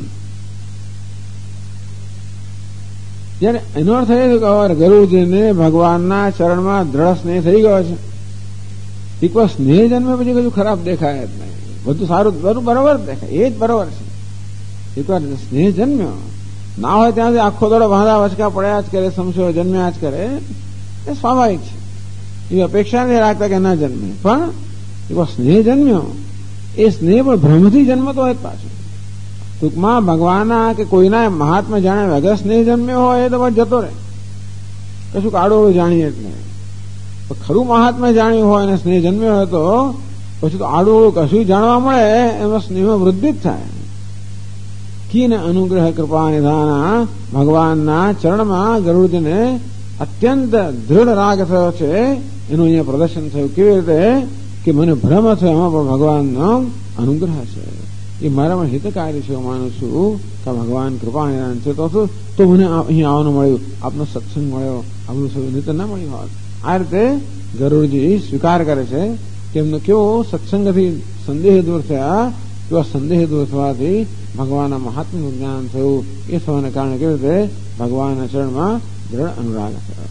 જયારે એનો અર્થ એ છે કે ગરુડજીને ભગવાનના ચરણમાં દ્રઢ સ્નેહ થઈ ગયો છે. એકવાર સ્નેહ જન્મે પછી કશું ખરાબ દેખાય જ નહીં. બધું સારું બરોબર દેખાય. એ જ બરોબર છે. એકવાર સ્નેહ જન્મ્યો ના હોય ત્યાંથી આખો દડો વાંધા વચકા પડ્યા જ કરે, સંશયો જન્મ્યા જ કરે. એ સ્વાભાવિક છે. એ અપેક્ષા નહીં રાખતા કે ના જન્મે. પણ એકવાર સ્નેહ જન્મ્યો એ સ્નેહ પણ ભ્રમથી જન્મતો હોય પાછો. ટૂંકમાં ભગવાનના કે કોઈના મહાત્મા જાણે વગર સ્નેહ જન્મ્યો હોય એ તો બસ જતો રહે. કશું કાળું જાણીએ જ નહીં. ખરું મહાત્મા જાણ્યું હોય અને સ્નેહ જન્મ્યો હોય તો પછી તો આડું કશું જાણવા મળે એમાં સ્નેહમાં વૃદ્ધિ જ થાય. કીન અનુગ્રહ કૃપા નિધાના. ભગવાનના ચરણમાં ગરુડજીને અત્યંત દૃઢ રાગ થયો છે. એનું અહીંયા પ્રદર્શન થયું. કેવી રીતે કે મને ભ્રમ થયો એમાં પણ ભગવાનનો અનુગ્રહ છે. એ મારામાં હિતકારી છે. હું માનું છું કે ભગવાન કૃપા નિધાન છે તો મને અહીં આવવાનું મળ્યું, આપનો સત્સંગ મળ્યો, આપણું સૌ નિત ના મળ્યું હોત. આ રીતે ગરુડજી સ્વીકાર કરે છે કે એમનો કેવો સત્સંગથી સંદેહ દૂર થયા. એવા સંદેહ દૂર થવાથી ભગવાનના મહાત્માનું જ્ઞાન થયું. એ થવાને કારણે કેવી રીતે ભગવાનના ચરણમાં દ્રઢ અનુરાગ થયો.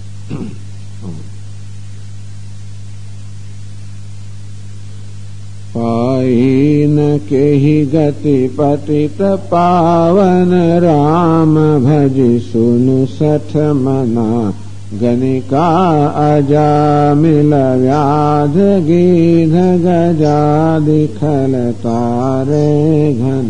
પાઈન કેહી ગતિ પતિત પાવન રામ ભજી સુન સઠ મના गणिका अजामिल व्याध गीध गजादि खल तारे घन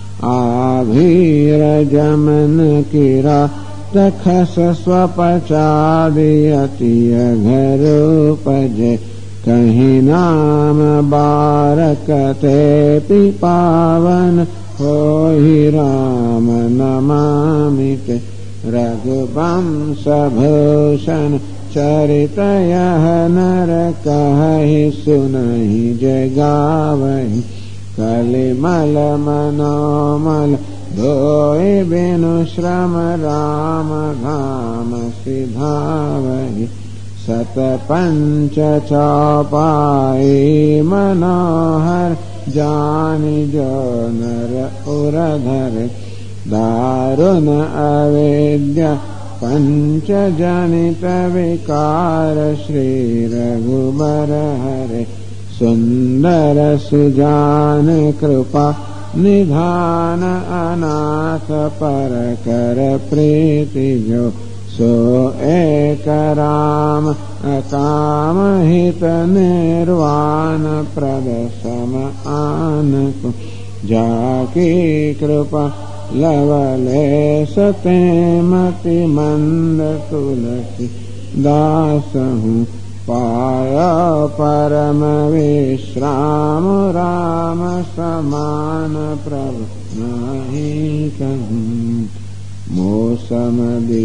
आभीर जमन किरा तखस स्वपचादि अतिय घर उपजे कहीं नाम बारकते पिपावन होहि राम नमामिते रघुवंश भूषण चरित यह नर कहहि सुनहि जय गावहि कलिमल मनोमल धोए बिनु श्रम राम धाम सिधावहि सत पंच चौपाई मनोहर जानि जो नर उरधर दारुण अवेद्य पंच जनित विकार श्री रघुबर हरे सुंदर सुजान कृपा निधान अनाथ पर कर प्रीति जो सो एक राम अकाम हित निर्वाण प्रद सम आनक जाकी कृपा लवलेश ते मति मंद तुलसी दास हूँ पाय परम विश्राम राम समान प्रभु नहीं कहूँ मोसमदि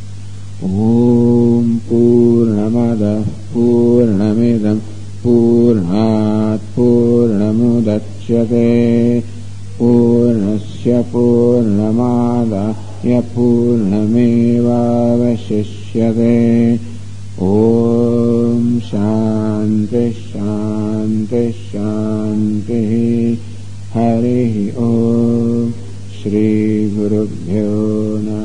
ओम पूर्णमदः पूर्णमिदं पूर्णात् पूर्णमुदच्यते पूर्णस्य पूर्णमादाय पूर्णमेवावशिष्यते ओम शांति शांति शांति हरि ओम श्री गुरुभ्यो नमः।